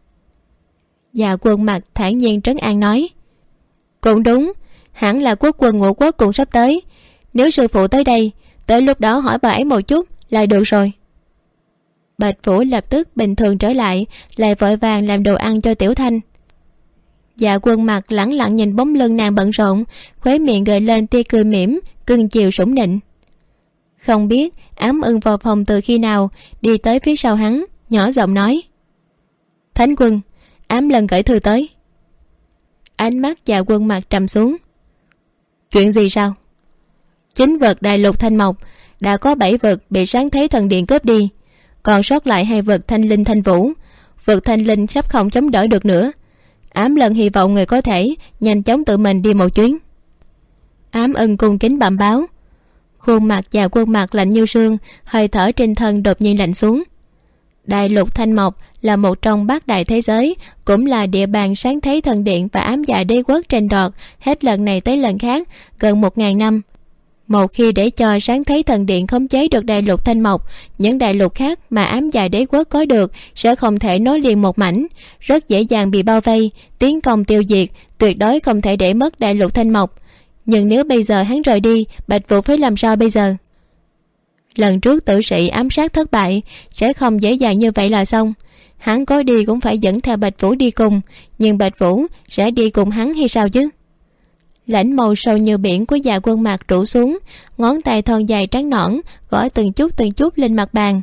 Dạ Quân Mặc thản nhiên trấn an nói. Cũng đúng, hẳn là quốc quân Ngũ Quốc cũng sắp tới. Nếu sư phụ tới đây, tới lúc đó hỏi bà ấy một chút là được rồi. Bạch Vũ lập tức bình thường trở lại, lại vội vàng làm đồ ăn cho Tiểu Thanh. Dạ Quân Mặc lẳng lặng nhìn bóng lưng nàng bận rộn, khóe miệng gợi lên tia cười mỉm, cưng chiều sủng nịnh. Không biết Ám Ưng vào phòng từ khi nào, đi tới phía sau hắn, nhỏ giọng nói. Thánh Quân, Ám Lần gửi thư tới. Ánh mắt Dạ Quân Mặc trầm xuống. Chuyện gì sao? Chính vực đại lục Thanh Mộc đã có 7 vực bị Sáng Thế Thần Điện cướp đi, còn sót lại 2 vực Thanh Linh Thanh Vũ. Vực Thanh Linh sắp không chống đỡ được nữa. Ám Lần hy vọng người có thể nhanh chóng tự mình đi một chuyến. Ám Ưng cung kính bẩm báo. Khuôn mặt Dạ Quân Mặc lạnh như sương, hơi thở trên thân đột nhiên lạnh xuống. Đại lục Thanh Mộc là một trong 8 đại thế giới, cũng là địa bàn Sáng Thế Thần Điện và Ám Dạ Đế Quốc tranh đoạt hết lần này tới lần khác gần 1000 năm. Một khi để cho Sáng Thế Thần Điện khống chế được đại lục Thanh Mộc, những đại lục khác mà Ám Dạ Đế Quốc có được sẽ không thể nối liền một mảnh, rất dễ dàng bị bao vây, tiến công tiêu diệt, tuyệt đối không thể để mất đại lục Thanh Mộc. Nhưng nếu bây giờ hắn rời đi, Bạch Vũ phải làm sao bây giờ? Lần trước tử sĩ ám sát thất bại, sẽ không dễ dàng như vậy là xong. Hắn có đi cũng phải dẫn theo Bạch Vũ đi cùng, nhưng Bạch Vũ sẽ đi cùng hắn hay sao chứ? Lãnh màu sâu như biển của Dạ Quân Mặc rủ xuống, ngón tay thon dài trắng nõn gõ từng chút lên mặt bàn.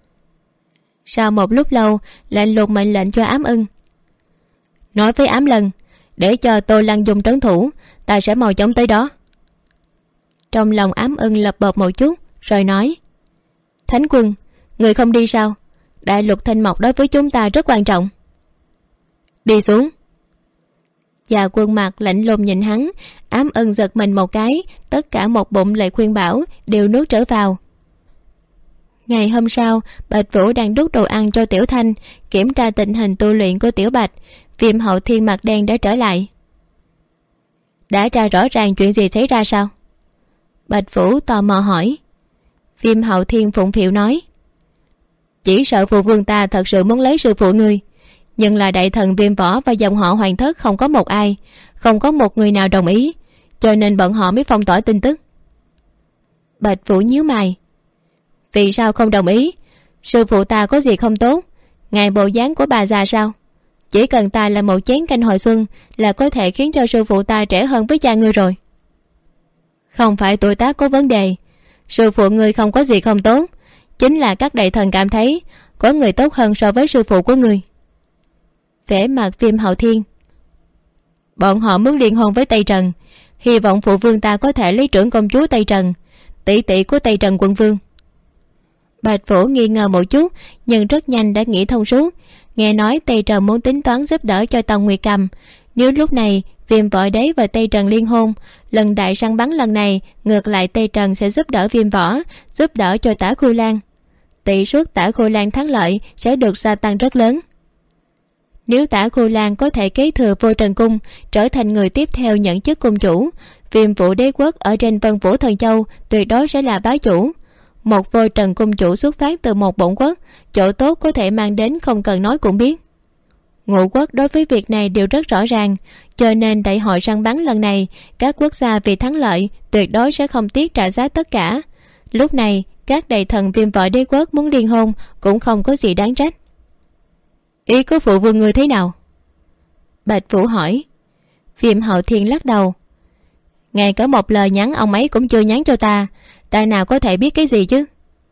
Sau một lúc lâu, lạnh lùng mệnh lệnh cho Ám Ưng. Nói với Ám Lần, để cho Tô Lăng Dung trấn thủ, ta sẽ mau chóng tới đó. Trong lòng Ám Ưng lập bợp một chút rồi nói. Thánh Quân, người không đi sao? Đại lục Thanh Mộc đối với chúng ta rất quan trọng. Đi xuống. Dạ Quân Mặc lạnh lùng nhìn hắn. Ám Ưng giật mình một cái, tất cả một bụng lời khuyên bảo đều nuốt trở vào. Ngày hôm sau, Bạch Vũ đang đút đồ ăn cho Tiểu Thanh, kiểm tra tình hình tu luyện của Tiểu Bạch. Viêm Hậu Thiên mặt đen đã trở lại. Đã tra rõ ràng chuyện gì xảy ra sao? Bạch Vũ tò mò hỏi. Viêm Hậu Thiên phụng phịu nói. Chỉ sợ phụ vương ta thật sự muốn lấy sư phụ ngươi, nhưng là đại thần Viêm Võ và dòng họ Hoàng Thất không có một ai, không có một người nào đồng ý. cho nên bọn họ mới phong tỏa tin tức. Bạch Vũ nhíu mày. Vì sao không đồng ý? Sư phụ ta có gì không tốt? Ngài bộ dáng của bà già sao? Chỉ cần ta là một chén canh hồi xuân là có thể khiến cho sư phụ ta trẻ hơn với cha ngươi rồi. Không phải tuổi tác có vấn đề. Sư phụ ngươi không có gì không tốt, chính là các đại thần cảm thấy có người tốt hơn so với sư phụ của ngươi. Vẻ mặt Viêm Hậu Thiên. Bọn họ muốn liên hôn với Tây Trần, hy vọng phụ vương ta có thể lấy trưởng công chúa Tây Trần, tỷ tỷ của Tây Trần quận vương. Bạch Vũ nghi ngờ một chút, nhưng rất nhanh đã nghĩ thông suốt. Nghe nói Tây Trần muốn tính toán giúp đỡ cho Tần Nguyệt Cầm. Nếu lúc này Viêm Võ Đế và Tây Trần liên hôn, lần đại săn bắn lần này ngược lại Tây Trần sẽ giúp đỡ Viêm Võ, giúp đỡ cho Tả Khôi Lan. Tỷ suất Tả Khôi Lan thắng lợi sẽ được gia tăng rất lớn. Nếu Tả Khôi Lan có thể kế thừa Vô Trần Cung, trở thành người tiếp theo nhận chức cung chủ, Viêm Vũ Đế quốc ở trên Vân Vũ Thần Châu tuyệt đối sẽ là bá chủ. Một Vô Trần cung chủ xuất phát từ một bổn quốc, chỗ tốt có thể mang đến không cần nói cũng biết. Ngũ quốc đối với việc này đều rất rõ ràng, cho nên đại hội săn bắn lần này các quốc gia vì thắng lợi tuyệt đối sẽ không tiếc trả giá tất cả. Lúc này các đại thần Viêm Võ Đế quốc muốn liên hôn cũng không có gì đáng trách. Ý của phụ vương người thế nào? Bạch Vũ hỏi. Viêm Hậu Thiên lắc đầu. Ngay cả một lời nhắn ông ấy cũng chưa nhắn cho ta, ta nào có thể biết cái gì chứ?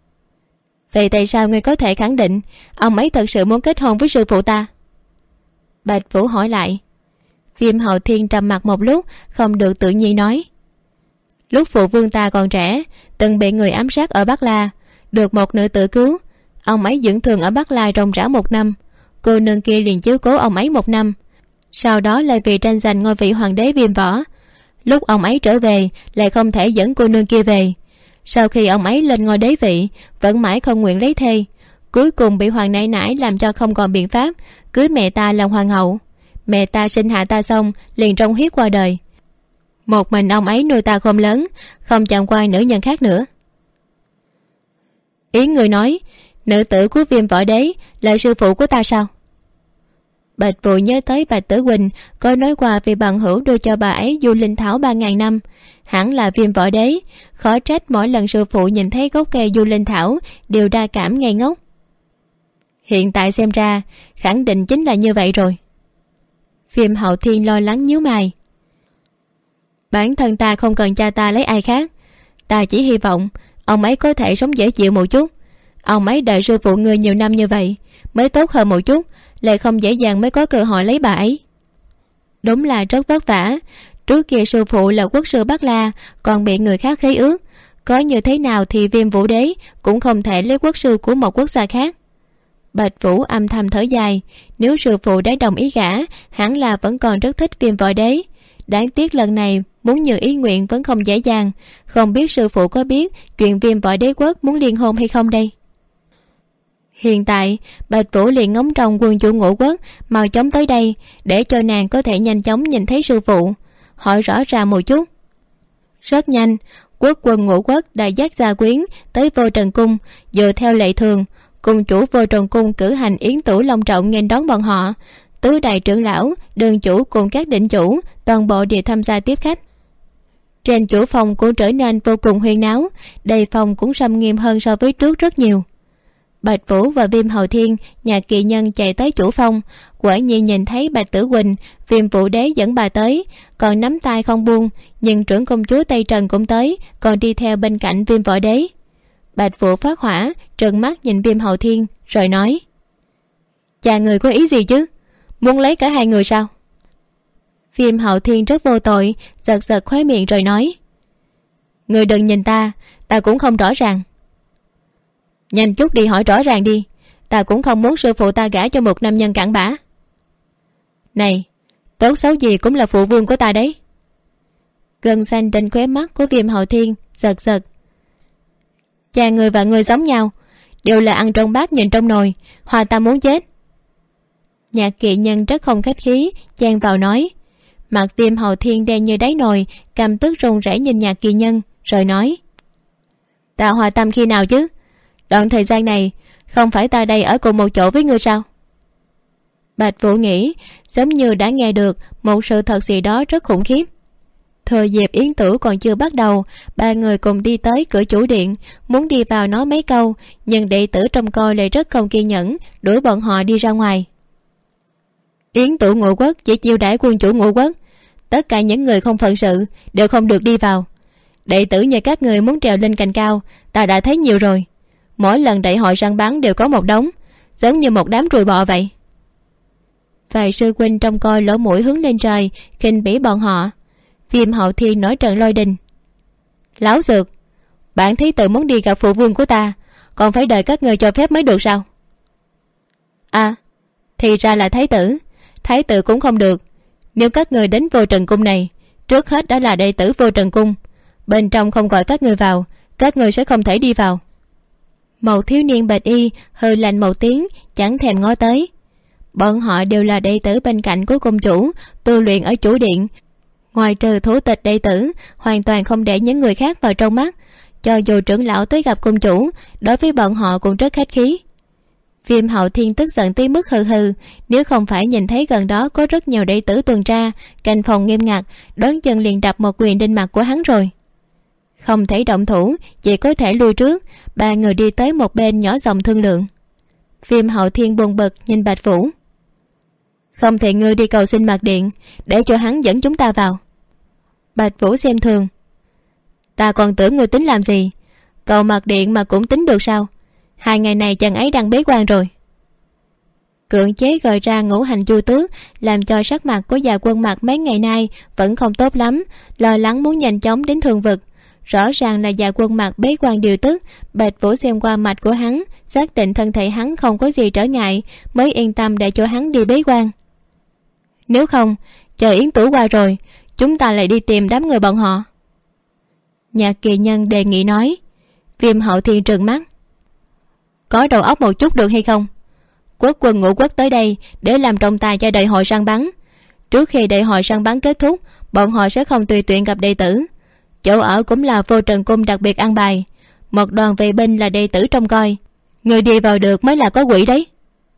Vậy tại sao ngươi có thể khẳng định ông ấy thật sự muốn kết hôn với sư phụ ta? Bạch Vũ hỏi lại. Viêm Hậu Thiên trầm mặc một lúc, không được tự nhiên nói. Lúc phụ vương ta còn trẻ, từng bị người ám sát ở Bắc La, được một nữ tử cứu. Ông ấy dưỡng thương ở Bắc La ròng rã 1 năm, cô nương kia liền chiếu cố ông ấy 1 năm. Sau đó lại vì tranh giành ngôi vị hoàng đế Viêm Võ, lúc ông ấy trở về lại không thể dẫn cô nương kia về. Sau khi ông ấy lên ngôi đế vị, vẫn mãi không nguyện lấy thê, cuối cùng bị hoàng nãi nãi làm cho không còn biện pháp, cưới mẹ ta làm hoàng hậu. Mẹ ta sinh hạ ta xong liền trong huyết qua đời. Một mình ông ấy nuôi ta không lớn, không chạm qua nữ nhân khác nữa. Ý người nói nữ tử của Viêm Võ Đế là sư phụ của ta sao? Bạch Vũ nhớ tới Bạch Tử Quỳnh có nói qua vì bằng hữu đưa cho bà ấy du linh thảo 3.000 năm, hẳn là Viêm Võ Đế. Khó trách mỗi lần sư phụ nhìn thấy gốc cây du linh thảo đều đa cảm ngây ngốc. Hiện tại xem ra khẳng định chính là như vậy rồi. Viêm Hậu Thiên lo lắng nhíu mày. Bản thân ta không cần cha ta lấy ai khác, ta chỉ hy vọng ông ấy có thể sống dễ chịu một chút. Ông ấy đợi sư phụ ngươi nhiều năm như vậy mới tốt hơn một chút, lại không dễ dàng mới có cơ hội lấy bà ấy. Đúng là rất vất vả. Trước kia sư phụ là quốc sư Bắc La, còn bị người khác khế ước, có như thế nào thì Viêm Vũ Đế cũng không thể lấy quốc sư của một quốc gia khác. Bạch Vũ âm thầm thở dài. Nếu sư phụ đã đồng ý gả, hẳn là vẫn còn rất thích Viêm Võ Đế. Đáng tiếc lần này muốn như ý nguyện vẫn không dễ dàng. Không biết sư phụ có biết chuyện Viêm Võ Đế quốc muốn liên hôn hay không đây? Hiện tại Bạch Vũ liền ngóng trông quân chủ Ngũ quốc mau chóng tới đây, để cho nàng có thể nhanh chóng nhìn thấy sư phụ, hỏi rõ ràng một chút. Rất nhanh, quốc quân Ngũ quốc đã dắt gia quyến tới Vô Trần cung. Dựa theo lệ thường, cung chủ Vô Trần cung cử hành yến tủ long trọng nghênh đón bọn họ. Tứ đại trưởng lão, đường chủ cùng các định chủ toàn bộ đều tham gia tiếp khách. Trên chủ phòng cũng trở nên vô cùng huyên náo, đầy phòng cũng sâm nghiêm hơn so với trước rất nhiều. Bạch Vũ và Viêm Hậu Thiên, nhà kỳ nhân chạy tới chủ phòng, quả nhiên nhìn thấy Bạch Tử Quỳnh, Viêm Vũ Đế dẫn bà tới, còn nắm tay không buông. Nhưng trưởng công chúa Tây Trần cũng tới, còn đi theo bên cạnh Viêm Võ Đế. Bạch Vũ phát hỏa, trợn mắt nhìn Viêm Hậu Thiên rồi nói: Cha người có ý gì chứ? Muốn lấy cả hai người sao? Viêm Hậu Thiên rất vô tội, giật giật khóe miệng rồi nói: Người đừng nhìn ta, ta cũng không rõ ràng. Nhanh chút đi hỏi rõ ràng đi, ta cũng không muốn sư phụ ta gả cho một nam nhân cặn bã. Này, tốt xấu gì cũng là phụ vương của ta đấy. Gân xanh trên khóe mắt của Viêm Hậu Thiên giật giật. Cha người và người giống nhau, đều là ăn trong bát nhìn trong nồi, hòa ta muốn chết. Nhạc kỵ nhân rất không khách khí chen vào nói. Mặt Viêm Hậu Thiên đen như đáy nồi, căm tức run rẩy nhìn Nhạc kỳ nhân rồi nói: Ta hòa tâm khi nào chứ? Đoạn thời gian này không phải ta đây ở cùng một chỗ với ngươi sao? Bạch Vũ nghĩ giống như đã nghe được một sự thật gì đó rất khủng khiếp. Thừa dịp yến tửu còn chưa bắt đầu, ba người cùng đi tới cửa chủ điện, muốn đi vào nói mấy câu, nhưng đệ tử trông coi lại rất không kiên nhẫn, đuổi bọn họ đi ra ngoài. Yến tửu Ngũ Quốc chỉ chiêu đãi quân chủ Ngũ Quốc, tất cả những người không phận sự đều không được đi vào. Đệ tử như các người muốn trèo lên cành cao, ta đã thấy nhiều rồi. Mỗi lần đại hội săn bắn đều có một đống, giống như một đám ruồi bọ vậy. Vài sư huynh trông coi lỗ mũi hướng lên trời, khinh bỉ bọn họ. Viêm Hậu Thiên nói trận lôi đình: Láo xược, bản thí tự muốn đi gặp phụ vương của ta, còn phải đợi các người cho phép mới được sao? À, thì ra là thái tử cũng không được. Nếu các người đến Vô Trần Cung này, trước hết đã là đệ tử Vô Trần Cung, bên trong không gọi các người vào, các người sẽ không thể đi vào. Một thiếu niên bạch y hừ lạnh một tiếng, chẳng thèm ngó tới. Bọn họ đều là đệ tử bên cạnh của cung chủ, tu luyện ở chủ điện. Ngoài trừ thủ tịch đệ tử, hoàn toàn không để những người khác vào trong mắt. Cho dù trưởng lão tới gặp cung chủ, đối với bọn họ cũng rất khách khí. Viêm Hậu Thiên tức giận tới mức hừ hừ, nếu không phải nhìn thấy gần đó có rất nhiều đệ tử tuần tra, canh phòng nghiêm ngặt, đón chân liền đập một quyền lên mặt của hắn rồi. Không thể động thủ, chỉ có thể lui trước. Ba người đi tới một bên nhỏ giọng thương lượng. Viêm Hậu Thiên buồn bực nhìn Bạch Vũ: Không thể ngươi đi cầu xin Mạc Điện, để cho hắn dẫn chúng ta vào. Bạch Vũ xem thường: Ta còn tưởng ngươi tính làm gì, cầu Mạc Điện mà cũng tính được sao? 2 ngày này chàng ấy đang bế quan rồi. Cưỡng chế gọi ra ngũ hành chu tước, làm cho sắc mặt của già Quân Mạc mấy ngày nay vẫn không tốt lắm, lo lắng muốn nhanh chóng đến Thường Vực. Rõ ràng là già Quân Mạc bế quan điều tức. Bạch Vũ xem qua mạch của hắn, xác định thân thể hắn không có gì trở ngại, mới yên tâm để cho hắn đi bế quan. Nếu không, chờ yến tửu qua rồi, chúng ta lại đi tìm đám người bọn họ. Nhạc Kỳ Nhân đề nghị nói. Viêm Hậu Thiên trừng mắt: Có đầu óc một chút được hay không? Quốc quân Ngũ Quốc tới đây để làm trọng tài cho đại hội săn bắn. Trước khi đại hội săn bắn kết thúc, bọn họ sẽ không tùy tiện gặp đệ tử. Chỗ ở cũng là Vô Trần Cung đặc biệt ăn bài. Một đoàn vệ binh là đệ tử trông coi. Người đi vào được mới là có quỷ đấy.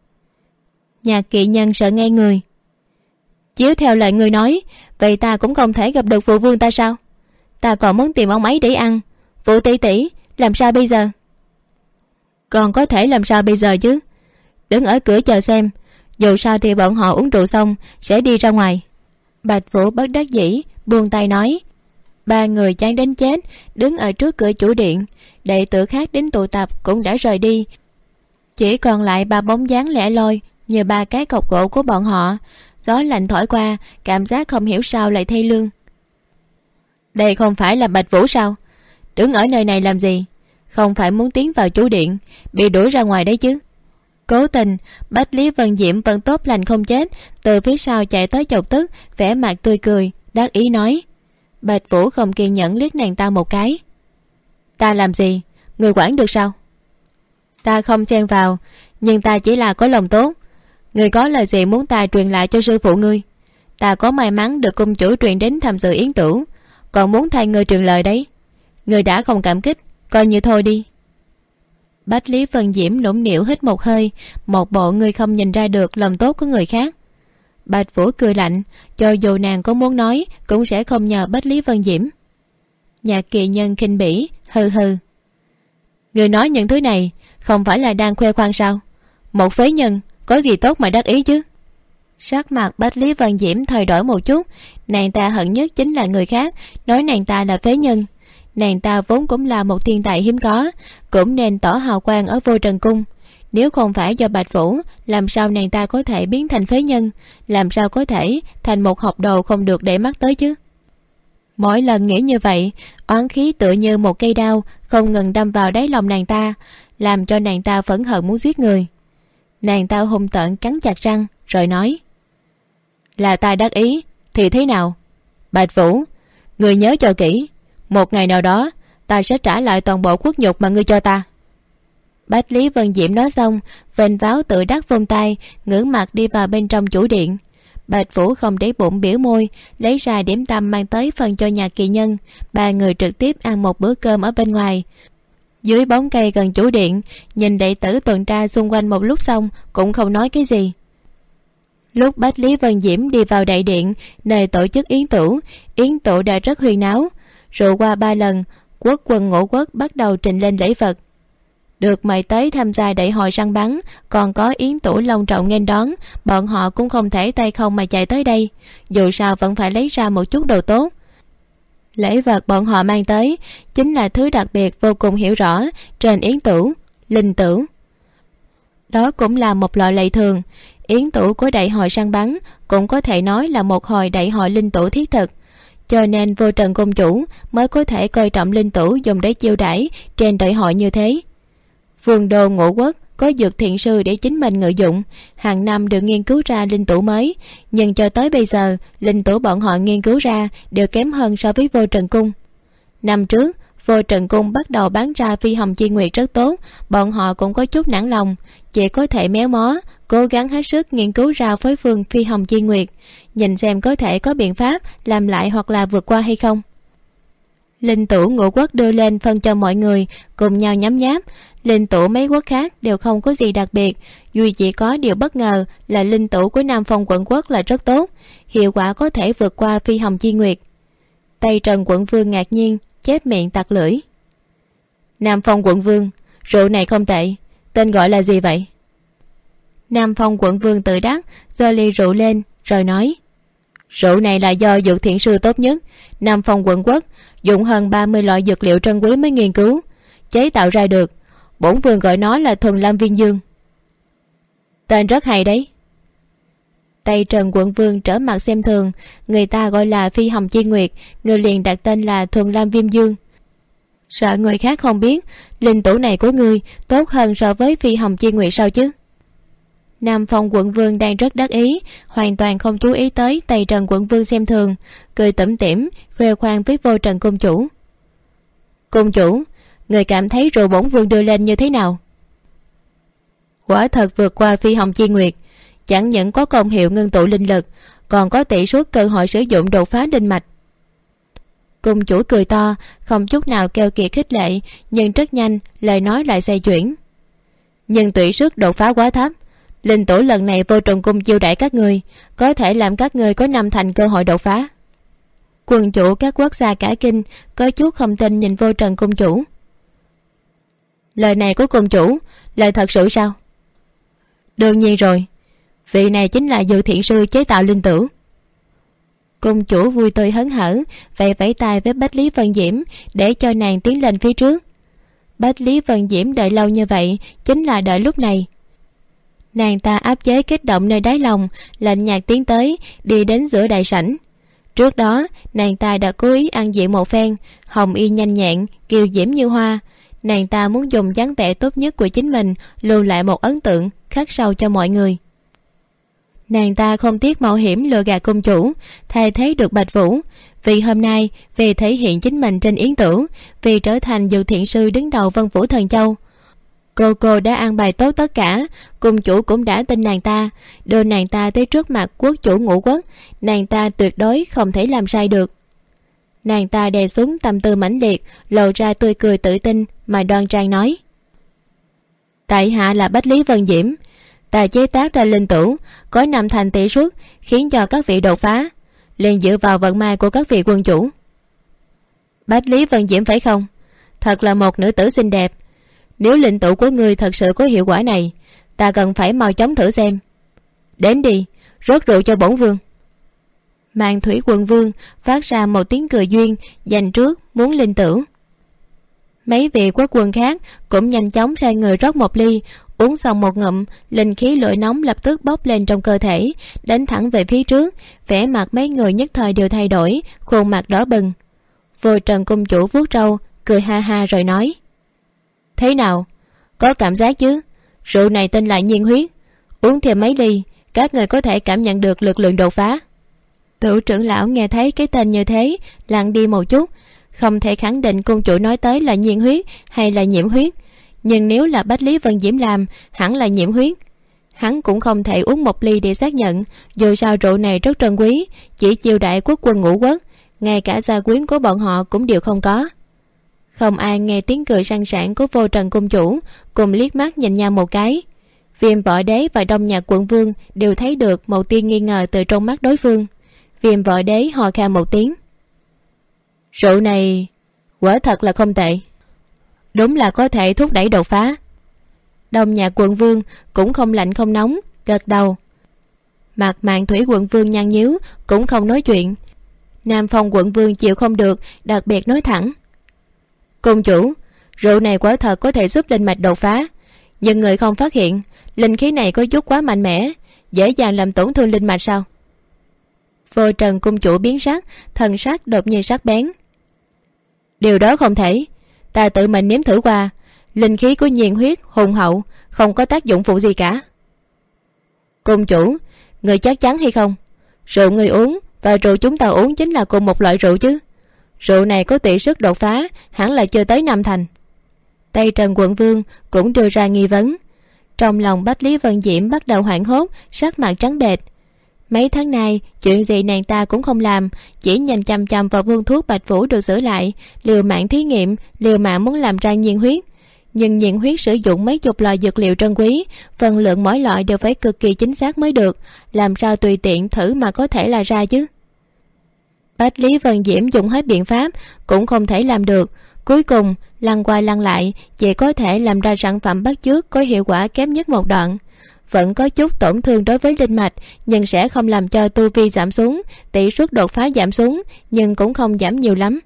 Nhạc Kỳ Nhân sợ ngay người: Chiếu theo lời người nói, vậy ta cũng không thể gặp được phụ vương ta sao? Ta còn muốn tìm ông ấy để ăn. Vũ tỷ tỷ, làm sao bây giờ? Còn có thể làm sao bây giờ chứ? Đứng ở cửa chờ xem, dù sao thì bọn họ uống rượu xong sẽ đi ra ngoài. Bạch Vũ bất đắc dĩ buông tay nói. Ba người chán đến chết, đứng ở trước cửa chủ điện. Đệ tử khác đến tụ tập cũng đã rời đi, chỉ còn lại 3 bóng dáng lẻ loi như 3 cái cọc gỗ của bọn họ. Gió lạnh thổi qua, cảm giác không hiểu sao lại thê lương. Đây không phải là Bạch Vũ sao? Đứng ở nơi này làm gì? Không phải muốn tiến vào chủ điện, bị đuổi ra ngoài đấy chứ? Cố tình, Bách Lý Vân Diễm vẫn tốt lành không chết, từ phía sau chạy tới chọc tức, vẻ mặt tươi cười, đắc ý nói. Bạch Vũ không kiên nhẫn liếc nàng ta một cái. Ta làm gì? Người quản được sao? Ta không xen vào, nhưng ta chỉ là có lòng tốt. Người có lời gì muốn ta truyền lại cho sư phụ ngươi? Ta có may mắn được cung chủ truyền đến tham dự yến tửu, còn muốn thay ngươi truyền lời đấy. Ngươi đã không cảm kích, coi như thôi đi. Bách Lý Vân Diễm nũng nịu hít một hơi, một bộ ngươi không nhìn ra được lòng tốt của người khác. Bạch Vũ cười lạnh, cho dù nàng có muốn nói cũng sẽ không nhờ Bách Lý Vân Diễm. Nhạc Kỳ Nhân khinh bỉ hừ hừ: Người nói những thứ này không phải là đang khoe khoang sao? Một phế nhân có gì tốt mà đắc ý chứ? Sắc mặt Bách Lý Vân Diễm thay đổi một chút. Nàng ta hận nhất chính là người khác nói nàng ta là phế nhân. Nàng ta vốn cũng là một thiên tài hiếm có, cũng nên tỏ hào quang ở Vô Trần Cung. Nếu không phải do Bạch Vũ, làm sao nàng ta có thể biến thành phế nhân? Làm sao có thể thành một học đồ không được để mắt tới chứ? Mỗi lần nghĩ như vậy, oán khí tựa như một cây đao không ngừng đâm vào đáy lòng nàng ta, làm cho nàng ta phẫn hận muốn giết người. Nàng ta hung tợn cắn chặt răng rồi nói. Là ta đắc ý thì thế nào? Bạch Vũ, người nhớ cho kỹ, một ngày nào đó ta sẽ trả lại toàn bộ quốc nhục mà ngươi cho ta. Bách Lý Vân Diễm nói xong, vênh váo tự đắc vung tay, ngửa mặt đi vào bên trong chủ điện. Bạch Vũ không để bụng biểu môi, lấy ra điểm tâm mang tới phần cho Nhạc Kỳ Nhân. Ba người trực tiếp ăn một bữa cơm ở bên ngoài. Dưới bóng cây gần chủ điện, nhìn đệ tử tuần tra xung quanh một lúc xong cũng không nói cái gì. Lúc Bách Lý Vân Diễm đi vào đại điện nơi tổ chức yến tủ đã rất huyên náo. Rượu qua 3 lần, quốc quân Ngũ Quốc bắt đầu trình lên lễ vật. Được mời tới tham gia đại hội săn bắn, còn có yến tủ long trọng nghênh đón, bọn họ cũng không thể tay không mà chạy tới đây, dù sao vẫn phải lấy ra một chút đồ tốt. Lễ vật bọn họ mang tới chính là thứ đặc biệt vô cùng hiểu rõ trên yến tủ, linh tửu. Đó cũng là một loại lệ thường. Yến tủ của đại hội săn bắn cũng có thể nói là một hồi đại hội linh tủ thiết thực, cho nên Vô Trần công chủ mới có thể coi trọng linh tủ dùng để chiêu đãi trên đại hội như thế. Vương đô Ngũ Quốc có dược thiện sư để chính mình ngự dụng, hàng năm được nghiên cứu ra linh tủ mới, nhưng cho tới bây giờ linh tủ bọn họ nghiên cứu ra đều kém hơn so với Vô Trần cung. Năm trước Vô Trần cung bắt đầu bán ra phi hồng chi nguyệt rất tốt, bọn họ cũng có chút nản lòng, chỉ có thể méo mó cố gắng hết sức nghiên cứu ra phối phương phi hồng chi nguyệt, nhìn xem có thể có biện pháp làm lại hoặc là vượt qua hay không. Linh tủ Ngũ Quốc đưa lên phân cho mọi người cùng nhau nhấm nháp. Linh tủ mấy quốc khác đều không có gì đặc biệt, duy chỉ có điều bất ngờ là linh tủ của Nam Phong quận quốc là rất tốt, hiệu quả có thể vượt qua phi hồng chi nguyệt. Tây Trần quận vương ngạc nhiên chép miệng tặc lưỡi. Nam Phong quận vương, rượu này không tệ, tên gọi là gì vậy? Nam Phong quận vương tự đắc giơ ly rượu lên rồi nói, rượu này là do dược thiện sư tốt nhất Nam Phong quận quốc dùng hơn 30 loại dược liệu trân quý mới nghiên cứu chế tạo ra được, bổn vương gọi nó là Thuần Lam Viên Dương. Tên rất hay đấy. Tây Trần quận vương trở mặt xem thường, người ta gọi là phi hồng chi nguyệt, người liền đặt tên là Thuần Lam Viêm Dương. Sợ người khác không biết, linh tủ này của ngươi tốt hơn so với phi hồng chi nguyệt sao chứ? Nam Phong quận vương đang rất đắc ý, hoàn toàn không chú ý tới Tây Trần quận vương xem thường, cười tủm tỉm khoe khoang với Vô Trần công chủ. Công chủ, người cảm thấy rượu bổn vương đưa lên như thế nào? Quả thật vượt qua phi hồng chi nguyệt, chẳng những có công hiệu ngưng tụ linh lực, còn có tỷ suất cơ hội sử dụng đột phá linh mạch. Cung chủ cười to, không chút nào keo kiệt khích lệ, nhưng rất nhanh lời nói lại xoay chuyển. Nhưng tỷ suất đột phá quá thấp, linh tủ lần này Vô Trần cung chiêu đãi các ngươi, có thể làm các ngươi có 5 thành cơ hội đột phá. Quân chủ các quốc gia cả kinh, có chút không tin nhìn Vô Trần cung chủ. Lời này của cung chủ là thật sự sao? Đương nhiên rồi, vị này chính là dược thiện sư chế tạo linh tửu. Cung chủ vui tươi hớn hở vẫy vẫy tay với Bách Lý Vân Diễm để cho nàng tiến lên phía trước. Bách Lý Vân Diễm đợi lâu như vậy chính là đợi lúc này. Nàng ta áp chế kích động nơi đáy lòng, lạnh nhạt tiến tới, đi đến giữa đại sảnh. Trước đó nàng ta đã cố ý ăn diện một phen, hồng y nhanh nhẹn kiều diễm như hoa. Nàng ta muốn dùng dáng vẻ tốt nhất của chính mình lưu lại một ấn tượng khắc sâu cho mọi người. Nàng ta không tiếc mạo hiểm lừa gạt công chủ, thay thế được Bạch Vũ. Vì hôm nay, vì thể hiện chính mình trên yến tửu, vì trở thành dược thiện sư đứng đầu Vân Vũ Thần Châu, cô đã an bài tốt tất cả. Cung chủ cũng đã tin nàng ta, đưa nàng ta tới trước mặt quốc chủ Ngũ Quốc. Nàng ta tuyệt đối không thể làm sai được. Nàng ta đè xuống tâm tư mãnh liệt, lộ ra tươi cười tự tin mà đoan trang nói, tại hạ là Bách Lý Vân Diễm, ta chế tác ra linh tửu có 5 thành tỷ suất khiến cho các vị đột phá, liền dựa vào vận may của các vị quân chủ. Bách Lý Vân Diễm phải không? Thật là một nữ tử xinh đẹp. Nếu linh tửu của ngươi thật sự có hiệu quả này, ta cần phải mau chóng thử xem. Đến đi, rót rượu cho bổn vương. Mạn Thủy quận vương phát ra một tiếng cười duyên, dành trước muốn linh tửu. Mấy vị quốc quân khác cũng nhanh chóng sai người rót một ly. Uống xong một ngụm, linh khí lửa nóng lập tức bốc lên trong cơ thể, đánh thẳng về phía trước. Vẻ mặt mấy người nhất thời đều thay đổi, khuôn mặt đỏ bừng. Vô Trần cung chủ vuốt râu cười ha ha rồi nói, thế nào, có cảm giác chứ? Rượu này tên là Nhiên Huyết, uống thêm mấy ly các người có thể cảm nhận được lực lượng đột phá. Tiểu trưởng lão nghe thấy cái tên như thế lặng đi một chút, không thể khẳng định cung chủ nói tới là Nhiên Huyết hay là Nhiễm Huyết, nhưng nếu là Bách Lý Vân Diễm làm hẳn là Nhiễm Huyết. Hắn cũng không thể uống một ly để xác nhận, dù sao rượu này rất trân quý, chỉ chiêu đãi quốc quân Ngũ Quốc, ngay cả gia quyến của bọn họ cũng đều không có. Không ai nghe tiếng cười sang sảng của Vô Trần cung chủ, cùng liếc mắt nhìn nhau một cái. Viêm Võ Đế và Đông Nhạc Quận Vương đều thấy được một tia nghi ngờ từ trong mắt đối phương. Viêm Võ Đế hò khan một tiếng. Rượu này quả thật là không tệ, đúng là có thể thúc đẩy đột phá. Đông Nhạc Quận Vương cũng không lạnh không nóng, gật đầu. Mặt Mạn Thủy Quận Vương nhăn nhíu, cũng không nói chuyện. Nam Phong Quận Vương chịu không được, đặc biệt nói thẳng. Công chủ, rượu này quả thật có thể giúp linh mạch đột phá, nhưng người không phát hiện linh khí này có chút quá mạnh mẽ, dễ dàng làm tổn thương linh mạch sao? Vô Trần cung chủ biến sắc, thần sắc đột nhiên sắc bén. Điều đó không thể, ta tự mình nếm thử qua, linh khí của nhiên huyết hùng hậu, không có tác dụng phụ gì cả. Cung chủ, người chắc chắn hay không? Rượu người uống và rượu chúng ta uống chính là cùng một loại rượu chứ? Rượu này có tỷ sức đột phá hẳn là chưa tới 5 thành. Tây Trần Quận Vương cũng đưa ra nghi vấn. Trong lòng Bách Lý Vân Diễm bắt đầu hoảng hốt, sắc mặt trắng bệch. Mấy tháng nay chuyện gì nàng ta cũng không làm, chỉ nhìn chằm chằm vào vương thuốc Bạch Vũ được giữ lại, liều mạng thí nghiệm, liều mạng muốn làm ra nhiên huyết. Nhưng nhiên huyết sử dụng mấy chục loại dược liệu trân quý, phần lượng mỗi loại đều phải cực kỳ chính xác mới được, làm sao tùy tiện thử mà có thể là ra chứ? Bách Lý Vân Diễm dùng hết biện pháp cũng không thể làm được, cuối cùng lăn qua lăn lại chỉ có thể làm ra sản phẩm bắt chước có hiệu quả kém nhất một đoạn. Vẫn có chút tổn thương đối với linh mạch, nhưng sẽ không làm cho tu vi giảm xuống, tỷ suất đột phá giảm xuống, nhưng cũng không giảm nhiều lắm.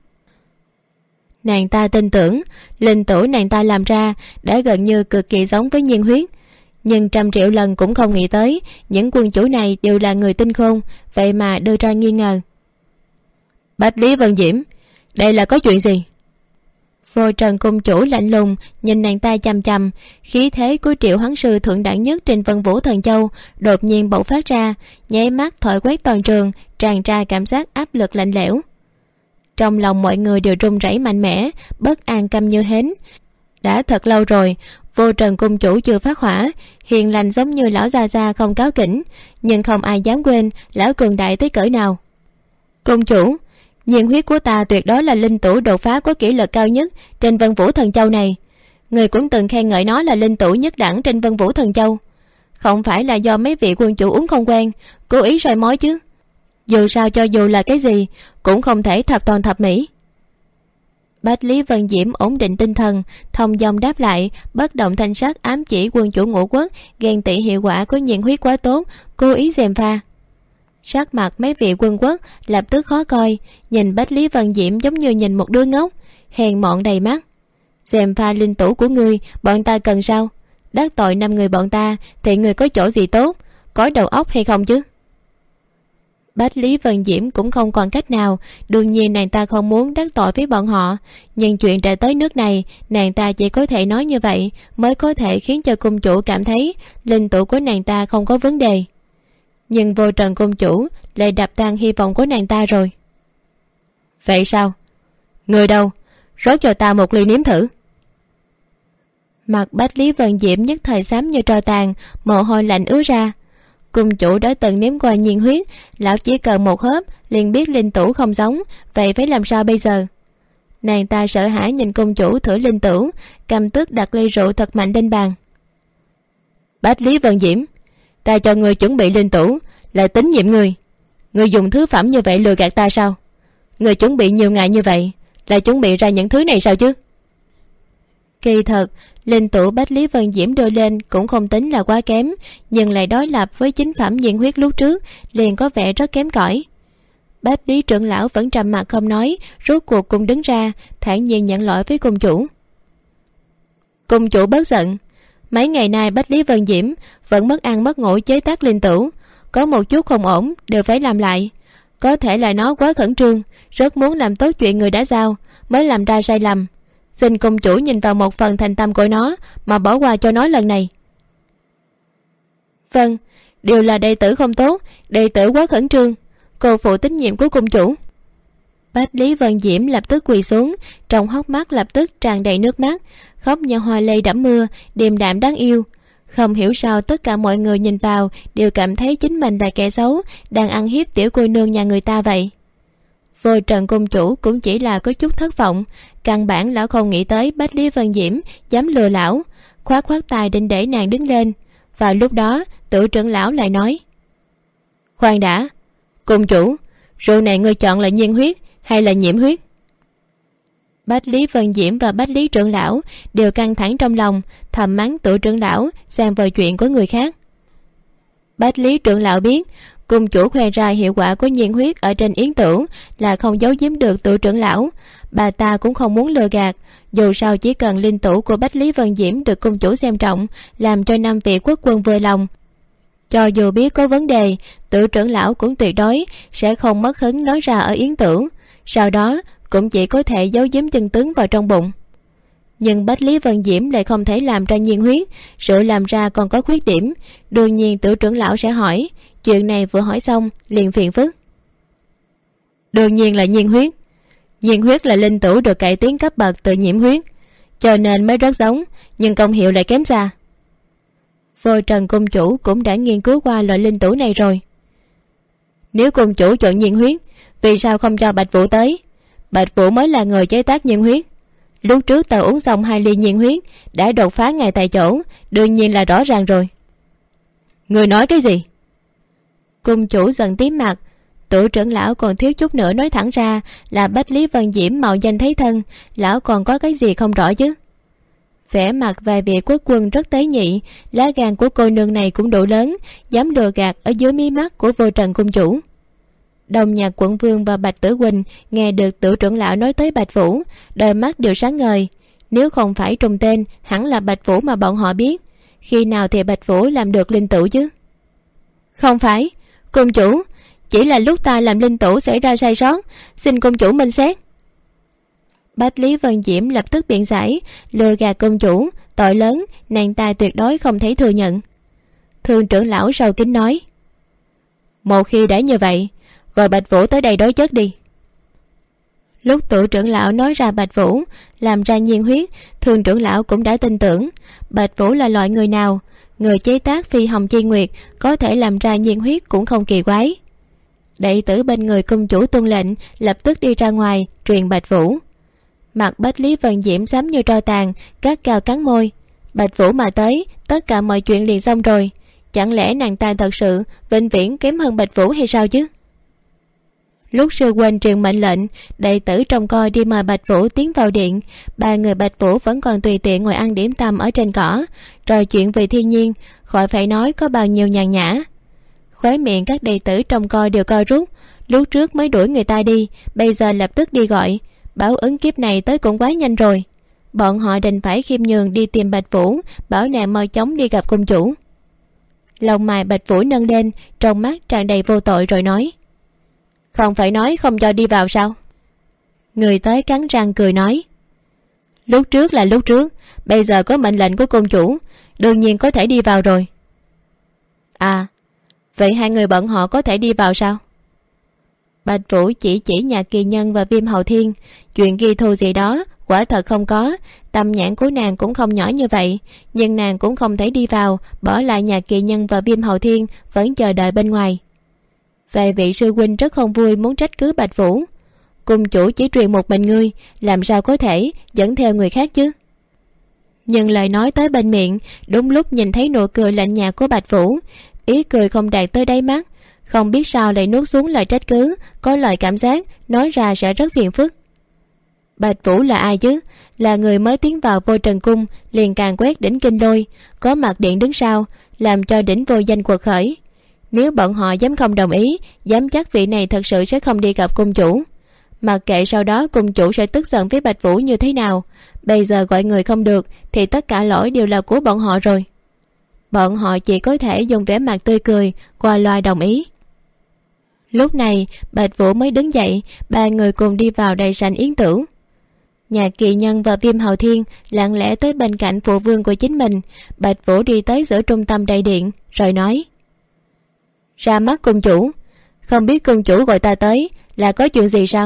Nàng ta tin tưởng linh tửu nàng ta làm ra đã gần như cực kỳ giống với nhiên huyết, nhưng 100 triệu lần cũng không nghĩ tới những quân chủ này đều là người tinh khôn, vậy mà đưa ra nghi ngờ. Bách Lý Vân Diễm, đây là có chuyện gì? Vô Trần cung chủ lạnh lùng nhìn nàng ta chằm chằm, khí thế của Triệu Hoán Sư thượng đẳng nhất trên Vân Vũ Thần Châu đột nhiên bộc phát ra, nháy mắt thổi quét toàn trường, tràn ra cảm giác áp lực lạnh lẽo. Trong lòng mọi người đều run rẩy mạnh mẽ, bất an căm như hến. Đã thật lâu rồi Vô Trần cung chủ chưa phát hỏa, hiền lành giống như lão già già không cáo kỉnh, nhưng không ai dám quên lão cường đại tới cỡ nào. Cung chủ, nhiên huyết của ta tuyệt đối là linh tửu đột phá có kỷ lực cao nhất trên Vân Vũ Thần Châu này. Người cũng từng khen ngợi nó là linh tửu nhất đẳng trên Vân Vũ Thần Châu. Không phải là do mấy vị quân chủ uống không quen, cố ý soi mói chứ? Dù sao cho dù là cái gì cũng không thể thập toàn thập mỹ. Bách Lý Vân Diễm ổn định tinh thần, thông dong đáp lại, bất động thanh sắc ám chỉ quân chủ Ngũ Quốc ghen tị hiệu quả của nhiên huyết quá tốt, cố ý gièm pha. Sắc mặt mấy vị quân quốc lập tức khó coi, nhìn Bách Lý Vân Diễm giống như nhìn một đứa ngốc, hèn mọn đầy mắt. Gièm pha linh tửu của ngươi, bọn ta cần sao? Đắc tội 5 người bọn ta thì người có chỗ gì tốt, có đầu óc hay không chứ? Bách Lý Vân Diễm cũng không còn cách nào, đương nhiên nàng ta không muốn đắc tội với bọn họ, nhưng chuyện đã tới nước này, nàng ta chỉ có thể nói như vậy mới có thể khiến cho cung chủ cảm thấy linh tửu của nàng ta không có vấn đề. Nhưng Vô Trần cung chủ lại đập tan hy vọng của nàng ta rồi. Vậy sao? Người đâu? Rót cho ta một ly nếm thử. Mặt Bách Lý Vân Diễm nhất thời xám như tro tàn, mồ hôi lạnh ứa ra. Cung chủ đã từng nếm qua nhiên huyết, lão chỉ cần một hớp liền biết linh tửu không giống, vậy phải làm sao bây giờ? Nàng ta sợ hãi nhìn cung chủ thử linh tửu, cầm tức đặt ly rượu thật mạnh lên bàn. Bách Lý Vân Diễm, ta cho người chuẩn bị linh tửu là tín nhiệm người. Người dùng thứ phẩm như vậy lừa gạt ta sao? Người chuẩn bị nhiều ngày như vậy là chuẩn bị ra những thứ này sao chứ? Kỳ thật linh tửu Bách Lý Vân Diễm đưa lên cũng không tính là quá kém, nhưng lại đối lập với chính phẩm nhiên huyết lúc trước liền có vẻ rất kém cỏi. Bách Lý trưởng lão vẫn trầm mặc không nói, rốt cuộc cũng đứng ra thản nhiên nhận lỗi với cung chủ. Cung chủ bớt giận, mấy ngày nay Bách Lý Vân Diễm vẫn mất ăn mất ngủ chế tác linh tửu, có một chút không ổn đều phải làm lại. Có thể là nó quá khẩn trương, rất muốn làm tốt chuyện người đã giao mới làm ra sai lầm. Xin cung chủ nhìn vào một phần thành tâm của nó mà bỏ qua cho nó lần này. Vâng, đều là đệ tử không tốt, đệ tử quá khẩn trương, cô phụ tín nhiệm của cung chủ. Bách Lý Vân Diễm lập tức quỳ xuống, trong hốc mắt lập tức tràn đầy nước mắt, khóc như hoa lê đẫm mưa, điềm đạm đáng yêu. Không hiểu sao tất cả mọi người nhìn vào đều cảm thấy chính mình là kẻ xấu đang ăn hiếp tiểu cô nương nhà người ta vậy. Vô Trần cung chủ cũng chỉ là có chút thất vọng, căn bản lão không nghĩ tới Bách Lý Vân Diễm dám lừa lão, khoát khoát tay định để nàng đứng lên. Và lúc đó Tử trưởng lão lại nói: khoan đã, cung chủ, rượu này ngươi chọn là nhiên huyết hay là nhiễm huyết? Bách Lý Vân Diễm và Bách Lý trưởng lão đều căng thẳng trong lòng, thầm mắng Tử trưởng lão xen vào chuyện của người khác. Bách Lý trưởng lão biết cung chủ khoe ra hiệu quả của nhiên huyết ở trên yến tửu là không giấu giếm được Tử trưởng lão. Bà ta cũng không muốn lừa gạt, dù sao chỉ cần linh tửu của Bách Lý Vân Diễm được cung chủ xem trọng, làm cho 5 vị quốc quân vừa lòng, cho dù biết có vấn đề, Tử trưởng lão cũng tuyệt đối sẽ không mất hứng nói ra ở yến tửu, sau đó cũng chỉ có thể giấu giếm chân tướng vào trong bụng. Nhưng Bách Lý Vân Diễm lại không thể làm ra nhiên huyết, rượu làm ra còn có khuyết điểm, đương nhiên Tử trưởng lão sẽ hỏi. Chuyện này vừa hỏi xong liền phiền phức. Đương nhiên là nhiên huyết. Nhiên huyết là linh tửu được cải tiến cấp bậc từ nhiễm huyết, cho nên mới rất giống, nhưng công hiệu lại kém xa. Vô Trần cung chủ cũng đã nghiên cứu qua loại linh tửu này rồi. Nếu cung chủ chọn nhiên huyết, vì sao không cho Bạch Vũ tới? Bạch Vũ mới là người chế tác nhiên huyết. Lúc trước ta uống xong 2 ly nhiên huyết đã đột phá ngay tại chỗ, đương nhiên là rõ ràng rồi. Người nói cái gì? Cung chủ giận tím mặt. Tử trưởng lão còn thiếu chút nữa nói thẳng ra là Bách Lý Vân Diễm mạo danh thấy thân, lão còn có cái gì không rõ chứ? Vẻ mặt vài vị quốc quân rất tế nhị, lá gan của cô nương này cũng đủ lớn, dám lừa gạt ở dưới mí mắt của Vô Trần cung chủ. Đồng Nhạc quận vương và Bạch Tử Quỳnh nghe được Tử trưởng lão nói tới Bạch Vũ, đôi mắt đều sáng ngời. Nếu không phải trùng tên, hẳn là Bạch Vũ mà bọn họ biết. Khi nào thì Bạch Vũ làm được linh tửu chứ? Không phải, cung chủ, chỉ là lúc ta làm linh tửu xảy ra sai sót, xin cung chủ minh xét. Bách Lý Vân Diễm lập tức biện giải, lừa gạt cung chủ, tội lớn, nàng ta tuyệt đối không thể thừa nhận. Thương trưởng lão sâu kín nói: một khi đã như vậy, gọi Bạch Vũ tới đây đối chất đi. Lúc Tử trưởng lão nói ra Bạch Vũ làm ra nhiên huyết, Thương trưởng lão cũng đã tin tưởng. Bạch Vũ là loại người nào? Người chế tác Phi Hồng Chi Nguyệt có thể làm ra nhiên huyết cũng không kỳ quái. Đệ tử bên người cung chủ tuân lệnh, lập tức đi ra ngoài truyền Bạch Vũ. Mặt Bách Lý Vân Diễm xám như tro tàn, gắt cao cắn môi. Bạch Vũ mà tới, tất cả mọi chuyện liền xong rồi. Chẳng lẽ nàng ta thật sự vĩnh viễn kém hơn Bạch Vũ hay sao chứ? Lúc sư huynh truyền mệnh lệnh, đệ tử trông coi đi mời Bạch Vũ tiến vào điện. 3 người Bạch Vũ vẫn còn tùy tiện ngồi ăn điểm tâm ở trên cỏ, trò chuyện về thiên nhiên, khỏi phải nói có bao nhiêu nhàn nhã. Khóe miệng các đệ tử trông coi đều co rút. Lúc trước mới đuổi người ta đi, bây giờ lập tức đi gọi. Báo ứng kiếp này tới cũng quá nhanh rồi. Bọn họ đành phải khiêm nhường đi tìm Bạch Vũ, bảo nàng mau chóng đi gặp cung chủ. Lông mày Bạch Vũ nâng lên, trong mắt tràn đầy vô tội rồi nói: không phải nói không cho đi vào sao? Người tới cắn răng cười nói: lúc trước là lúc trước, bây giờ có mệnh lệnh của cung chủ, đương nhiên có thể đi vào rồi. À, vậy 2 người bọn họ có thể đi vào sao? Bạch Vũ chỉ Nhạc Kỳ Nhân và Viêm Hầu Thiên. Chuyện ghi thù gì đó quả thật không có, tâm nhãn của nàng cũng không nhỏ như vậy, nhưng nàng cũng không thể đi vào, bỏ lại Nhạc Kỳ Nhân và Viêm Hầu Thiên vẫn chờ đợi bên ngoài. Về vị sư huynh rất không vui, muốn trách cứ Bạch Vũ. Cung chủ chỉ truyền một mình ngươi, làm sao có thể dẫn theo người khác chứ? Nhưng lời nói tới bên miệng, đúng lúc nhìn thấy nụ cười lạnh nhạt của Bạch Vũ, ý cười không đạt tới đáy mắt, không biết sao lại nuốt xuống lời trách cứ, có loại cảm giác nói ra sẽ rất phiền phức. Bạch Vũ là ai chứ? Là người mới tiến vào Vô Trần cung, liền càn quét đỉnh kinh lôi, có mặt điện đứng sau, làm cho đỉnh vô danh quật khởi. Nếu bọn họ dám không đồng ý, dám chắc vị này thật sự sẽ không đi gặp cung chủ. Mặc kệ sau đó cung chủ sẽ tức giận với Bạch Vũ như thế nào, bây giờ gọi người không được thì tất cả lỗi đều là của bọn họ rồi. Bọn họ chỉ có thể dùng vẻ mặt tươi cười qua loa đồng ý. Lúc này Bạch Vũ mới đứng dậy, 3 người cùng đi vào đại sảnh yến tửu. Nhạc Kỳ Nhân và Viêm Hầu Thiên lặng lẽ tới bên cạnh phụ vương của chính mình. Bạch Vũ đi tới giữa trung tâm đại điện rồi nói: ra mắt cung chủ, không biết cung chủ gọi ta tới là có chuyện gì sao?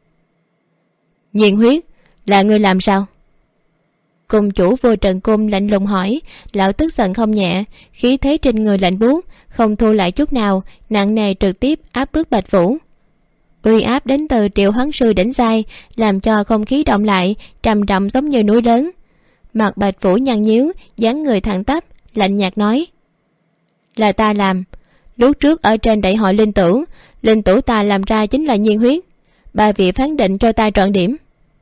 Nhiên huyết là ngươi làm sao? Cung chủ Vô Trần cung lạnh lùng hỏi. Lão tức giận không nhẹ, khí thế trên người lạnh buốt, không thu lại chút nào, nặng nề trực tiếp áp bức Bạch Vũ. Uy áp đến từ Triệu Hoán sư đỉnh giai, làm cho không khí động lại, trầm trọng giống như núi lớn. Mặt Bạch Vũ nhăn nhíu, dáng người thẳng tắp, lạnh nhạt nói: Là ta làm. Lúc trước ở trên đại hội linh tửu ta làm ra chính là nhiên huyết. Ba vị phán định cho ta trọn điểm.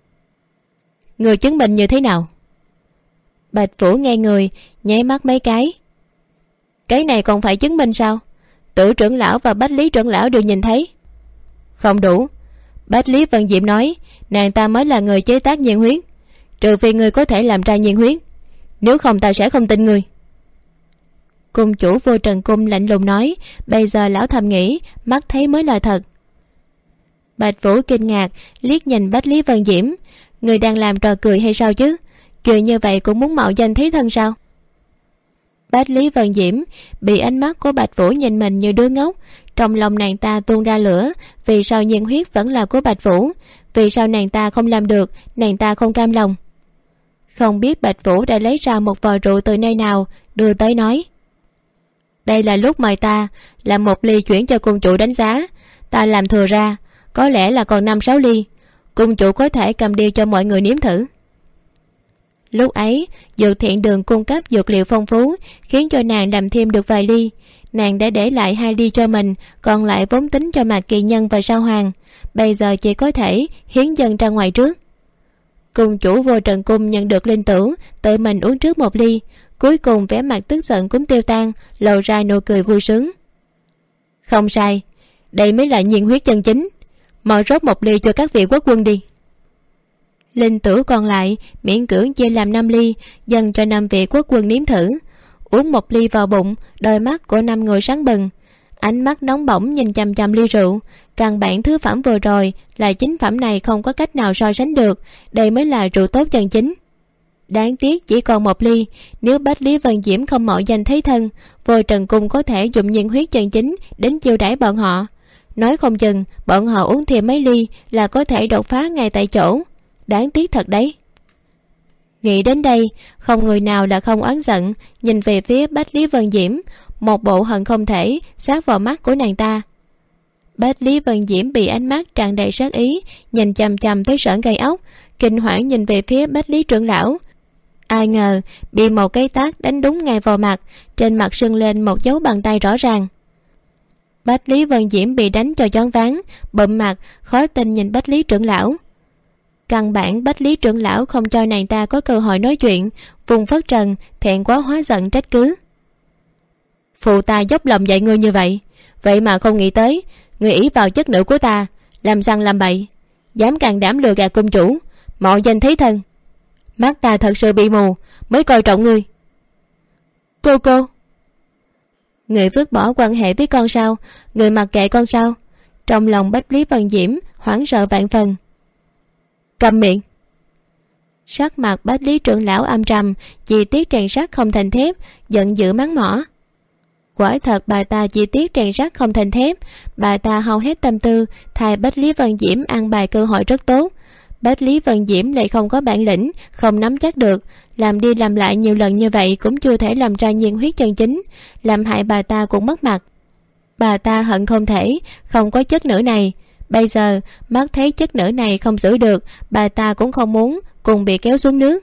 Người chứng minh như thế nào? Bạch Vũ nghe người, nháy mắt mấy cái. Cái này còn phải chứng minh sao? Tử trưởng lão và Bách Lý trưởng lão đều nhìn thấy. Không đủ. Bách Lý Vân Diệm nói nàng ta mới là người chế tác nhiên huyết, trừ phi người có thể làm ra nhiên huyết, nếu không ta sẽ không tin người. Cung chủ Vô Trần Cung lạnh lùng nói. Bây giờ lão thầm nghĩ mắt thấy mới là thật. Bạch Vũ kinh ngạc liếc nhìn Bách Lý Vân Diễm. Người đang làm trò cười hay sao chứ? Chuyện như vậy cũng muốn mạo danh thế thân sao? Bách Lý Vân Diễm bị ánh mắt của Bạch Vũ nhìn mình như đứa ngốc. Trong lòng nàng ta tuôn ra lửa. Vì sao nhiên huyết vẫn là của Bạch Vũ? Vì sao nàng ta không làm được? Nàng ta không cam lòng. Không biết Bạch Vũ đã lấy ra một vò rượu từ nơi nào, đưa tới nói: đây là lúc mời ta làm một ly chuyển cho cung chủ đánh giá. Ta làm thừa ra, có lẽ là còn 5-6 ly. Cung chủ có thể cầm đi cho mọi người nếm thử. Lúc ấy Dược Thiện Đường cung cấp dược liệu phong phú, khiến cho nàng làm thêm được vài ly. Nàng đã để lại 2 ly cho mình, còn lại vốn tính cho Mạc Kỳ Nhân và Sao Hoàng. Bây giờ chỉ có thể hiến dâng ra ngoài trước. Cung chủ Vô Trần Cung nhận được linh tửu, tự mình uống trước 1 ly. Cuối cùng vẻ mặt tức giận cũng tiêu tan, lộ ra nụ cười vui sướng. Không sai, đây mới là nhiên huyết chân chính. Mau rót 1 ly cho các vị quốc quân đi. Linh tửu còn lại miễn cưỡng chia làm 5 ly, dâng cho 5 vị quốc quân nếm thử. Uống 1 ly vào bụng, đôi mắt của 5 người sáng bừng, ánh mắt nóng bỏng nhìn chằm chằm ly rượu. Căn bản thứ phẩm vừa rồi là chính phẩm này không có cách nào so sánh được. Đây mới là rượu tốt chân chính. Đáng tiếc chỉ còn 1 ly. Nếu Bách Lý Vân Diễm không mạo danh thấy thân, Vô Trần Cung có thể dùng nhiên huyết chân chính đến chiêu đãi bọn họ. Nói không chừng bọn họ uống thêm mấy ly là có thể đột phá ngay tại chỗ. Đáng tiếc thật đấy. Nghĩ đến đây, không người nào là không oán giận, nhìn về phía Bách Lý Vân Diễm, một bộ hận không thể sát vào mắt của nàng ta. Bách Lý Vân Diễm bị ánh mắt tràn đầy sát ý nhìn chằm chằm tới sởn gai ốc, kinh hoảng nhìn về phía Bách Lý trưởng lão. Ai ngờ bị một cái tát đánh đúng ngay vào mặt, trên mặt sưng lên một dấu bàn tay rõ ràng. Bách Lý Vân Diễm bị đánh cho choáng váng, bụm mặt khó tin nhìn Bách Lý trưởng lão. Căn bản Bách Lý trưởng lão không cho nàng ta có cơ hội nói chuyện, vùng phất trần, thẹn quá hóa giận trách cứ. Phụ ta dốc lòng dạy ngươi như vậy, vậy mà không nghĩ tới ngươi ỷ vào chất nữ của ta, làm sằng làm bậy, dám can đảm lừa gạt cung chủ, mạo danh thế thân. Mắt ta thật sự bị mù mới coi trọng ngươi. Cô người vứt bỏ quan hệ với con sao? Người mặc kệ con sao? Trong lòng Bách Lý Vân Diễm hoảng sợ vạn phần. Câm miệng. Sắc mặt Bách Lý trưởng lão âm trầm, chi tiết rèn sắt không thành thép, giận dữ mắng mỏ. Quả thật bà ta chi tiết rèn sắt không thành thép. Bà ta hao hết tâm tư thay Bách Lý Vân Diễm ăn bài cơ hội rất tốt. Bách Lý Vân Diễm lại không có bản lĩnh, không nắm chắc được, làm đi làm lại nhiều lần như vậy cũng chưa thể làm ra nhiên huyết chân chính, làm hại bà ta cũng mất mặt. Bà ta hận không thể không có chất nữ này. Bây giờ mắt thấy chất nữ này không giữ được, bà ta cũng không muốn cùng bị kéo xuống nước.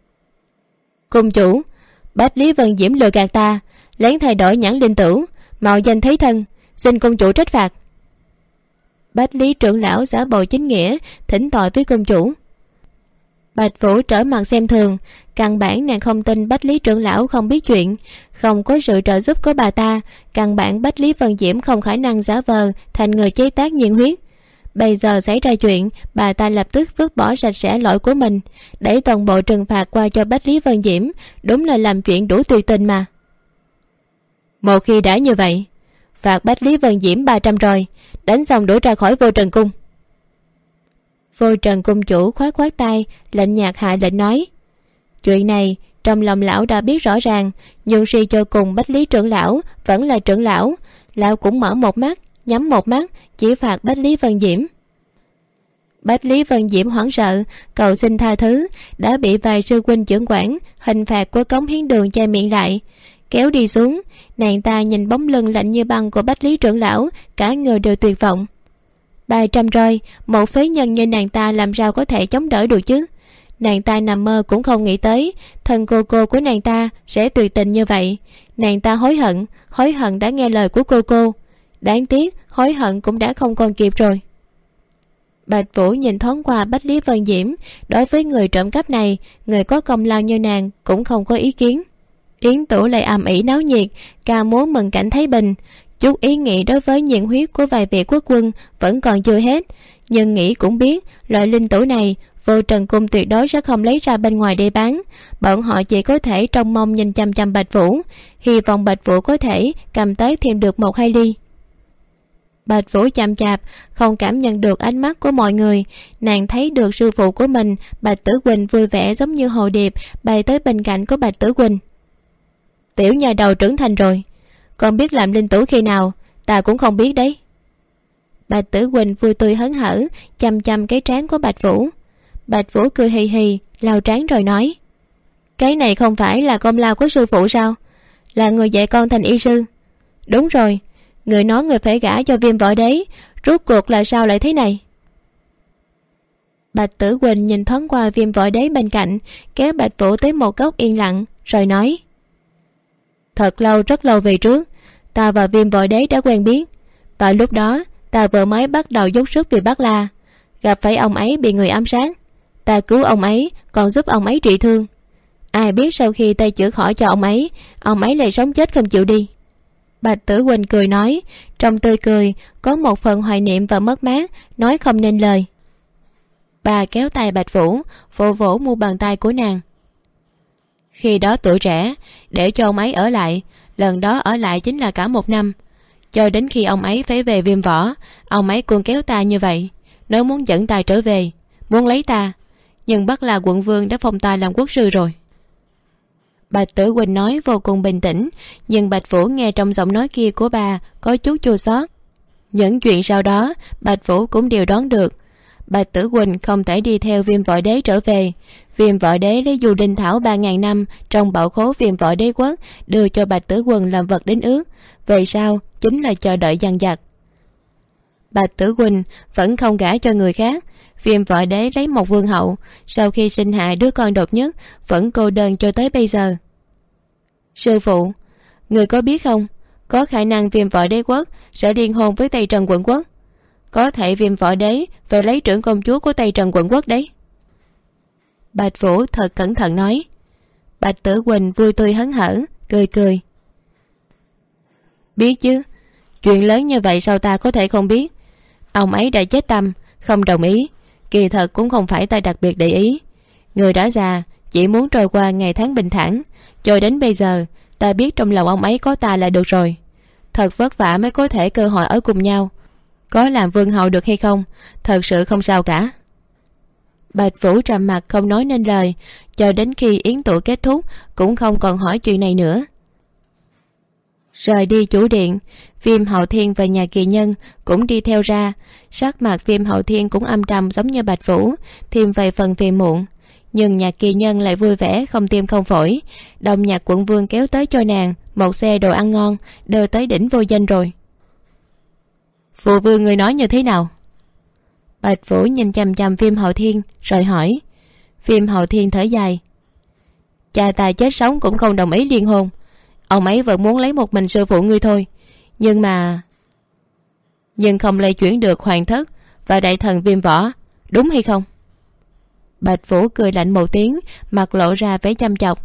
Cung chủ, Bách Lý Vân Diễm lừa gạt ta, lén thay đổi nhãn linh tửu, mạo danh thấy thân, xin cung chủ trách phạt. Bách Lý trưởng lão giả bộ chính nghĩa thỉnh tội với cung chủ. Bạch Vũ trở mặt xem thường, căn bản nàng không tin Bách Lý trưởng lão không biết chuyện. Không có sự trợ giúp của bà ta, căn bản Bách Lý Vân Diễm không khả năng giả vờ thành người chế tác nhiên huyết. Bây giờ xảy ra chuyện, bà ta lập tức vứt bỏ sạch sẽ lỗi của mình, đẩy toàn bộ trừng phạt qua cho Bách Lý Vân Diễm. Đúng là làm chuyện đủ tùy tình mà. Một khi đã như vậy, phạt Bách Lý Vân Diễm 300 rồi, đánh xong đuổi ra khỏi Vô Trần Cung. Vô Trần cung chủ khoát khoát tay, lạnh nhạt hạ lệnh nói. Chuyện này trong lòng lão đã biết rõ ràng, nhưng suy cho cùng Bách Lý trưởng lão vẫn là trưởng lão. Lão cũng mở một mắt nhắm một mắt, chỉ phạt Bách Lý Vân Diễm. Bách Lý Vân Diễm hoảng sợ cầu xin tha thứ, đã bị vài sư huynh trưởng quản hình phạt của Cống Hiến Đường che miệng lại, kéo đi xuống. Nàng ta nhìn bóng lưng lạnh như băng của Bách Lý trưởng lão, cả người đều tuyệt vọng. 300 roi, một phế nhân như nàng ta làm sao có thể chống đỡ được chứ? Nàng ta nằm mơ cũng không nghĩ tới thân cô của nàng ta sẽ tuyệt tình như vậy. Nàng ta hối hận đã nghe lời của cô. Đáng tiếc hối hận cũng đã không còn kịp rồi. Bạch Vũ nhìn thoáng qua Bách Lý Vân Diễm. Đối với người trộm cắp này, người có công lao như nàng cũng không có ý kiến. Yến tủ lại ầm ĩ náo nhiệt, ca múa mừng cảnh Thái Bình. Chút ý nghĩ đối với nhiệt huyết của vài vị quốc quân vẫn còn chưa hết, nhưng nghĩ cũng biết loại linh tủ này Vô Trần Cung tuyệt đối sẽ không lấy ra bên ngoài để bán. Bọn họ chỉ có thể trông mong nhìn chăm chăm Bạch Vũ, hy vọng Bạch Vũ có thể cầm tới thêm được 1-2 ly. Bạch Vũ chậm chạp không cảm nhận được ánh mắt của mọi người. Nàng thấy được sư phụ của mình Bạch Tử Quỳnh vui vẻ giống như hồ điệp bay tới bên cạnh của Bạch Tử Quỳnh. Tiểu nhà đầu trưởng thành rồi, còn biết làm linh tủ khi nào ta cũng không biết đấy. Bạch Tử Quỳnh vui tươi hớn hở chăm chăm cái trán của Bạch Vũ. Bạch Vũ cười hì hì lau trán rồi nói: Cái này không phải là công lao của sư phụ sao? Là người dạy con thành y sư. Đúng rồi, người nói người phải gả cho Viêm Võ Đế, rốt cuộc là sao lại thế này? Bạch Tử Quỳnh nhìn thoáng qua Viêm Võ Đế bên cạnh, kéo Bạch Vũ tới một góc yên lặng rồi nói: Thật lâu, rất lâu về trước, ta và Viêm Võ Đế đã quen biết. Và lúc đó ta vừa mới bắt đầu dốc sức vì Bắc La, gặp phải ông ấy bị người ám sát. Ta cứu ông ấy, còn giúp ông ấy trị thương. Ai biết sau khi ta chữa khỏi cho ông ấy lại sống chết không chịu đi. Bạch Tử Quỳnh cười nói, trong tươi cười có một phần hoài niệm và mất mát, nói không nên lời. Bà kéo tay Bạch Vũ, vỗ vỗ mu bàn tay của nàng. Khi đó tuổi trẻ, để cho ông ấy ở lại, lần đó ở lại chính là cả 1 năm. Cho đến khi ông ấy phải về Viêm Võ, ông ấy còn kéo ta như vậy, nói muốn dẫn ta trở về, muốn lấy ta. Nhưng Bắc La quận vương đã phong ta làm quốc sư rồi. Bạch Tử Quỳnh nói vô cùng bình tĩnh, nhưng Bạch Vũ nghe trong giọng nói kia của bà có chút chua xót. Những chuyện sau đó Bạch Vũ cũng đều đoán được. Bạch Tử Quỳnh không thể đi theo Viêm Võ Đế trở về. Viêm Võ Đế lấy Du Đinh Thảo 3.000 năm trong bảo khố Viêm Võ Đế quốc đưa cho Bạch Tử Quỳnh làm vật đính ước, về sau chính là chờ đợi dằn vặt. Bạch Tử Quỳnh vẫn không gả cho người khác. Viêm Võ Đế lấy một vương hậu, sau khi sinh hạ đứa con độc nhất vẫn cô đơn cho tới bây giờ. Sư phụ, người có biết không, có khả năng Viêm Võ Đế quốc sẽ liên hôn với Tây Trần quận quốc. Có thể Viêm Võ Đế phải lấy trưởng công chúa của Tây Trần quận quốc đấy. Bạch Vũ thật cẩn thận nói. Bạch Tử Quỳnh vui tươi hớn hở cười cười. Biết chứ, chuyện lớn như vậy sao ta có thể không biết. Ông ấy đã chết tâm, không đồng ý. Kỳ thật cũng không phải ta đặc biệt để ý. Người đã già, chỉ muốn trôi qua ngày tháng bình thản. Cho đến bây giờ ta biết trong lòng ông ấy có ta là được rồi. Thật vất vả mới có thể cơ hội ở cùng nhau. Có làm vương hậu được hay không, thật sự không sao cả. Bạch Vũ trầm mặt không nói nên lời, cho đến khi yến tụ kết thúc cũng không còn hỏi chuyện này nữa. Rời đi chủ điện, Viêm Hậu Thiên và nhà kỳ nhân cũng đi theo ra. Sắc mặt Viêm Hậu Thiên cũng âm trầm giống như Bạch Vũ, thêm vài phần phiền muộn. Nhưng nhà kỳ nhân lại vui vẻ không tim không phổi. Đồng Nhạc quận vương kéo tới cho nàng một xe đồ ăn ngon, đưa tới đỉnh vô danh rồi. Phụ vương người nói như thế nào? Bạch Vũ nhìn chằm chằm Viêm Hậu Thiên rồi hỏi. Viêm Hậu Thiên thở dài. Cha ta chết sống cũng không đồng ý liên hôn. Ông ấy vẫn muốn lấy một mình sư phụ ngươi thôi. Nhưng không lay chuyển được hoàng thất và đại thần Viêm Võ, đúng hay không? Bạch Vũ cười lạnh một tiếng, mặt lộ ra vẻ chăm chọc.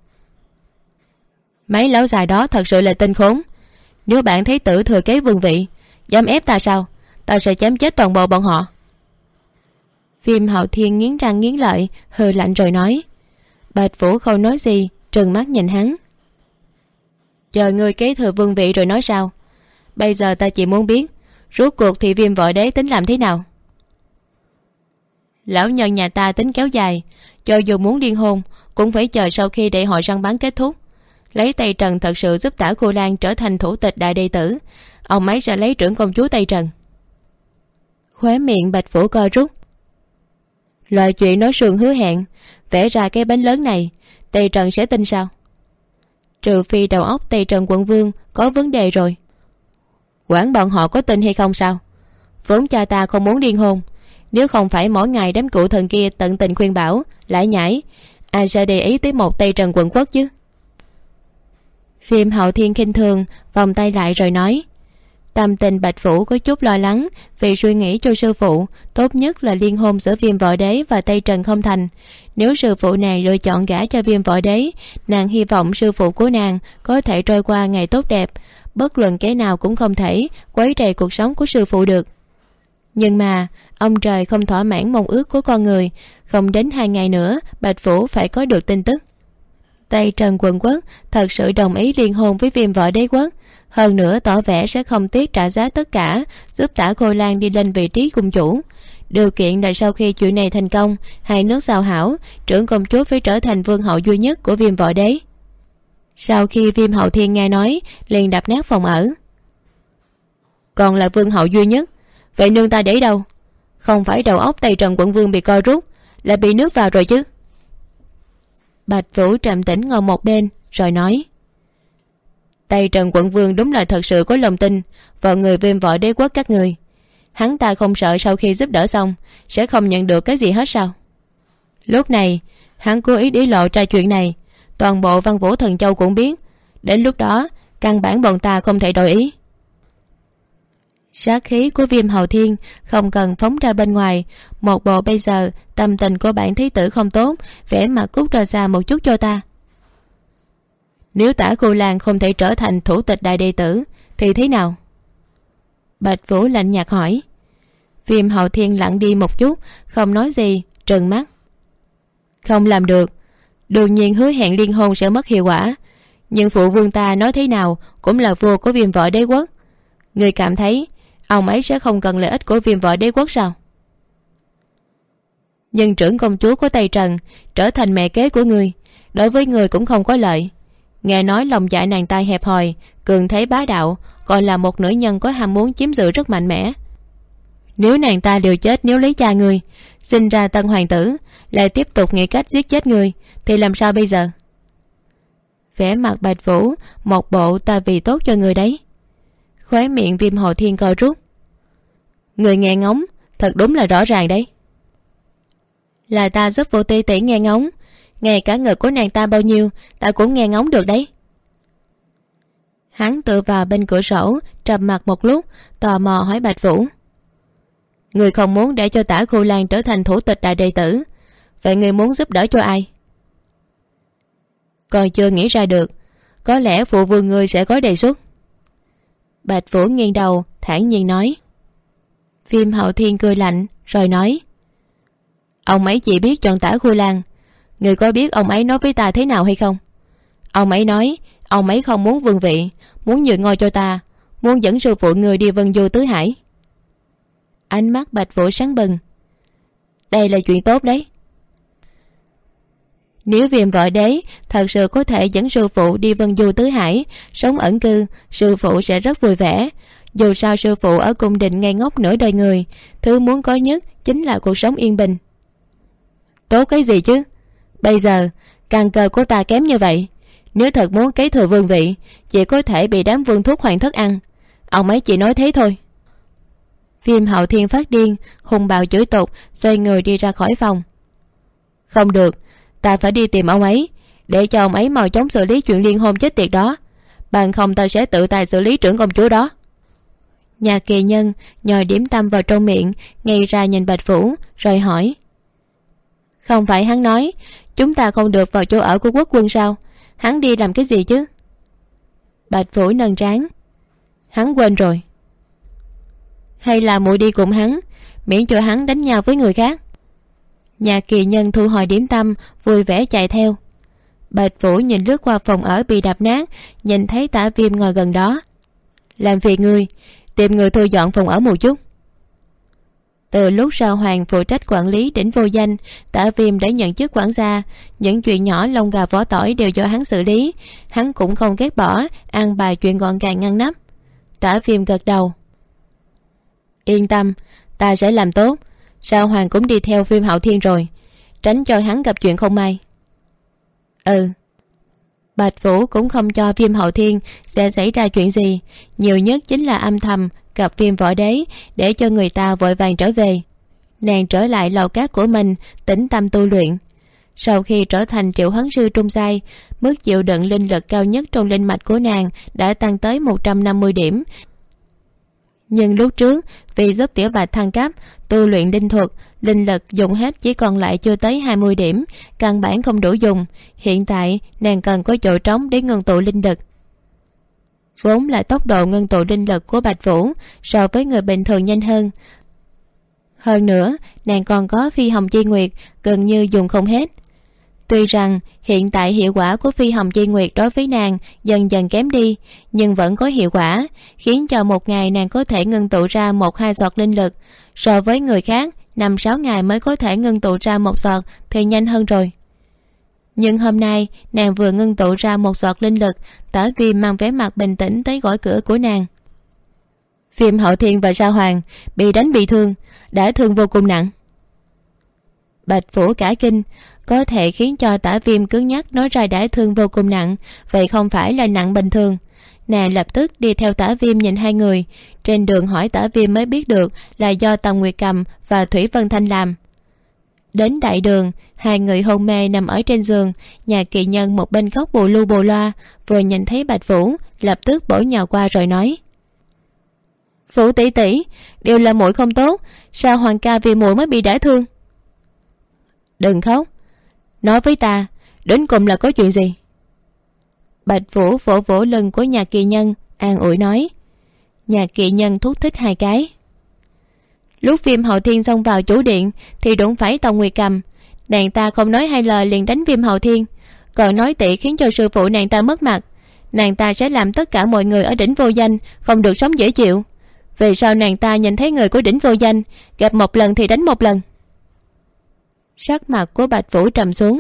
Mấy lão già đó thật sự là tinh khốn. Nếu bạn thấy tử thừa kế vương vị, dám ép ta sao? Ta sẽ chém chết toàn bộ bọn họ. Viêm Hậu Thiên nghiến răng nghiến lợi, hừ lạnh rồi nói. Bạch Vũ không nói gì, trừng mắt nhìn hắn. Chờ ngươi kế thừa vương vị rồi nói sao? Bây giờ ta chỉ muốn biết, rốt cuộc thì Viêm Võ Đế tính làm thế nào? Lão nhân nhà ta tính kéo dài, cho dù muốn liên hôn cũng phải chờ sau khi đại hội săn bắn kết thúc. Lấy Tây Trần thật sự giúp Tả Cô Lan trở thành thủ tịch đại đệ tử, ông ấy sẽ lấy trưởng công chúa Tây Trần. Khóe miệng Bạch Vũ co rút. Loại chuyện nói suông hứa hẹn, vẽ ra cái bánh lớn này, Tây Trần sẽ tin sao? Trừ phi đầu óc Tây Trần quận vương có vấn đề rồi. Quản bọn họ có tin hay không sao? Vốn cha ta không muốn liên hôn, Nếu không phải mỗi ngày đám cụ thần kia tận tình khuyên bảo lại nhảy, ai sẽ để ý tới một Tây Trần quận quốc chứ? Viêm Hậu Thiên khinh thường vòng tay lại rồi nói. Tâm tình Bạch Vũ có chút lo lắng vì suy nghĩ cho sư phụ tốt nhất là liên hôn giữa Viêm Võ Đế và Tây Trần không thành. Nếu sư phụ nàng lựa chọn gả cho Viêm Võ Đế, nàng hy vọng sư phụ của nàng có thể trôi qua ngày tốt đẹp, bất luận kẻ nào cũng không thể quấy rầy cuộc sống của sư phụ được. Nhưng mà ông trời không thỏa mãn mong ước của con người, không đến 2 ngày nữa Bạch Vũ phải có được tin tức Tây Trần quận quốc thật sự đồng ý liên hôn với Viêm Võ Đế quốc, hơn nữa tỏ vẻ sẽ không tiếc trả giá tất cả giúp Tả Khôi Lan đi lên vị trí cung chủ. Điều kiện là sau khi chuyện này thành công, hai nước giao hảo, trưởng công chúa phải trở thành vương hậu duy nhất của Viêm Võ Đế. Sau khi Viêm Hậu Thiên nghe nói, liền đập nát phòng ở. Còn là vương hậu duy nhất, vậy nương ta để đâu? Không phải đầu óc Tây Trần quận vương bị co rút, là bị nước vào rồi chứ? Bạch Vũ trầm tĩnh ngồi một bên rồi nói. Tây Trần quận vương đúng là thật sự có lòng tin vào người Viêm Võ Đế quốc các người. Hắn ta không sợ sau khi giúp đỡ xong sẽ không nhận được cái gì hết sao? Lúc này hắn cố ý để lộ ra chuyện này, toàn bộ Văn Vũ Thần Châu cũng biết. Đến lúc đó căn bản bọn ta không thể đổi ý. Sát khí của Viêm Hậu Thiên không cần phóng ra bên ngoài. Một bộ bây giờ tâm tình của bản thí tử không tốt, vẻ mặt cút ra xa một chút cho ta. Nếu Tả Cô Lan không thể trở thành thủ tịch đại đệ tử thì thế nào? Bạch Vũ lạnh nhạt hỏi. Viêm Hậu Thiên lặng đi một chút, không nói gì, trừng mắt. Không làm được. Đương nhiên hứa hẹn liên hôn sẽ mất hiệu quả, nhưng phụ vương ta nói thế nào cũng là vua của Viêm Võ Đế quốc. Người cảm thấy ông ấy sẽ không cần lợi ích của Viêm Võ Đế quốc sao? Nhưng trưởng công chúa của Tây Trần trở thành mẹ kế của người, đối với người cũng không có lợi. Nghe nói lòng dạ nàng ta hẹp hòi, cường thế bá đạo, còn là một nữ nhân có ham muốn chiếm giữ rất mạnh mẽ. Nếu nàng ta liều chết nếu lấy cha người, sinh ra tân hoàng tử, lại tiếp tục nghĩ cách giết chết người, thì làm sao bây giờ? Vẻ mặt Bạch Vũ một bộ ta vì tốt cho người đấy. Khóe miệng Viêm Hậu Thiên co rút. Người nghe ngóng thật đúng là rõ ràng đấy. Là ta giúp Vô Ti tỷ nghe ngóng, ngay cả ngực của nàng ta bao nhiêu ta cũng nghe ngóng được đấy. Hắn tựa vào bên cửa sổ, trầm mặt một lúc, tò mò hỏi Bạch Vũ. Người không muốn để cho Tả Khô Lan trở thành thủ tịch đại đệ tử, vậy người muốn giúp đỡ cho ai? Còn chưa nghĩ ra được, có lẽ phụ vương người sẽ có đề xuất. Bạch Vũ nghiêng đầu thản nhiên nói. Viêm Hậu Thiên cười lạnh rồi nói. Ông ấy chỉ biết chọn Tả Khô Lan. Người có biết ông ấy nói với ta thế nào hay không? Ông ấy nói ông ấy không muốn vương vị, muốn nhường ngôi cho ta, muốn dẫn sư phụ người đi vân du tứ hải. Ánh mắt Bạch Vũ sáng bừng. Đây là chuyện tốt đấy. Nếu Viêm Võ Đế thật sự có thể dẫn sư phụ đi vân du tứ hải, sống ẩn cư, sư phụ sẽ rất vui vẻ. Dù sao sư phụ ở cung đình ngây ngốc nửa đời người, thứ muốn có nhất chính là cuộc sống yên bình. Tốt cái gì chứ? Bây giờ căn cơ của ta kém như vậy, nếu thật muốn kế thừa vương vị, chỉ có thể bị đám vương thúc hoàng thất ăn. Ông ấy chỉ nói thế thôi. Viêm Hậu Thiên phát điên, hùng bạo chửi tục, xoay người đi ra khỏi phòng. Không được, ta phải đi tìm ông ấy, để cho ông ấy mau chóng xử lý chuyện liên hôn chết tiệt đó, bằng không ta sẽ tự tay xử lý trưởng công chúa đó. Nhà Kỳ Nhân nhồi điểm tâm vào trong miệng, ngay ra nhìn Bạch Vũ rồi hỏi. Không phải hắn nói chúng ta không được vào chỗ ở của quốc quân sao? Hắn đi làm cái gì chứ? Bạch Vũ nâng trán. Hắn quên rồi. Hay là muội đi cùng hắn, miễn cho hắn đánh nhau với người khác? Nhà Kỳ Nhân thu hồi điểm tâm, vui vẻ chạy theo. Bạch Vũ nhìn lướt qua phòng ở bị đập nát, nhìn thấy Tả Viêm ngồi gần đó. Làm phiền người, tìm người thu dọn phòng ở một chút. Từ lúc Sao Hoàng phụ trách quản lý đỉnh vô danh, Tả Viêm đã nhận chức quản gia, những chuyện nhỏ lông gà vỏ tỏi đều do hắn xử lý. Hắn cũng không ghét bỏ, ăn bài chuyện gọn gàng ngăn nắp. Tả Viêm gật đầu. Yên tâm, ta sẽ làm tốt. Sao Hoàng cũng đi theo Viêm Hậu Thiên rồi, tránh cho hắn gặp chuyện không may. Ừ. Bạch Vũ cũng không cho Viêm Hậu Thiên sẽ xảy ra chuyện gì, nhiều nhất chính là âm thầm gặp Viêm Võ Đế để cho người ta vội vàng trở về. nàng trở lại lầu cát của mình, tĩnh tâm tu luyện. Sau khi trở thành triệu hoán sư trung giai, mức chịu đựng linh lực cao nhất trong linh mạch của nàng đã tăng tới 150 điểm. Nhưng lúc trước vì giúp Tiểu Bạch thăng cấp tu luyện linh thuật, linh lực dùng hết chỉ còn lại chưa tới 20 điểm, căn bản không đủ dùng. Hiện tại nàng cần có chỗ trống để ngưng tụ linh lực. Vốn là tốc độ ngưng tụ linh lực của Bạch Vũ so với người bình thường nhanh hơn nữa nàng còn có phi hồng chi nguyệt gần như dùng không hết. Tuy rằng hiện tại hiệu quả của phi hồng chi nguyệt đối với nàng dần dần kém đi, nhưng vẫn có hiệu quả, khiến cho một ngày nàng có thể ngưng tụ ra 1-2 giọt linh lực. So với người khác 5-6 ngày mới có thể ngưng tụ ra 1 giọt thì nhanh hơn rồi. Nhưng hôm nay nàng vừa ngưng tụ ra 1 giọt linh lực, Tả Viêm mang vẻ mặt bình tĩnh tới gõ cửa của nàng. Viêm Hậu Thiên và Sa Hoàng bị đánh bị thương, đã thương vô cùng nặng. Bạch Vũ cả kinh, có thể khiến cho Tả Viêm cứng nhắc nói ra đã thương vô cùng nặng, vậy không phải là nặng bình thường. Nàng lập tức đi theo Tả Viêm nhìn hai người. Trên đường hỏi Tả Viêm mới biết được là do Tần Nguyệt Cầm và Thủy Vân Thanh làm. Đến đại đường, hai người hôn mê nằm ở trên giường. Nhà Kỳ Nhân một bên khóc bù lu bù loa, vừa nhìn thấy Bạch Vũ lập tức bổ nhào qua rồi nói: Vũ tỷ tỷ, đều là muội không tốt, sao Hoàng ca vì muội mới bị đả thương? Đừng khóc, nói với ta đến cùng là có chuyện gì? Bạch Vũ vỗ vỗ lưng của Nhà Kỳ Nhân, an ủi nói. Nhà Kỳ Nhân thúc thích 2 cái. Lúc Viêm Hậu Thiên xông vào chủ điện thì đụng phải Tòng Nguyệt Cầm, nàng ta không nói 2 lời liền đánh Viêm Hậu Thiên, còn nói tị khiến cho sư phụ nàng ta mất mặt. Nàng ta sẽ làm tất cả mọi người ở đỉnh vô danh không được sống dễ chịu. Về sau nàng ta nhìn thấy người của đỉnh vô danh, gặp 1 lần thì đánh 1 lần. Sắc mặt của Bạch Vũ trầm xuống.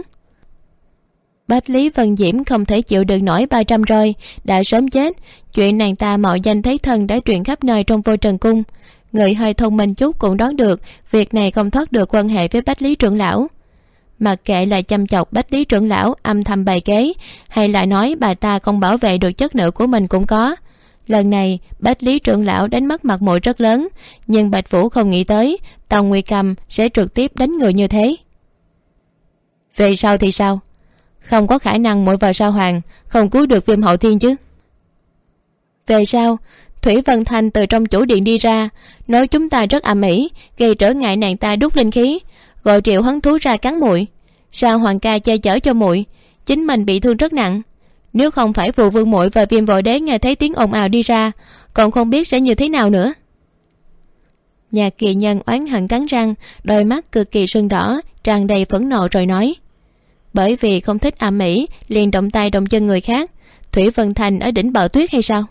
Bách Lý Vân Diễm không thể chịu đựng nổi 300 roi, đã sớm chết. Chuyện nàng ta mạo danh thấy thân đã truyền khắp nơi trong Vô Trần Cung. Người hơi thông minh chút cũng đoán được việc này không thoát được quan hệ với Bách Lý trưởng lão. Mặc kệ là chăm chọc Bách Lý trưởng lão âm thầm bày kế, hay là nói bà ta không bảo vệ được chất nữ của mình cũng có. Lần này Bách Lý trưởng lão đánh mất mặt mũi rất lớn, nhưng Bạch Vũ không nghĩ tới Tòng Nguyệt Cầm sẽ trực tiếp đánh người như thế. Về sau thì sao? Không có khả năng muội vào Sa Hoàng không cứu được Viêm Hậu Thiên chứ? Về sau Thủy Vân Thanh từ trong chủ điện đi ra, nói chúng ta rất ầm ĩ, gây trở ngại nàng ta đúc linh khí, gọi Triệu Hấn Thú ra cắn muội. Sa Hoàng ca che chở cho muội, chính mình bị thương rất nặng. Nếu không phải Phù Vương muội và Viêm Vội Đế nghe thấy tiếng ồn ào đi ra, còn không biết sẽ như thế nào nữa. Nhà Kỳ Nhân oán hận cắn răng, đôi mắt cực kỳ sưng đỏ, tràn đầy phẫn nộ rồi nói: Bởi vì không thích ầm ĩ liền động tay động chân người khác. Thủy Vân Thành ở đỉnh Bạo Tuyết hay sao?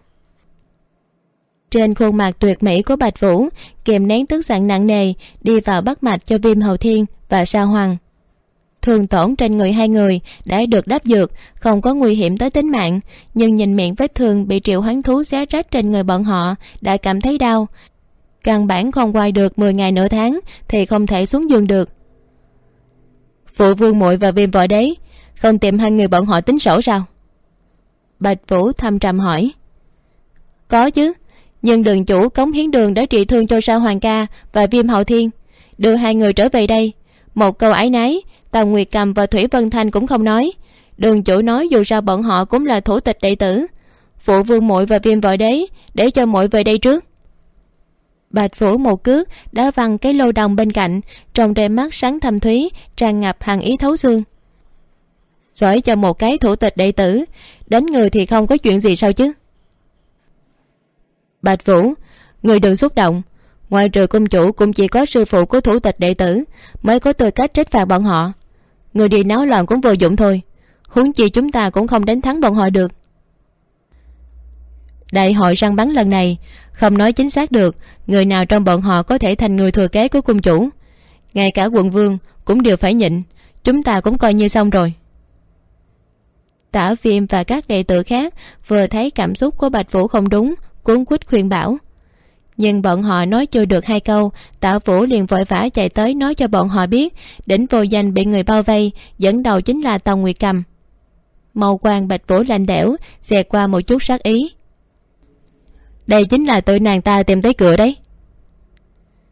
Trên khuôn mặt tuyệt mỹ của Bạch Vũ kìm nén tức giận nặng nề, đi vào bắt mạch cho Viêm Hậu Thiên và Sa Hoàng. Thương tổn trên người hai người đã được đắp dược, không có nguy hiểm tới tính mạng, nhưng nhìn miệng vết thương bị Triệu Hoán Thú xé rách trên người bọn họ đã cảm thấy đau. Căn bản không qua được 10 ngày nửa tháng thì không thể xuống giường được. Phụ Vương muội và Viêm Vội Đế không tìm hai người bọn họ tính sổ sao? Bạch Vũ thâm trầm hỏi. Có chứ, nhưng đường chủ cống hiến đường đã trị thương cho Sa Hoàng ca và Viêm Hậu Thiên, đưa hai người trở về đây. Một câu ái náy Tào Nguyệt Cầm và Thủy Vân Thanh cũng không nói. Đường chủ nói dù sao bọn họ cũng là thủ tịch đệ tử. Phụ Vương muội và Viêm Vội Đế để cho muội về đây trước. Bạch Vũ một cước đá văng cái lô đồng bên cạnh, trong đôi mắt sáng thâm thúy tràn ngập hàn ý thấu xương. Giỏi cho một cái thủ tịch đệ tử, đánh người thì không có chuyện gì sao chứ? Bạch Vũ, người đừng xúc động. Ngoài trừ cung chủ cũng chỉ có sư phụ của thủ tịch đệ tử mới có tư cách trách phạt bọn họ. Người đi náo loạn cũng vô dụng thôi, huống chi chúng ta cũng không đánh thắng bọn họ được. Đại hội săn bắn lần này không nói chính xác được người nào trong bọn họ có thể thành người thừa kế của cung chủ. Ngay cả quận vương cũng đều phải nhịn, chúng ta cũng coi như xong rồi. Tả Viêm và các đệ tử khác vừa thấy cảm xúc của Bạch Vũ không đúng, cuống quýt khuyên bảo. Nhưng bọn họ nói chưa được 2 câu, Tả Vũ liền vội vã chạy tới nói cho bọn họ biết đỉnh vô danh bị người bao vây, dẫn đầu chính là Tòng Nguyệt Cầm. Màu quang Bạch Vũ lạnh lẽo xẹt qua một chút sát ý. Đây chính là tụi nàng ta tìm tới cửa đấy.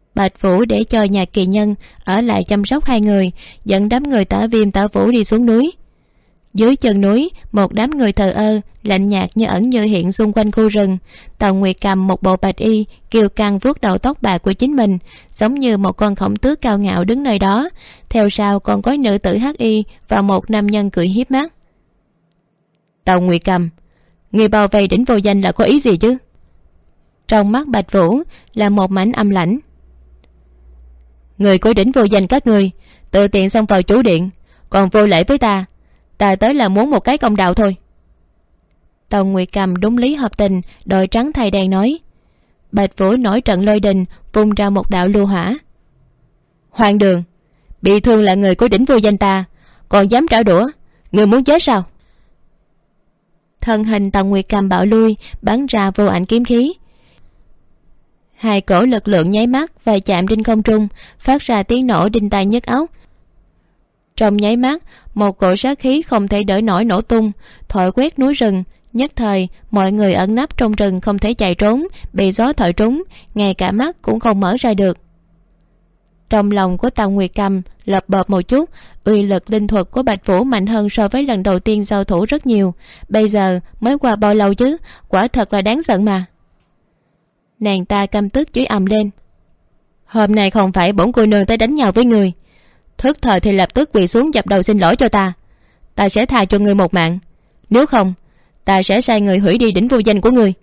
Bạch Vũ để cho nhà kỳ nhân ở lại chăm sóc hai người, dẫn đám người Tả Viêm Tả Vũ đi xuống núi. Dưới chân núi, một đám người thờ ơ lạnh nhạt như ẩn như hiện xung quanh khu rừng. Tàu Nguyệt cầm một bộ bạch y, kiêu căng vuốt đầu tóc bạc của chính mình, giống như một con khổng tước cao ngạo đứng nơi đó. Theo sau còn có nữ tử hắc y và một nam nhân cười hiếp mắt. Tàu Nguyệt cầm, người bao vây đỉnh vô danh là có ý gì chứ? Trong mắt Bạch Vũ là một mảnh âm lãnh. Người của đỉnh vô danh các ngươi tự tiện xông vào chủ điện, còn vô lễ với ta. Ta tới là muốn một cái công đạo thôi. Tàu Nguyệt cầm đúng lý hợp tình, đội trắng thay đen nói. Bạch Vũ nổi trận lôi đình, vung ra một đạo lưu hỏa. Hoàng đường, bị thương là người của đỉnh vô danh ta, còn dám trả đũa, người muốn chết sao? Thân hình Tàu Nguyệt cầm bạo lui, bắn ra vô ảnh kiếm khí. Hai cổ lực lượng nháy mắt và chạm trên không trung, phát ra tiếng nổ đinh tai nhức óc. Trong nháy mắt, một cổ sát khí không thể đỡ nổi nổ tung, thổi quét núi rừng. Nhất thời, mọi người ẩn nấp trong rừng không thể chạy trốn, bị gió thổi trúng, ngay cả mắt cũng không mở ra được. Trong lòng của Tàu Nguyệt cầm lập bợp một chút, uy lực linh thuật của Bạch Vũ mạnh hơn so với lần đầu tiên giao thủ rất nhiều. Bây giờ mới qua bao lâu chứ, quả thật là đáng giận mà. Nàng ta căm tức chửi ầm lên. Hôm nay không phải bổn cô nương tới đánh nhau với người, thức thời thì lập tức quỳ xuống dập đầu xin lỗi cho ta. Ta sẽ tha cho ngươi một mạng, nếu không ta sẽ sai người hủy đi đỉnh vô danh của ngươi.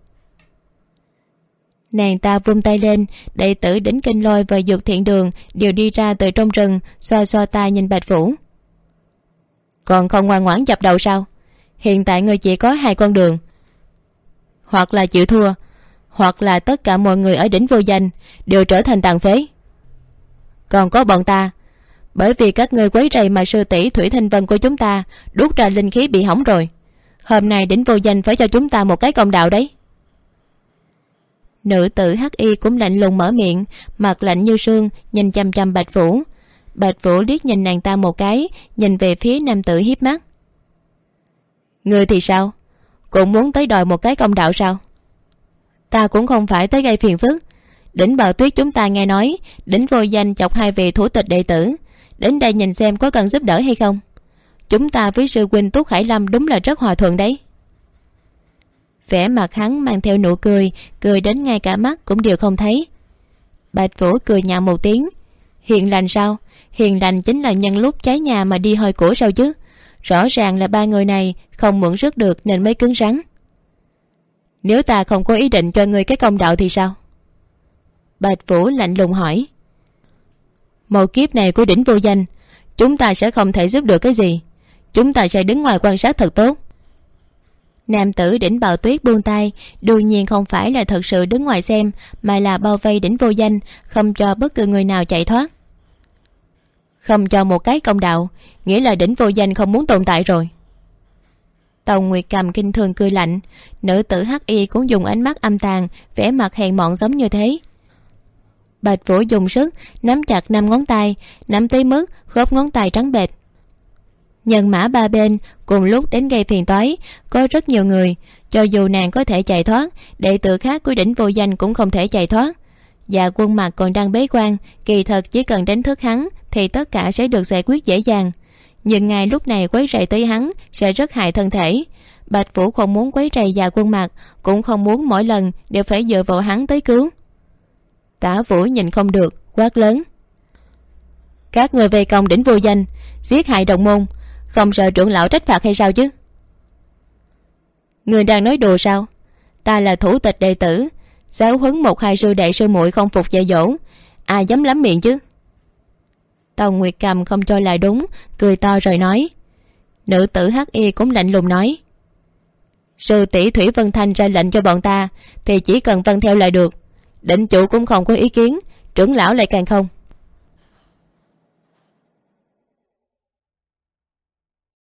Nàng ta vung tay lên, đệ tử đỉnh Kinh Lôi và Dược Thiện Đường đều đi ra từ trong rừng, xoa xoa tay nhìn Bạch Vũ. Còn không ngoan ngoãn dập đầu sao? Hiện tại ngươi chỉ có hai con đường, hoặc là chịu thua, hoặc là tất cả mọi người ở đỉnh vô danh đều trở thành tàn phế. Còn có bọn ta, bởi vì các ngươi quấy rầy mà sư tỷ Thủy Thanh Vân của chúng ta đút ra linh khí bị hỏng rồi. Hôm nay đỉnh vô danh phải cho chúng ta một cái công đạo đấy. Nữ tử hắc y cũng lạnh lùng mở miệng, mặt lạnh như sương, nhìn chăm chăm Bạch Vũ. Bạch Vũ liếc nhìn nàng ta một cái, nhìn về phía nam tử hiếp mắt. Ngươi thì sao, cũng muốn tới đòi một cái công đạo sao? Ta cũng không phải tới gây phiền phức. Đỉnh Bạo Tuyết chúng ta nghe nói đỉnh vô danh chọc hai vị thủ tịch đệ tử, đến đây nhìn xem có cần giúp đỡ hay không. Chúng ta với sư huynh Túc Khải Lâm đúng là rất hòa thuận đấy. Vẻ mặt hắn mang theo nụ cười, cười đến ngay cả mắt cũng đều không thấy. Bạch Vũ cười nhạo một tiếng. Hiền lành sao? Hiền lành chính là nhân lúc cháy nhà mà đi hôi của sao chứ? Rõ ràng là ba người này không mượn sức được nên mới cứng rắn. Nếu ta không có ý định cho ngươi cái công đạo thì sao? Bạch Vũ lạnh lùng hỏi. Một kiếp này của đỉnh vô danh, chúng ta sẽ không thể giúp được cái gì. Chúng ta sẽ đứng ngoài quan sát thật tốt. Nam tử đỉnh Bạo Tuyết buông tay, đương nhiên không phải là thật sự đứng ngoài xem, mà là bao vây đỉnh vô danh, không cho bất cứ người nào chạy thoát. Không cho một cái công đạo, nghĩa là đỉnh vô danh không muốn tồn tại rồi. Tàu Nguyệt cầm kinh thường cười lạnh. Nữ tử hắc y cũng dùng ánh mắt âm tàn, vẻ mặt hèn mọn giống như thế. Bạch Vũ dùng sức nắm chặt 5 ngón tay, nắm tới mức khớp ngón tay trắng bệch. Nhân mã ba bên cùng lúc đến gây phiền toái, có rất nhiều người. Cho dù nàng có thể chạy thoát, đệ tử khác của đỉnh vô danh cũng không thể chạy thoát. Và Quân Mặc còn đang bế quan, kỳ thật chỉ cần đánh thức hắn thì tất cả sẽ được giải quyết dễ dàng. Nhưng ngay lúc này quấy rầy tới hắn sẽ rất hại thân thể. Bạch Vũ không muốn quấy rầy Dạ Quân Mặc, cũng không muốn mỗi lần đều phải dựa vào hắn tới cứu. Tả Vũ nhìn không được, quát lớn. Các người vây công đỉnh vô danh, giết hại đồng môn, không sợ trưởng lão trách phạt hay sao chứ? Người đang nói đùa sao? Ta là thủ tịch đệ tử, giáo huấn một hai sư đệ sư muội không phục dạy dỗ, ai dám lắm miệng chứ? Tàu Nguyệt cầm không cho là đúng, cười to rồi nói. Nữ tử hắc y cũng lạnh lùng nói. Sư tỷ Thủy Vân Thanh ra lệnh cho bọn ta thì chỉ cần vâng theo là được. Định chủ cũng không có ý kiến, trưởng lão lại càng không.